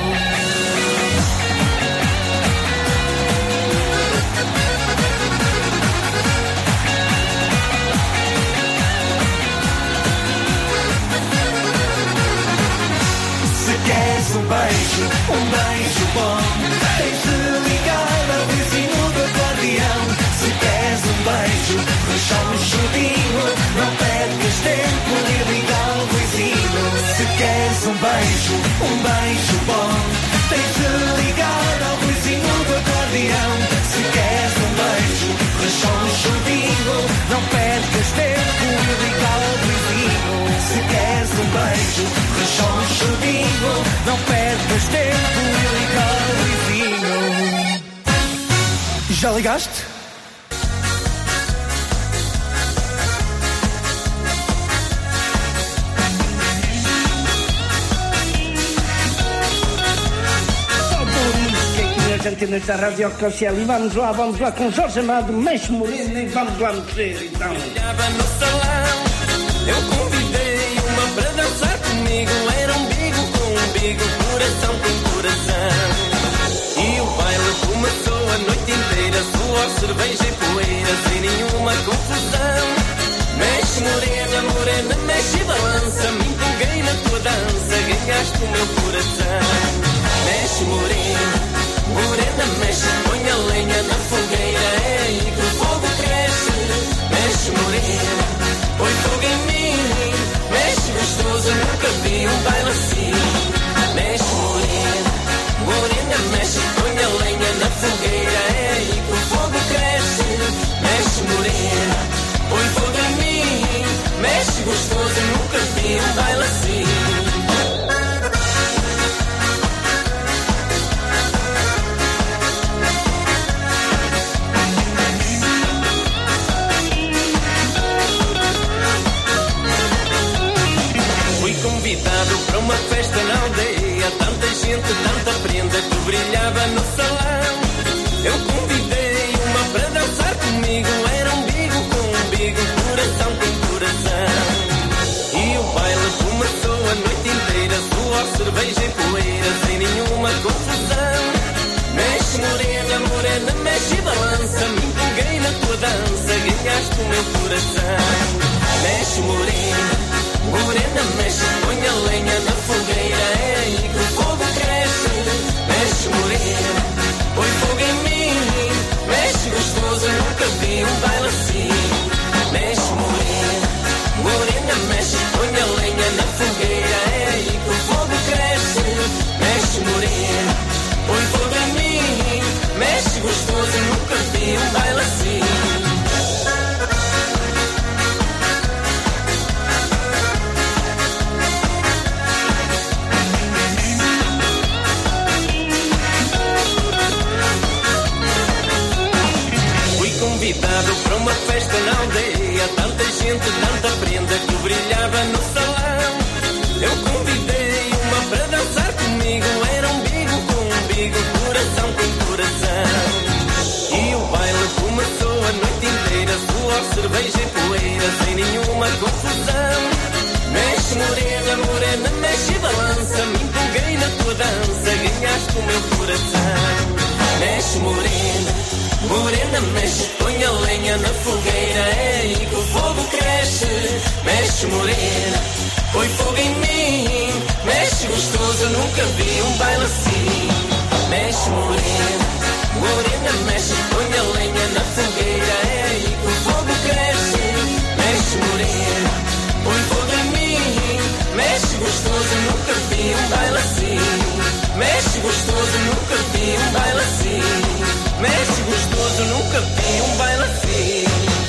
Se queres um beijo bom, tens de ligar ao Ruizinho do acordeão. Se queres um beijo, rechonchudinho, não percas tempo e liga ao Ruizinho. Se queres um beijo bom, tens de ligar ao Ruizinho do acordeão. Se queres um beijo, rechonchudinho, não percas tempo e liga ao Ruizinho. Se queres um beijo, rechonchudinho, não percas tempo e liga ao Ruizinho. Já ligaste? As antenas da Rádio Arconciel e vamos lá com Jorge Amado, Meixo Moreno e vamos lá mexer então. Olhava no salão, eu convidei uma para dançar comigo. Era umbigo com umbigo, coração com coração. E o baile começou a noite inteira, suor, cerveja e poeira, sem nenhuma confusão. Mexe morena, morena, mexe e balança, me empolguei na tua dança, ganhaste o meu coração. Mexe morena, morena, mexe, põe a lenha na fogueira, é aí que o fogo cresce. Mexe morena, põe fogo em mim, mexe gostoso, nunca vi um baile assim. Mexe morena, morena, mexe, põe a lenha na fogueira, é aí que o fogo cresce. Mexe morena, põe fogo em mim, mexe gostoso, nunca vi um baile assim. nunca vi um baile assim. Mexe morena, mexe, põe a lenha na fogueira, é aí que o fogo cresce. Mexe morena, põe fogo em mim. Mexe gostoso, nunca vi um baile assim. Mexe gostoso, nunca vi um baile assim. Mexe gostoso, nunca vi um baile assim.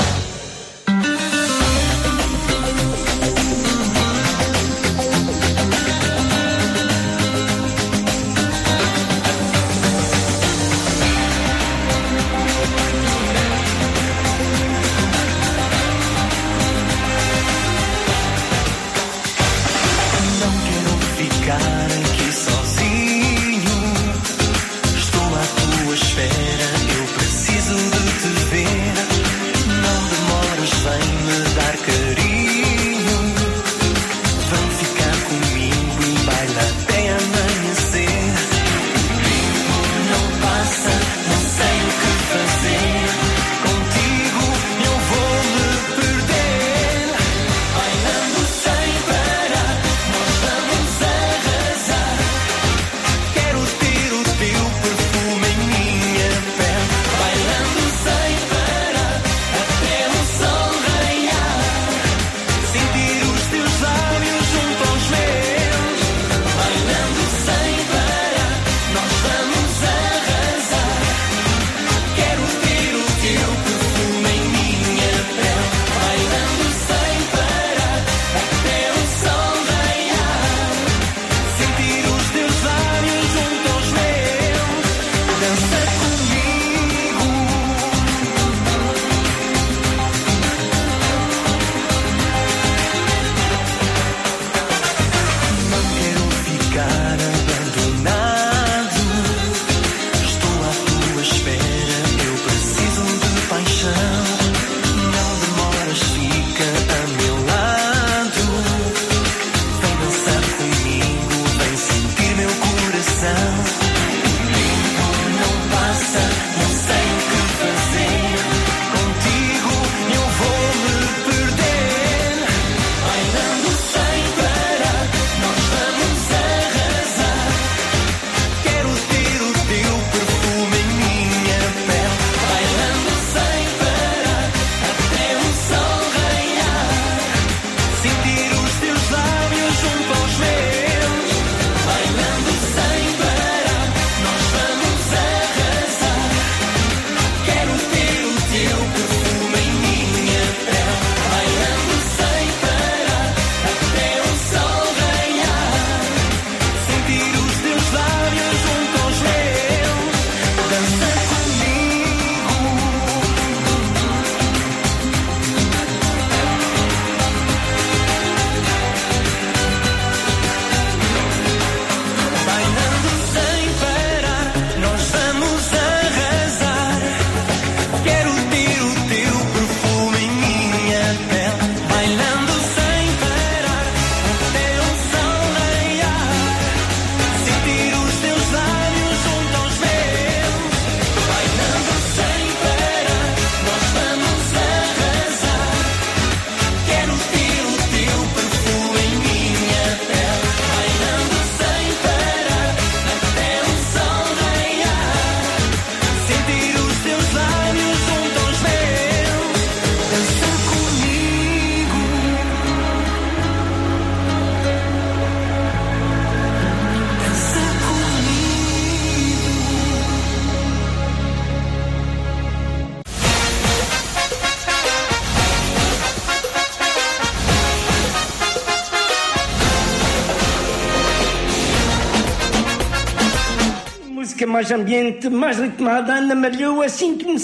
Mais ambiente, mais ritmada, Ana Malhoa, sinto-me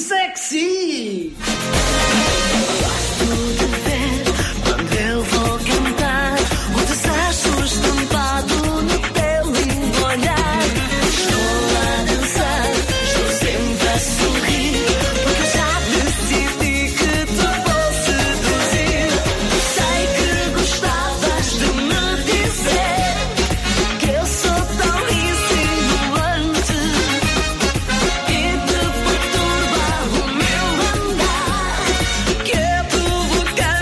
sexy. Quando eu vou cantar, o desejo estampado no teu lindo olhar. Estou a dançar, estou sempre a sorrir, porque já decidi que te vou seduzir. Sei que gostavas de me dizer que eu sou tão insinuante e te perturba o meu andar, que eu provocar.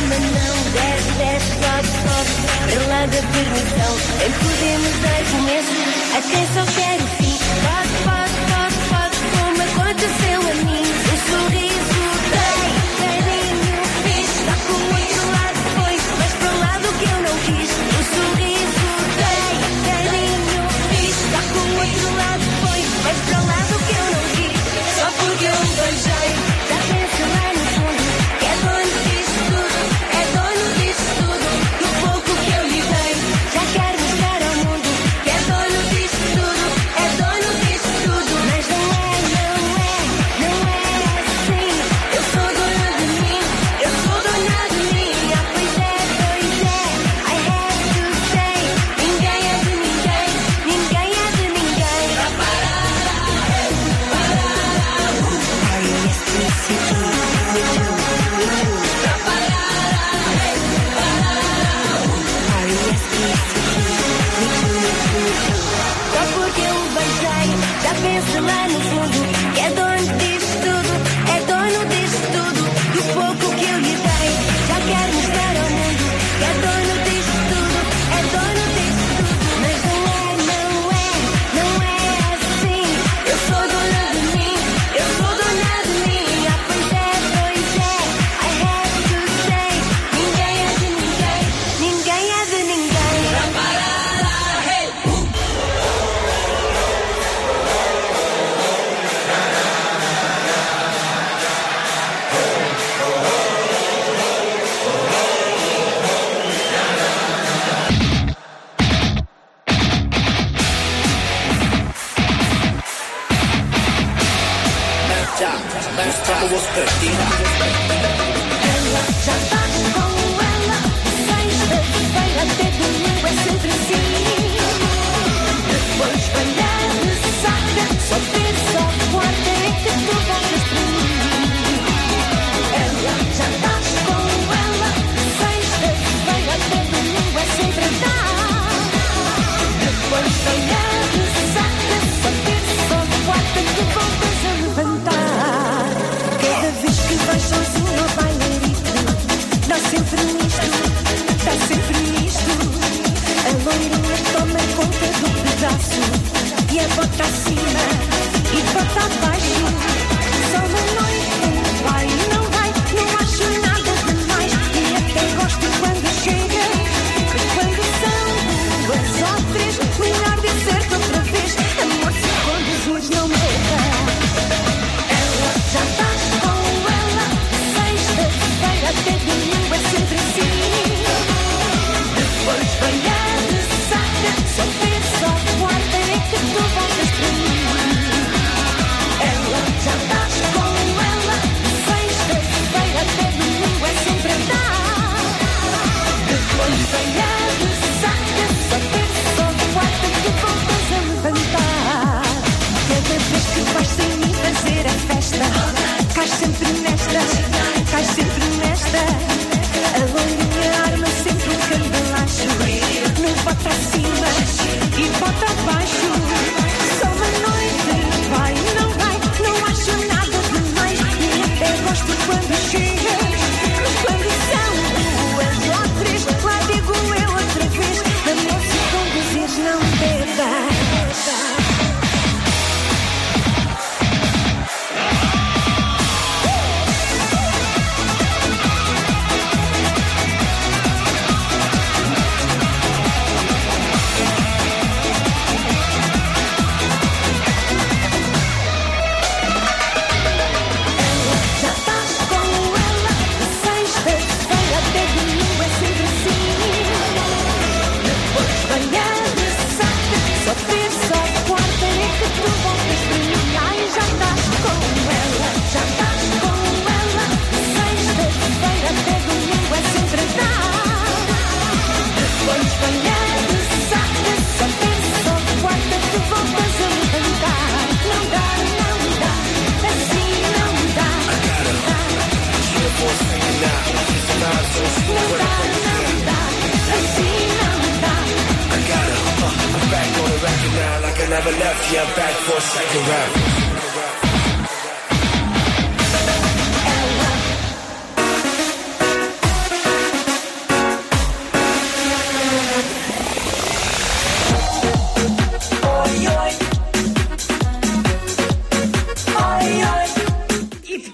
cima não, desce, desce, sobe, sobe. Para lá da permissão, nem podemos dar começo a quem só quer o fim. Pode, pode, pode, pode, como aconteceu a mim. O sorriso dei, carinho, fiz. Está com o outro lado, foi, mas para o lado que eu não quis. O sorriso dei, carinho, fiz. Está com o outro lado, foi, mas para o lado que eu não quis. Só porque eu beijei, já penso lá no fundo, que é dono disto tudo, é dono disto tudo. Do pouco que eu lhe dei, já quer mostrar ao mundo, que é dono disto tudo, é dono disto tudo. Mas não é, não é, não é assim. Eu sou dona de mim, eu sou dona de mim. Ah, pois é, I have to say. Ninguém é de ninguém, ninguém é de ninguém. Só porque eu beijei, já penso lá no fundo, que é dono disto tudo, é dono disto tudo. Do pouco que eu lhe dei, já quer mostrar ao mundo, que é dono disto tudo, é dono disto tudo. Mas não é, não é, não é assim. Eu sou dona de mim, eu sou dona de mim. Ah, pois é, I have to say. Ninguém é de ninguém, ninguém é de ninguém. Ela já tá com ela, sexta-feira até domingo é sempre assim. Depois vem a ressaca, só terça ou quarta é que tu voltas para mim. Ela já tá com ela, sexta-feira até domingo é sempre assim. Depois vem a ressaca, só terça ou quarta que voltas a levantar. Cada vez que vais sozinho ao bailarito, dá sempre nisto, dá sempre nisto. A loirinha toma conta do pedaço, e a bota acima e bota abaixo. Só uma noite vai e não vai, não acho nada demais. E até gosto quando chega, mas quando são duas ou três, melhor dizer-te outra vez. Amor, se conduzires não morra. Ela já tá com ela, sexta-feira até domingo é sempre assim. Depois vem a ressaca, só terça ou quarta é que tu voltas para mim. Ela já tá com ela, sexta-feira até domingo é sempre andar. Depois vem a ressaca, só terça ou quarta que voltas a levantar. Cada vez que vais sem mim fazer a festa, cais sempre nesta, cais sempre nesta. A loirinha arma sempre um cambalacho, não bota acima e bota abaixo. Só uma noite vai, não vai, não acho nada demais. E até gosto quando chega, mas quando são duas ou três, lá digo eu outra vez. Amor, se conduzires não beba. Já estás com ela, sexta-feira até domingo é sempre assim. Depois vem a ressaca, só terça ou quarta é que tu voltas para mim. Ai, já estás com ela, já estás com ela, sexta-feira até domingo é sempre assim. Depois vem a ressaca, só terça ou quarta que voltas a levantar. Não dá, não dá, assim não dá. Não dá, não dá, assim não dá. I got it, I'm back on the record now, like I never left. Yeah, I'm back for a second round.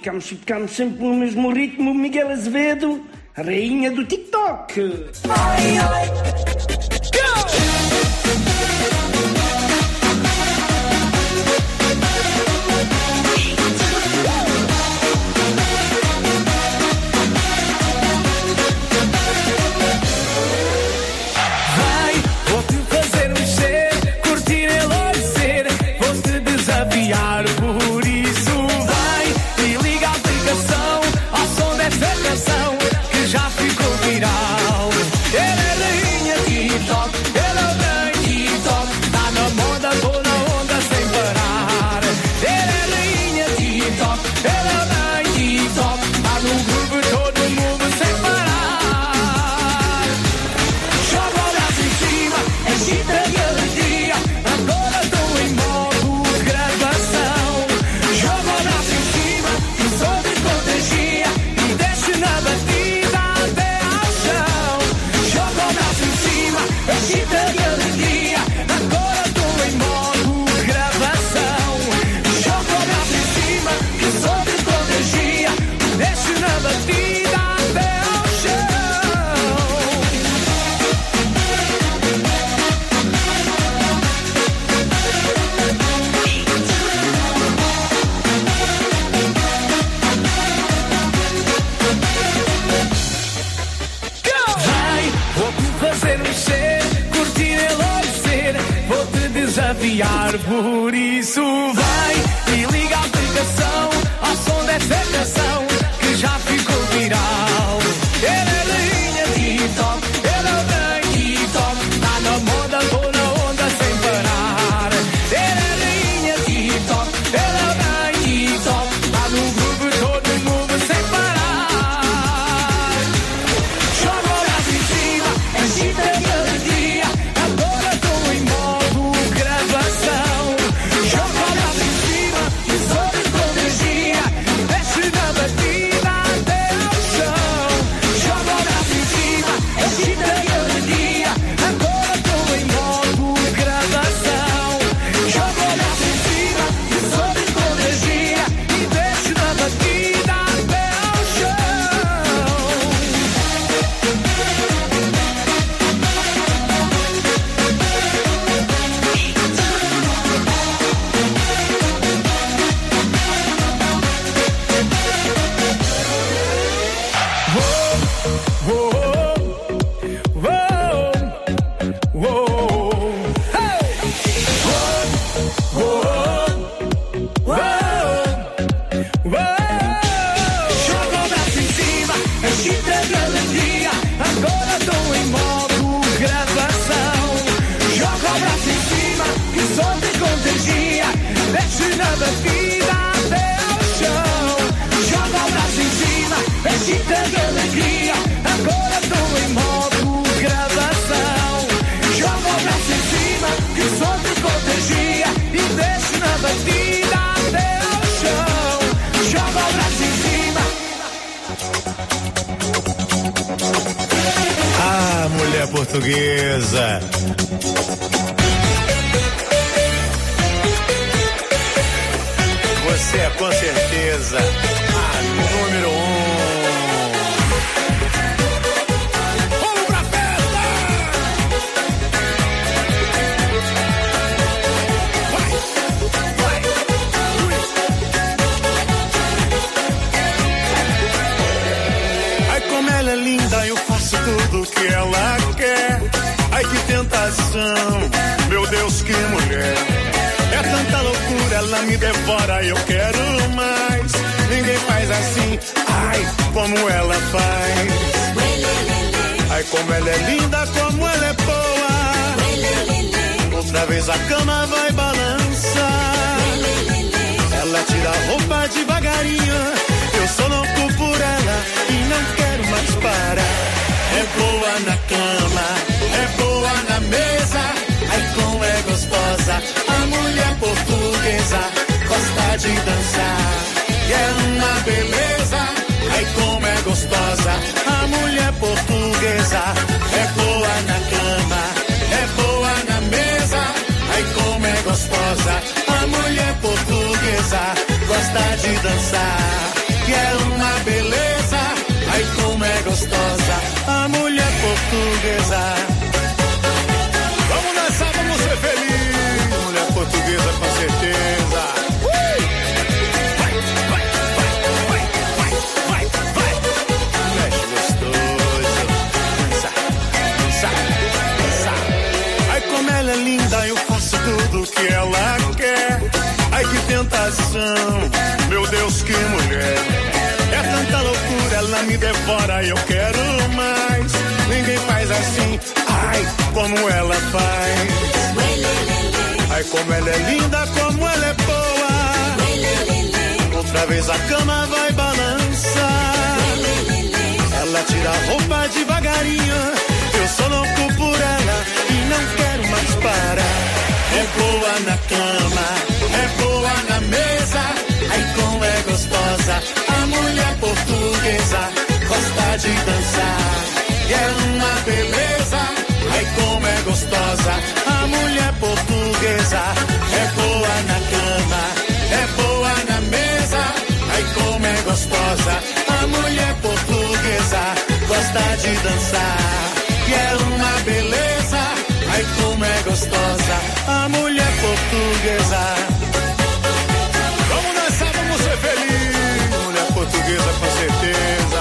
ficamos sempre no mesmo ritmo. Miguel Azevedo, a rainha do TikTok. Ai, ai. Por isso vai e liga a aplicação ao som dessa canção que já ficou viral. Ele é rainha TikTok, ele é o grande TikTok, tá na moda, tô na onda sem parar. Ele é rainha TikTok, ele é o grande TikTok, tá no grupo todo mundo sem parar. Joga o braço em cima, agita de alegria, agora tô em modo gravação. Joga o braço em cima, que o som te contagia e desce na batida até ao chão. Joga o braço em cima, agita de alegria, agora tô em modo gravação. Joga o braço em cima, que o som te contagia e desce na batida até ao chão. Vai, vou-te fazer mexer, curtir, enlouquecer, vou-te desafiar, por isso vai e liga a aplicação ao som dessa canção que já ficou viral. Ele é rainha TikTok, ele é o grande TikTok, tá na moda, tô na onda sem parar. Ele é rainha TikTok, ele é o grande TikTok, tá no grupo todo mundo sem parar. Joga o braço em cima, agita de alegria, agora tô em modo gravação. Joga o braço em cima, que sou de contagia, desce na batida até ao chão. Joga o braço em cima, agita de alegria, agora tô em modo gravação. Joga o braço em cima, que sou de contagia, e desce na batida até ao chão. Joga o braço em cima, agita de alegria, agora tô em modo gravação. Joga o braço em cima, que o som te contagia, desce na batida até ao chão. Joga o braço em cima, agita de alegria, agora tô em modo gravação. Joga o braço em cima, que o som te contagia e desce na batida até ao chão. Joga o braço em cima. Ah, mulher portuguesa. Você é com certeza a número 1. Vamos pra festa! Ai, como ela é linda, eu faço tudo que ela quer. Ai, que tentação, meu Deus, que mulher. É tanta loucura, ela me devora, eu quero mais. Ninguém faz assim, ai, como ela faz. Ai, como ela é linda, como ela é boa. Outra vez a cama vai balançar. Ela tira a roupa devagarinho, eu sou louco por ela e não quero mais parar. É boa na cama, é boa na mesa. Ai, como é gostosa, a mulher portuguesa gosta de dançar. E é uma beleza, ai, como é gostosa, a mulher portuguesa. É boa na cama, é boa na mesa. Ai, como é gostosa, a mulher portuguesa gosta de dançar. como é gostosa a mulher portuguesa. Vamos dançar, vamos ser felizes. Mulher portuguesa com certeza. Mexe gostoso. Dançar. Ai, como ela é linda, eu faço tudo que ela quer. Ai, que tentação, meu Deus, que mulher. É tanta loucura, ela me devora, eu quero mais. Ninguém faz assim, ai, como ela faz. Ai, como ela é linda, como ela é boa. Outra vez a cama vai balançar. Ela tira a roupa devagarinho. Eu sou louco por ela e não quero mais parar. É boa na cama, é boa na mesa. Ai, como é gostosa a mulher portuguesa. Gosta de dançar e é uma beleza. Ai, como é gostosa a mulher portuguesa. É boa na cama, é boa na mesa. Ai, como é gostosa a mulher portuguesa. Gosta de dançar e é uma beleza. Ai, como é gostosa a mulher portuguesa. Vamos dançar, vamos ser felizes. Mulher portuguesa com certeza.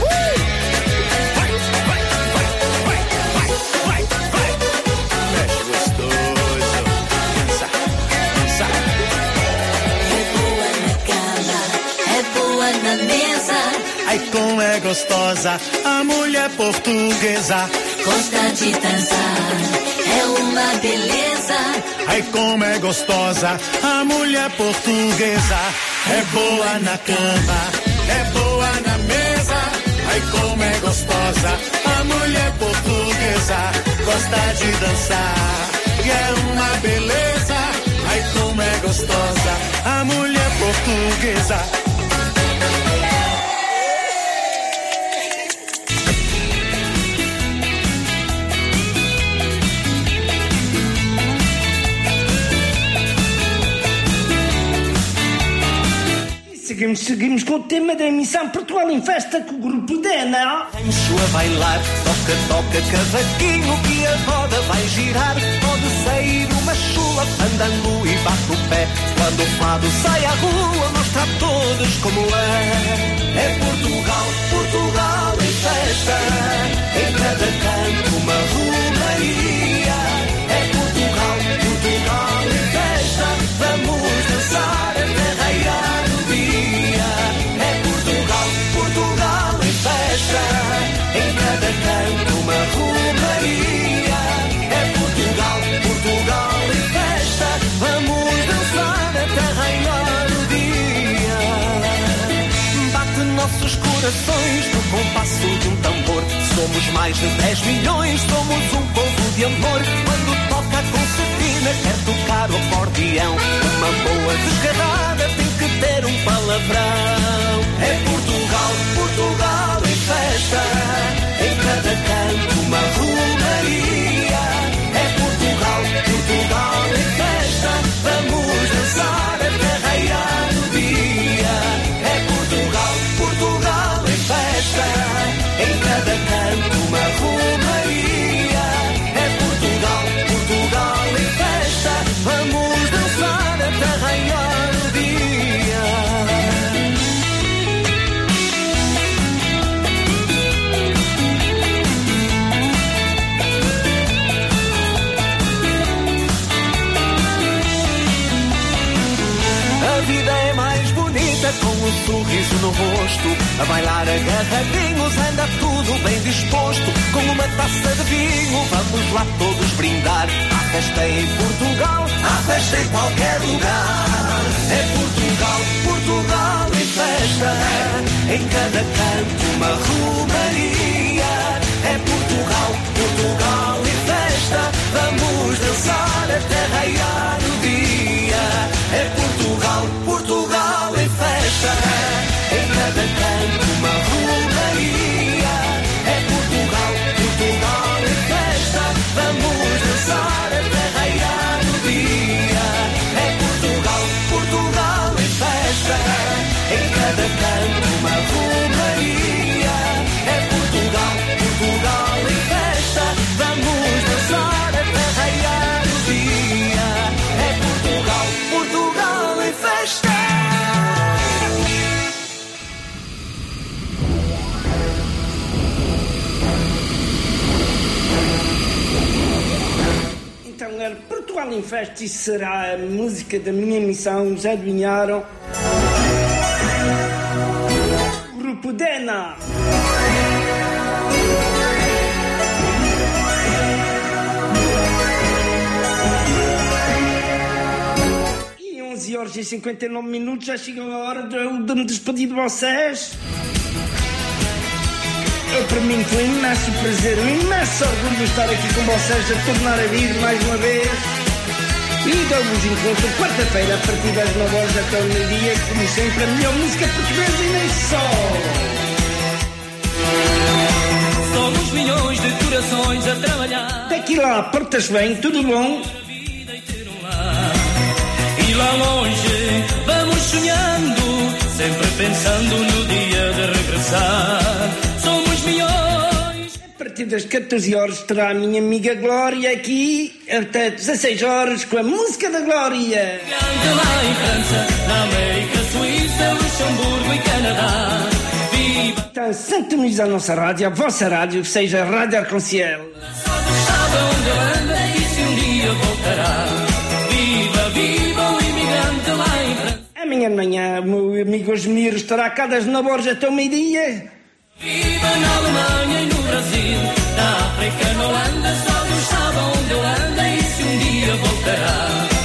Mexe gostoso. Dançar. É boa na cama, é boa na mesa. Ai, como é gostosa a mulher portuguesa. Gosta de dançar, é uma beleza. Ai, como é gostosa a mulher portuguesa. É boa na cama, é boa na mesa. Ai, como é gostosa a mulher portuguesa. Gosta de dançar e é uma beleza. Ai, como é gostosa a mulher portuguesa. Seguimos com o tema da emissão Portugal em Festa com o grupo Dena. Rancho a bailar, toca cavaquinho que a roda vai girar. Pode sair uma chula andando e bate o pé. Quando o fado sai à rua mostra a todos como é. É Portugal, Portugal em festa. Em cada canto uma romaria. É Portugal, Portugal em festa. Vamos dançar até raiar o dia. É Portugal, Portugal em festa. Em cada canto uma romaria. É Portugal, Portugal em festa. Vamos dançar até raiar o dia. Bate nossos corações no compasso de um tambor. Somos mais de 10 milhões, somos um povo de amor. Quando toca a concertina, quer tocar o acordeão. Uma boa desgarrada tem que ter um palavrão. É Portugal, Portugal em festa. Em cada canto uma romaria. É Portugal, Portugal em festa. Vamos dançar até raiar o dia. É Portugal, Portugal em festa. Em cada canto uma romaria. É Portugal, Portugal em festa. Vamos dançar até raiar o dia. A vida é mais bonita com um sorriso no rosto. A bailar agarradinhos, anda tudo bem disposto. Com uma taça de vinho, vamos lá todos brindar. Há festa em Portugal, há festa em qualquer lugar. É Portugal, Portugal em festa. Em cada canto uma romaria. É Portugal, Portugal em festa. Vamos dançar até raiar o dia. É Portugal, Portugal em festa. Em cada canto uma romaria. É Portugal, Portugal em festa. Vamos dançar até raiar o dia. É Portugal, Portugal em festa. Em cada canto uma romaria. É galera. Portugal em Festa, isso será a música da minha missão. Já adivinharam? Grupo Dena. E 11 horas e 59 minutos, já chegou a hora de me despedir de vocês. Para mim foi um imenso prazer, um imenso orgulho estar aqui com vocês, a tornar a vir mais uma vez. E dou-vos encontro quarta-feira, a partir das 9 horas até o meio-dia, como sempre, a melhor música portuguesa e nem só. Somos milhões de corações a trabalhar. Daqui lá, portas bem, tudo bom? E lá longe vamos sonhando, sempre pensando no dia de regressar. Somos milhões. A partir das 14 horas terá a minha amiga Glória aqui, até 16 horas com a música da Glória. Canta lá em França, na América, Suíça, Luxemburgo e Canadá. Viva! Então, sintoniza a nossa rádio, a vossa rádio, que seja a Rádio Arconciel. Sabe onde anda e se um dia voltará. Viva, viva o imigrante lá em França. Amanhã de manhã, o meu amigo Osmir estará cá das 9 horas até o meio-dia. Viva na Alemanha e no Brasil, na África, na Holanda, só Deus sabe onde ele anda e se um dia voltará.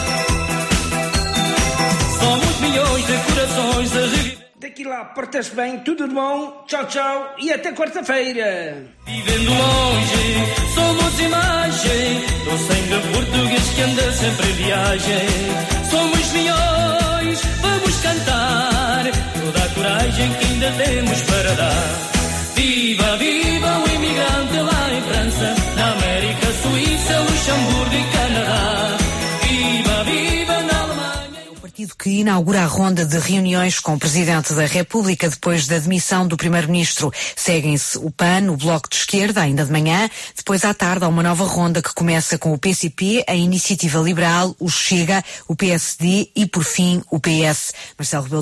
Somos milhões de corações a reviver. Daqui lá, portas bem, tudo de bom, tchau, tchau e até quarta-feira. Vivendo longe, somos imagem do sangue português que anda sempre em viagem. Somos milhões, vamos cantar toda a coragem que ainda temos para dar. Viva, viva o imigrante lá em França, na América, Suíça, Luxemburgo e Canadá. Viva, viva na Alemanha. O partido que inaugura a ronda de reuniões com o Presidente da República depois da demissão do Primeiro-Ministro. Seguem-se o PAN, o Bloco de Esquerda, ainda de manhã. Depois à tarde há uma nova ronda que começa com o PCP, a Iniciativa Liberal, o Chega, o PSD e, por fim, o PS. Marcelo Rebelo